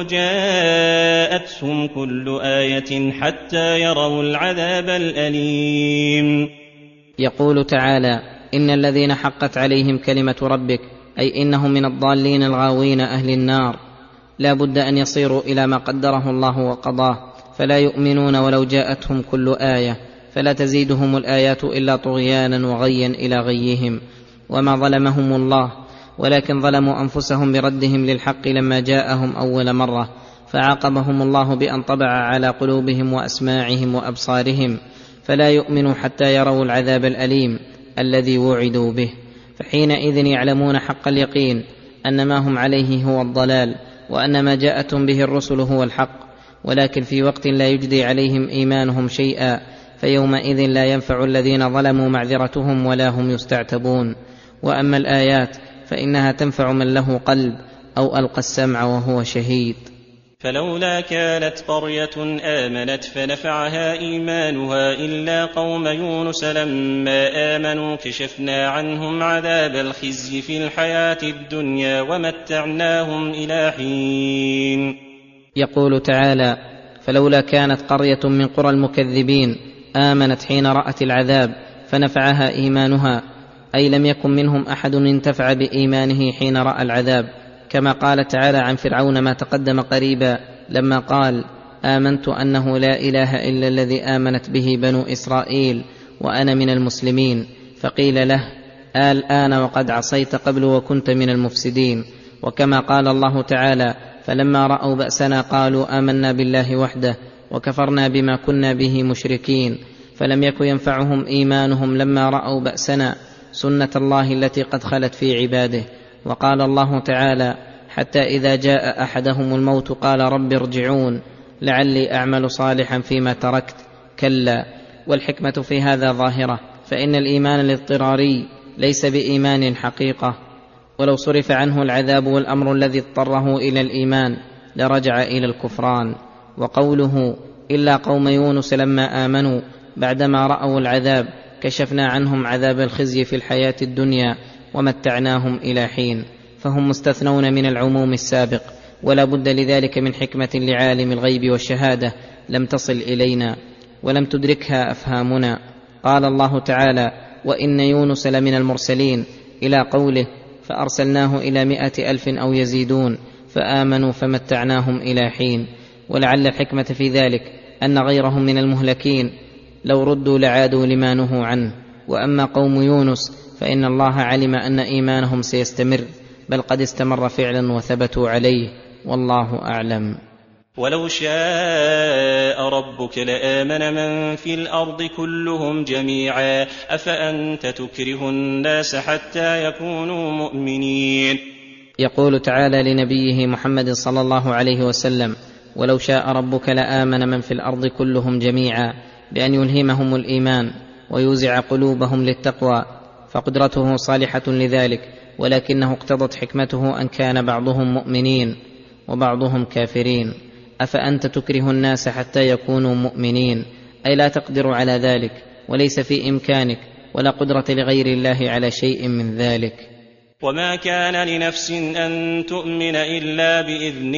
جاءتهم كل آية حتى يروا العذاب الأليم. يقول تعالى إن الذين حقت عليهم كلمة ربك، أي إنهم من الضالين الغاوين أهل النار، لا بد أن يصيروا إلى ما قدره الله وقضاه، فلا يؤمنون ولو جاءتهم كل آية، فلا تزيدهم الآيات إلا طغيانا وغيا إلى غيهم. وما ظلمهم الله، ولكن ظلموا أنفسهم بردهم للحق لما جاءهم أول مرة، فعاقبهم الله بأن طبع على قلوبهم وأسماعهم وأبصارهم، فلا يؤمنوا حتى يروا العذاب الأليم الذي وعدوا به، فحينئذ يعلمون حق اليقين أن ما هم عليه هو الضلال، وأن ما جاءتهم به الرسل هو الحق، ولكن في وقت لا يجدي عليهم إيمانهم شيئا، فيومئذ لا ينفع الذين ظلموا معذرتهم ولا هم يستعتبون. وأما الآيات فإنها تنفع من له قلب أو ألقى السمع وهو شهيد. فلولا كانت قرية آمنت فنفعها إيمانها إلا قوم يونس لما آمنوا كشفنا عنهم عذاب الخزي في الحياة الدنيا ومتعناهم إلى حين. يقول تعالى فلولا كانت قرية من قرى المكذبين آمنت حين رأت العذاب فنفعها إيمانها، أي لم يكن منهم أحد انتفع بإيمانه حين رأى العذاب، كما قال تعالى عن فرعون ما تقدم قريبا لما قال آمنت أنه لا إله إلا الذي آمنت به بنو إسرائيل وأنا من المسلمين، فقيل له الآن وقد عصيت قبل وكنت من المفسدين. وكما قال الله تعالى فلما رأوا بأسنا قالوا آمنا بالله وحده وكفرنا بما كنا به مشركين، فلم يكن ينفعهم إيمانهم لما رأوا بأسنا، سنة الله التي قد خلت في عباده. وقال الله تعالى: حتى إذا جاء أحدهم الموت قال رب ارجعون لعلي أعمل صالحا فيما تركت. كلا. والحكمة في هذا ظاهرة، فإن الإيمان الاضطراري ليس بإيمان حقيقة، ولو صرف عنه العذاب والأمر الذي اضطره إلى الإيمان لرجع إلى الكفران. وقوله: إلا قوم يونس لما آمنوا بعدما رأوا العذاب كشفنا عنهم عذاب الخزي في الحياة الدنيا ومتعناهم إلى حين، فهم مستثنون من العموم السابق، ولا بد لذلك من حكمة لعالم الغيب والشهادة لم تصل إلينا ولم تدركها أفهامنا. قال الله تعالى: وإن يونس لمن المرسلين، إلى قوله: فأرسلناه إلى 100,000 أو يزيدون فآمنوا فمتعناهم إلى حين. ولعل الحكمة في ذلك أن غيرهم من المهلكين لو ردوا لعادوا لما نهوا عنه. وأما قوم يونس فإن الله علم أن إيمانهم سيستمر، بل قد استمر فعلا وثبتوا عليه، والله أعلم. ولو شاء ربك لآمن من في الأرض كلهم جميعا أفأنت تكره الناس حتى يكونوا مؤمنين. يقول تعالى لنبيه محمد صلى الله عليه وسلم: ولو شاء ربك لآمن من في الأرض كلهم جميعا، بأن يلهمهم الإيمان ويوزع قلوبهم للتقوى، فقدرته صالحة لذلك، ولكنه اقتضت حكمته أن كان بعضهم مؤمنين وبعضهم كافرين. أفأنت تكره الناس حتى يكونوا مؤمنين، أي لا تقدر على ذلك، وليس في إمكانك، ولا قدرة لغير الله على شيء من ذلك. وما كان لنفس أن تؤمن إلا بإذن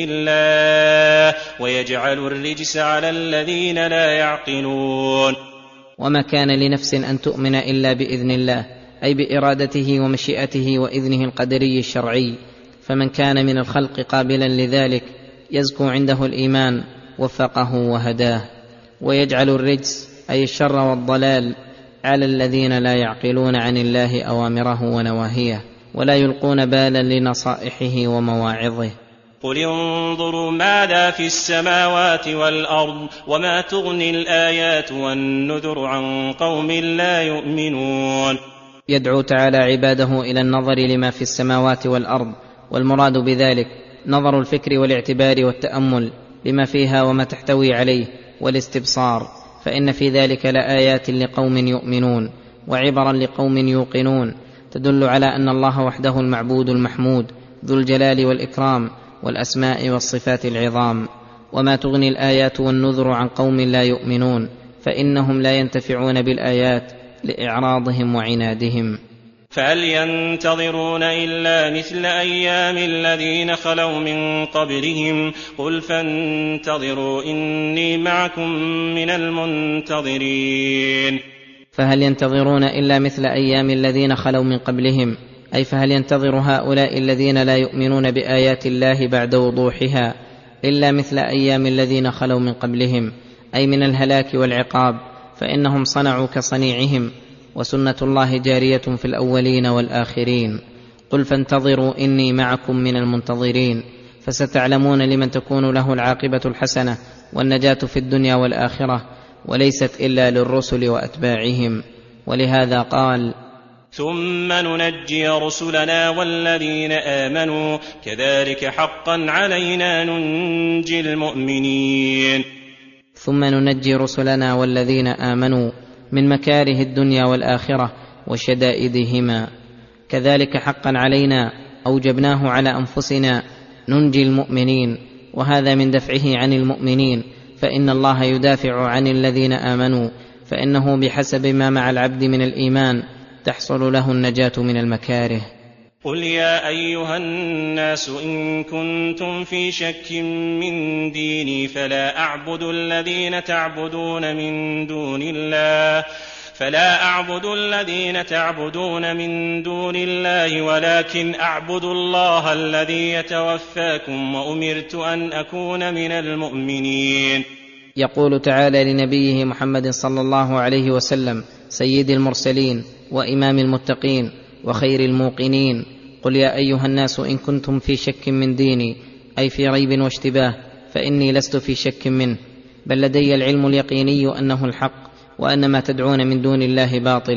الله ويجعل الرجس على الذين لا يعقلون. وما كان لنفس أن تؤمن إلا بإذن الله، أي بإرادته ومشيئته وإذنه القدري الشرعي، فمن كان من الخلق قابلا لذلك يزكو عنده الإيمان وفقه وهداه. ويجعل الرجس أي الشر والضلال على الذين لا يعقلون عن الله أوامره ونواهيه، ولا يلقون بالا لنصائحه ومواعظه. قل انظروا ماذا في السماوات والأرض وما تغني الآيات والنذر عن قوم لا يؤمنون. يدعو تعالى عباده إلى النظر لما في السماوات والأرض، والمراد بذلك نظر الفكر والاعتبار والتأمل لما فيها وما تحتوي عليه والاستبصار، فإن في ذلك لآيات لقوم يؤمنون وعبرا لقوم يوقنون، تدل على أن الله وحده المعبود المحمود ذو الجلال والإكرام والأسماء والصفات العظام. وما تغني الآيات والنذر عن قوم لا يؤمنون، فإنهم لا ينتفعون بالآيات لإعراضهم وعنادهم. فهل ينتظرون إلا مثل أيام الذين خلوا من قبلهم قل فانتظروا إني معكم من المنتظرين. فهل ينتظرون إلا مثل أيام الذين خلوا من قبلهم، أي فهل ينتظر هؤلاء الذين لا يؤمنون بآيات الله بعد وضوحها إلا مثل أيام الذين خلوا من قبلهم، أي من الهلاك والعقاب، فإنهم صنعوا كصنيعهم، وسنة الله جارية في الأولين والآخرين. قل فانتظروا إني معكم من المنتظرين، فستعلمون لمن تكون له العاقبة الحسنة والنجاة في الدنيا والآخرة، وليست إلا للرسل وأتباعهم. ولهذا قال: ثم ننجي رسلنا والذين آمنوا كذلك حقا علينا ننجي المؤمنين. ثم ننجي رسلنا والذين آمنوا من مكاره الدنيا والآخرة وشدائدهما، كذلك حقا علينا أوجبناه على أنفسنا ننجي المؤمنين، وهذا من دفعه عن المؤمنين، فإن الله يدافع عن الذين آمنوا، فإنه بحسب ما مع العبد من الإيمان تحصل له النجاة من المكاره. قل يا أيها الناس إن كنتم في شك من ديني فلا أعبد الذين تعبدون من دون الله ولكن أعبد الله الذي يتوفاكم وأمرت أن أكون من المؤمنين. يقول تعالى لنبيه محمد صلى الله عليه وسلم سيد المرسلين وإمام المتقين وخير الموقنين: قل يا أيها الناس إن كنتم في شك من ديني، أي في ريب واشتباه، فإني لست في شك منه، بل لدي العلم اليقيني أنه الحق، وأن ما تدعون من دون الله باطل،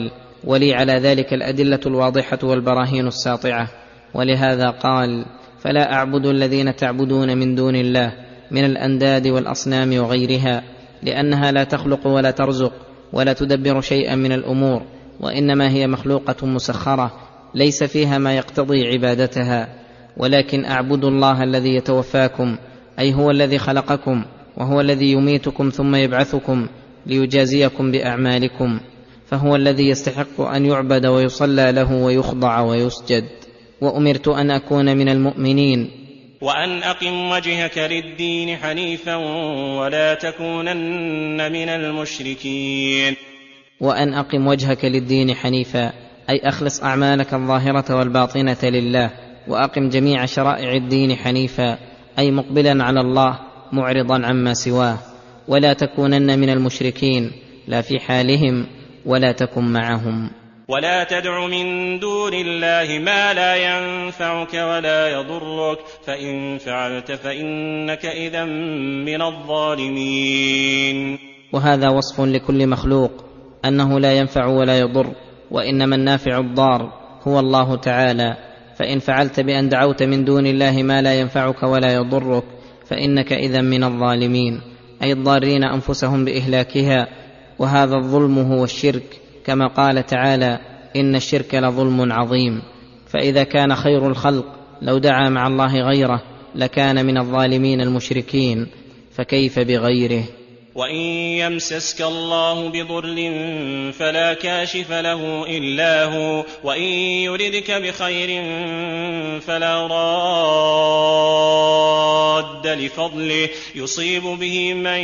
ولي على ذلك الأدلة الواضحة والبراهين الساطعة. ولهذا قال: فلا أعبد الذين تعبدون من دون الله من الأنداد والأصنام وغيرها، لأنها لا تخلق ولا ترزق ولا تدبر شيئا من الأمور، وإنما هي مخلوقة مسخرة ليس فيها ما يقتضي عبادتها. ولكن أعبد الله الذي يتوفاكم، أي هو الذي خلقكم، وهو الذي يميتكم ثم يبعثكم ليجازيكم بأعمالكم، فهو الذي يستحق أن يعبد ويصلى له ويخضع ويسجد. وأمرت أن أكون من المؤمنين. وأن أقم وجهك للدين حنيفا ولا تكونن من المشركين. وأن أقم وجهك للدين حنيفا، أي أخلص أعمالك الظاهرة والباطنة لله، وأقم جميع شرائع الدين حنيفا، أي مقبلا على الله معرضا عما سواه. ولا تكونن من المشركين، لا في حالهم ولا تكن معهم. ولا تدع من دون الله ما لا ينفعك ولا يضرك، فإن فعلت فإنك إذا من الظالمين. وهذا وصف لكل مخلوق أنه لا ينفع ولا يضر، وإنما النافع الضار هو الله تعالى. فإن فعلت بأن دعوت من دون الله ما لا ينفعك ولا يضرك فإنك إذا من الظالمين، أي الضارين أنفسهم بإهلاكها. وهذا الظلم هو الشرك، كما قال تعالى: إن الشرك لظلم عظيم. فإذا كان خير الخلق لو دعا مع الله غيره لكان من الظالمين المشركين، فكيف بغيره؟ وإن يمسسك الله بضر فلا كاشف له إلا هو، وإن يردك بخير فلا راد لفضله، يصيب به من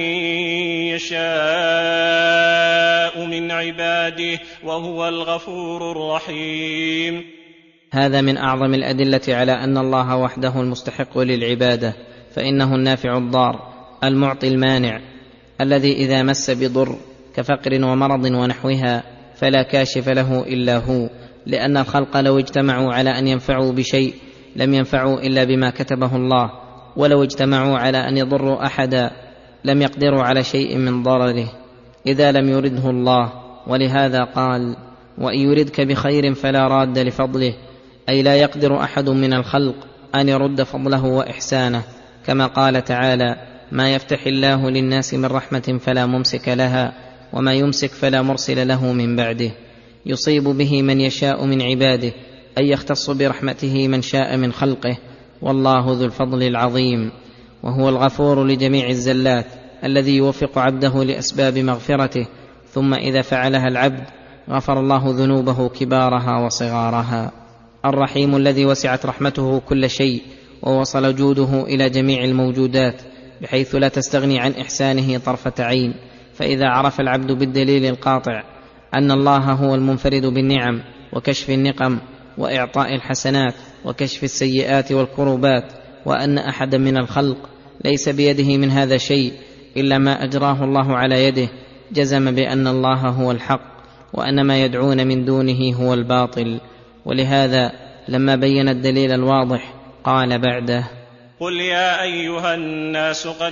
يشاء من عباده وهو الغفور الرحيم. هذا من أعظم الأدلة على أن الله وحده المستحق للعبادة، فإنه النافع الضار المعطي المانع، الذي إذا مس بضر كفقر ومرض ونحوها فلا كاشف له إلا هو، لأن الخلق لو اجتمعوا على أن ينفعوا بشيء لم ينفعوا إلا بما كتبه الله، ولو اجتمعوا على أن يضروا أحدا لم يقدروا على شيء من ضرره إذا لم يرده الله. ولهذا قال: وإن يردك بخير فلا راد لفضله، أي لا يقدر أحد من الخلق أن يرد فضله وإحسانه، كما قال تعالى: ما يفتح الله للناس من رحمة فلا ممسك لها، وما يمسك فلا مرسل له من بعده. يصيب به من يشاء من عباده، أي يختص برحمته من شاء من خلقه، والله ذو الفضل العظيم. وهو الغفور لجميع الزلات، الذي يوفق عبده لأسباب مغفرته، ثم إذا فعلها العبد غفر الله ذنوبه كبارها وصغارها. الرحيم الذي وسعت رحمته كل شيء، ووصل جوده إلى جميع الموجودات، بحيث لا تستغني عن إحسانه طرفة عين. فإذا عرف العبد بالدليل القاطع أن الله هو المنفرد بالنعم وكشف النقم وإعطاء الحسنات وكشف السيئات والكروبات، وأن أحدا من الخلق ليس بيده من هذا شيء إلا ما أجراه الله على يده، جزم بأن الله هو الحق، وأن ما يدعون من دونه هو الباطل. ولهذا لما بين الدليل الواضح قال بعده: قل يا أيها الناس قد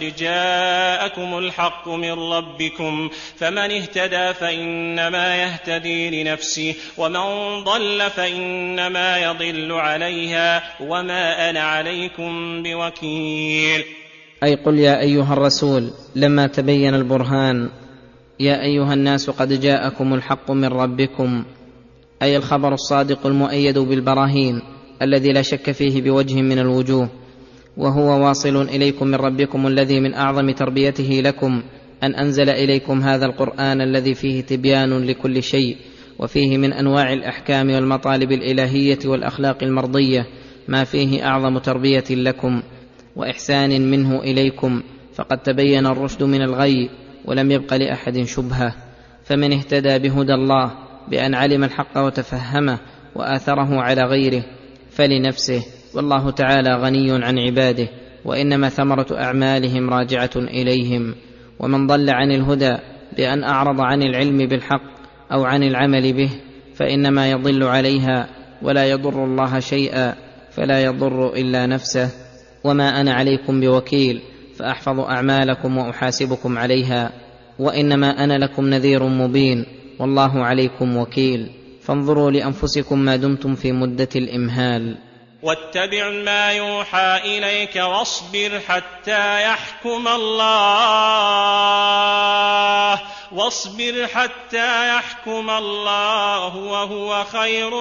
جاءكم الحق من ربكم، فمن اهتدى فإنما يهتدي لنفسه، ومن ضل فإنما يضل عليها، وما أنا عليكم بوكيل. أي قل يا أيها الرسول لما تبين البرهان: يا أيها الناس قد جاءكم الحق من ربكم، أي الخبر الصادق المؤيد بالبراهين الذي لا شك فيه بوجه من الوجوه، وهو واصل إليكم من ربكم الذي من أعظم تربيته لكم أن أنزل إليكم هذا القرآن الذي فيه تبيان لكل شيء، وفيه من أنواع الأحكام والمطالب الإلهية والأخلاق المرضية ما فيه أعظم تربية لكم وإحسان منه إليكم، فقد تبين الرشد من الغي ولم يبق لأحد شبهة. فمن اهتدى بهدى الله بأن علم الحق وتفهمه وآثره على غيره فلنفسه، والله تعالى غني عن عباده، وإنما ثمرة أعمالهم راجعة إليهم. ومن ضل عن الهدى بأن أعرض عن العلم بالحق أو عن العمل به فإنما يضل عليها ولا يضر الله شيئا، فلا يضر إلا نفسه. وما أنا عليكم بوكيل، فأحفظ أعمالكم وأحاسبكم عليها، وإنما أنا لكم نذير مبين، والله عليكم وكيل. فانظروا لأنفسكم ما دمتم في مدة الإمهال. واتبع ما يوحى إليك واصبر حتى يحكم الله وهو خير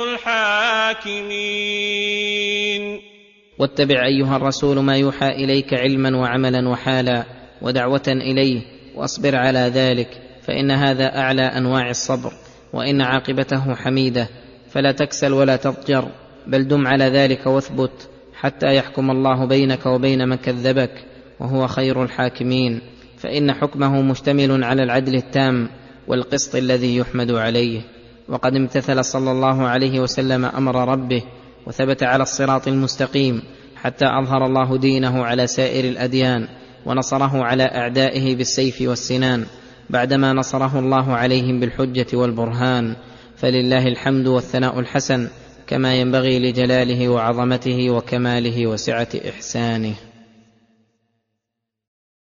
الحاكمين. واتبع أيها الرسول ما يوحى إليك علما وعملا وحالا ودعوة إليه، واصبر على ذلك، فإن هذا أعلى أنواع الصبر، وإن عاقبته حميدة. فلا تكسل ولا تضجر، بل دم على ذلك واثبت حتى يحكم الله بينك وبين من كذبك، وهو خير الحاكمين، فإن حكمه مشتمل على العدل التام والقسط الذي يحمد عليه. وقد امتثل صلى الله عليه وسلم أمر ربه وثبت على الصراط المستقيم، حتى أظهر الله دينه على سائر الأديان، ونصره على أعدائه بالسيف والسنان، بعدما نصره الله عليهم بالحجة والبرهان. فلله الحمد والثناء الحسن، كما ينبغي لجلاله وعظمته وكماله وسعة إحسانه.